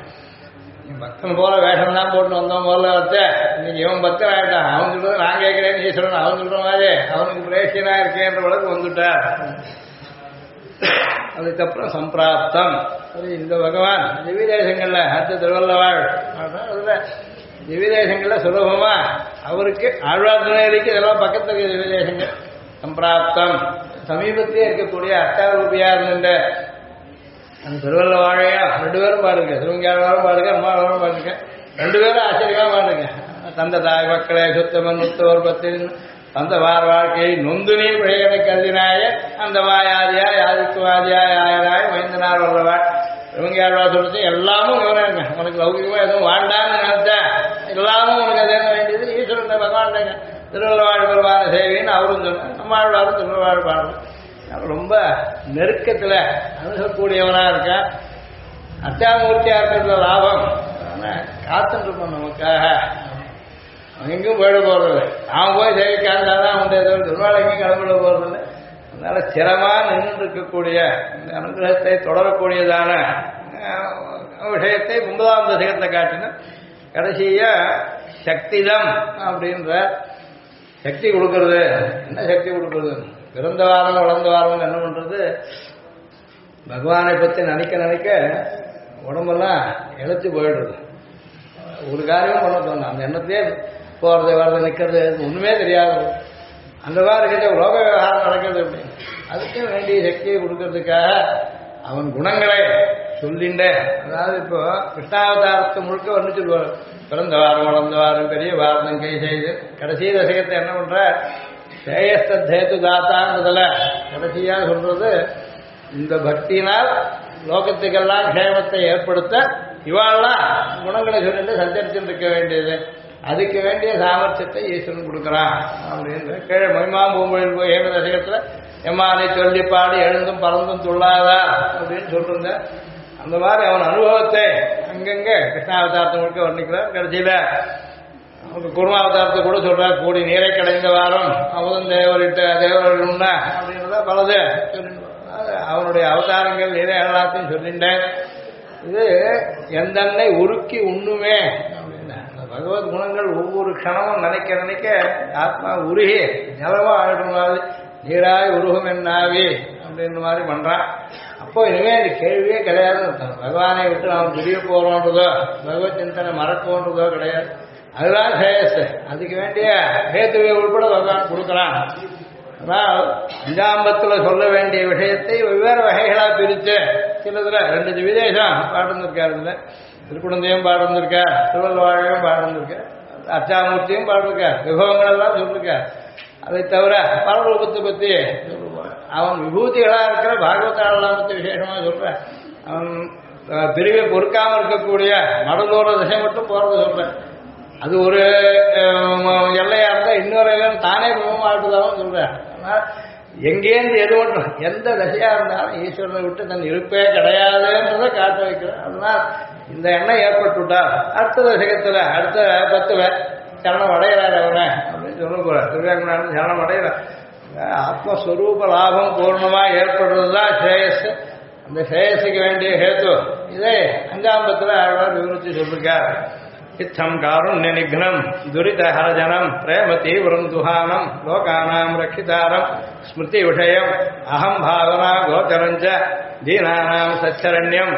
பக்தன் போல வேஷம் தான் போட்டு வந்தவன் போல வச்ச இன்னைக்கு இவன் பக்தன் ஆயிட்டான். அவன் சொல்றது நான் கேட்கிறேன்னு ஈஸ்வரன் அவன் சொல்ற மாதிரி அவனுக்கு பிரேஷனா இருக்கேன்ற வழக்கு வந்துட்டார். அதுக்கப்புறம் சம்பிராப்தம். இந்த பகவான் திவ்யதேசங்கள்ல அடுத்த திருவள்ளவாள் அதுல திவ்யதேசங்கள்ல சுலபமா அவருக்கு ஆழ்வார் துணைக்கு இதெல்லாம் பக்கத்துல இருக்க திவ்யதேசங்கள். சம்பிராப்தம் சமீபத்திலே இருக்கக்கூடிய அட்டாரூபியா இருந்த அந்த திருவள்ளவாழையா 2 பேரும் பாடுங்க. திருவங்கியாழ்வாரும் பாடுங்க, அம்மாவாரும் பாடுங்க. 2 பேரும் ஆச்சரியமா பாடுங்க. தந்த தாய் மக்களே சுத்தமன் முத்தோர் பத்தின் அந்த வாழ்க்கையை நொந்து நீர் விழையனை கருதினாய அந்த வாயாதியா யாருக்கு வாதியாய் ஆயராய் மைந்தனார் வல்லவாள். திருவங்கியாழ்வார் சொல்றது எல்லாமும் விவரம். உனக்கு லௌகிகமா எதுவும் வாண்டான்னு நினைச்சா எல்லாமும் உனக்கு அது என்ன வேண்டியது ஈஸ்வரன் பகவான் திருவள்ளவாழ் பெருமான சேவைன்னு அவரும் சொன்னார். நம்மாழ்வாரும் திருவள்ளுவாழ் பாடல் ரொம்ப நெருக்கத்துல அணுகக்கூடியவனா இருக்கா. அத்தியாமூர்த்தியா இருக்கிறதுல லாபம் காத்துட்டு இருப்போம் நமக்காக. எங்கும் போயிட போறதில்லை. நான் போய் சேவிக்காண்டாதான் அவனுடைய திருவாள் எங்கேயும் கிளம்பிட போறதில்லை. அதனால ஸ்திரமா நின்று இருக்கக்கூடிய இந்த அனுகிரகத்தை தொடரக்கூடியதான விஷயத்தை 9ஆம் தசகத்தை காட்டின. கடைசியா சக்திதம் அப்படின்ற சக்தி கொடுக்கறது. என்ன சக்தி கொடுக்கறது? பிறந்த வாரம் வளர்ந்த வாரம் என்ன பண்றது? பகவானை பற்றி நினைக்க உடம்பெல்லாம் இழைச்சி போயிடுறது. ஒரு காரியம் பண்ண தோணும். அந்த எண்ணத்தையே போறது வர்றது நிற்கிறது ஒண்ணுமே தெரியாது. அந்த மாதிரி லோக விவகாரம் நடக்கிறது அப்படின்னு அதுக்கு வேண்டிய சக்தியை கொடுக்கறதுக்காக அவன் குணங்களை சொல்லிண்ட. அதாவது இப்போ கிருஷ்ணாவதாரத்தை முழுக்க வர்ணிச்சிருவார். பிறந்த வாரம் வளர்ந்த வாரம் பெரிய பாரதம் கை செய்து கடைசி ரசிகத்தை என்ன பண்ற சேயஸ்தேத்து தாத்தான்றதுல கடைசியா சொல்றது இந்த பக்தியினால் லோகத்துக்கெல்லாம் க்ஷேமத்தை ஏற்படுத்த இவாள்லாம் குணங்களை சொல்லிட்டு சஞ்சரிச்சுட்டு இருக்க வேண்டியது. அதுக்கு வேண்டிய சாமர்த்தியத்தை ஈஸ்வரன் கொடுக்குறான் அப்படின்னு கீழே மகிமா பூமியில் போய் ஏழு ரசிகத்துல எம்மானை சொல்லி பாடி எழுந்தும் பறந்தும் துள்ளாதா அப்படின்னு சொல்லிருந்த அந்த மாதிரி அவன் அனுபவத்தை அங்கங்க கிருஷ்ணாவதாரத்தை முழுக்க வர்ணிக்கிறார். கடைசியில அவனுக்கு குருமாவதாரத்தை கூட சொல்றார். கூடி நீரை கடைந்த வாரம் அமுதன் தேவரிட்ட தேவருன்னா அப்படின்றத பலது அவனுடைய அவதாரங்கள் நீரை எல்லாத்தையும் சொல்லிட்டேன். இது எந்தென்னை உருக்கி உண்ணுமே அப்படின்னா பகவத் குணங்கள் ஒவ்வொரு க்ஷணமும் நினைக்க நினைக்க ஆத்மா உருகி நிலவா ஆயிடுமாது நீராய் உருகும் என்னாவி அப்படின்ற மாதிரி பண்றான். அப்போ இனிமே இந்த கேள்வியே கிடையாது. பகவானை விட்டு நாம் பிரிய போறோன்றதோ பகவத் சிந்தனை மறக்கோன்றதோ கிடையாது. அதுதான் சேயஸ். அதுக்கு வேண்டிய ஹேத்துவை உட்பட பகவான் கொடுக்குறான். ஆனால் அஞ்சாம்பத்துல சொல்ல வேண்டிய விஷயத்தை வெவ்வேறு வகைகளா பிரித்து சிலதுல 2 விதேசம் பாடுந்திருக்காரு. இதுல திருக்குழந்தையும் பாடுந்திருக்கார், திருவள்ளுவாழையும் பாடுந்திருக்கார், அர்ச்சாமூர்த்தியும் பாடுறார், விபவங்கள் எல்லாம் சொல்லிருக்கார். அதை தவிர பரலோகத்தை பத்தி அவன் விபூதிகளா இருக்கிற பாகவதாளெல்லாம் பத்தி விசேஷமா சொல்றேன். அவன் பிரிவை பொறுக்காம இருக்கக்கூடிய மடலோர திசை மட்டும் போறது சொல்றேன். அது ஒரு எல்லையா இருந்தா இன்னொரு எல்லைன்னு தானே பிரம்மமாட்டுதாவும் சொல்றேன். ஆனால் எங்கேருந்து எது மட்டும் எந்த தசையா இருந்தாலும் ஈஸ்வரனை விட்டு தன் இருப்பே கிடையாதுன்றதை காட்ட வைக்கிறேன். அதனால் இந்த எண்ணம் ஏற்பட்டுட்டார். அடுத்த தசகத்துல அடுத்த 10 சரணம் அடைகிறார் அவனை அப்படின்னு சொல்ல போறார். திருவேங்கநாதன் சரணம் அடைகிறார். ஆத்மஸ்வரூப லாபம் பூர்ணமா ஏற்படுறதுதான் ஸ்ரேயஸ். அந்த ஸ்ரேயஸுக்கு வேண்டிய ஹேத்து இதை அஞ்சாம்பத்துல ஆழ்வார் விவரித்து சொல்லிருக்கார். இத்தம் காருண்ய நிக்னம் துரித ஹரஜனம் பிரேம தீவிரம் துஹானம் லோகானாம் ரட்சிதாரம் ஸ்மிருதி விஷயம் அகம் பாவனா கோச்சரஞ்ச தீனானாம் சச்சரண்யம்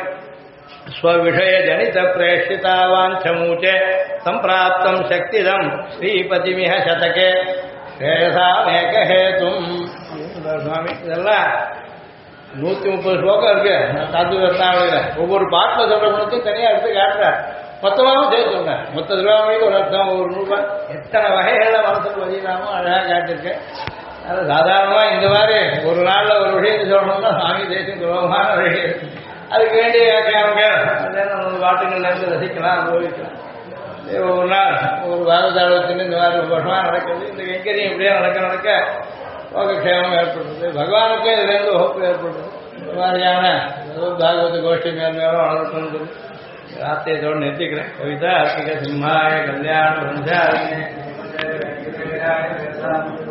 ஸ்வவிஷய ஜனித பிரேஷிதா வாஞ்சமூச்சே சம்பிராப்தம் சக்திதம் ஸ்ரீபதிமிஹ சதகே ஸ்ரேயசாமேக ஹேதும். சுவாமி இதெல்லாம் 130 ஸ்லோகம் இருக்கு தாத்துவ ரத்னாவளியில. ஒவ்வொரு பாட்டில் சொல்ற குணத்தையும் தனியா எடுத்து காட்டுறார். மொத்தமாகவும் சேர்த்து சொன்னேன். மொத்த திருவாமணிக்கு ஒரு அர்த்தம் ஒவ்வொரு 100 ரூபாய் எத்தனை வகைகளை மனசுக்கு வழியிலாமோ அழகாக காட்டியிருக்கேன். அது சாதாரணமா இந்த மாதிரி ஒரு நாள்ல ஒரு விஷயத்தை சொல்லணும்னா சுவாமி தேசியம் சுலபமான வழி. அதுக்கு வேண்டிய வியாக்கியானங்கள் நம்ம பாட்டுகள்ல இருந்து ரசிக்கலாம், அனுபவிக்கலாம். ஒவ்வொரு நாள் ஒரு பாரதாளத்தின் இந்த மாதிரி வருஷமா நடக்குது. இந்த கைங்கரியம் இப்படியே நடக்க லோகக்ஷேமம் ஏற்படுறது. பகவானுக்கும் இதுல இருந்து வகுப்பு ஏற்படுறது. இந்த மாதிரியான பாகவத கோஷ்டி மேலும் வளர்த்து ராத்தியத்தோடு நிறுத்திக்கிறேன். கவிதா அர்த்திக சிம்மாய கல்யாண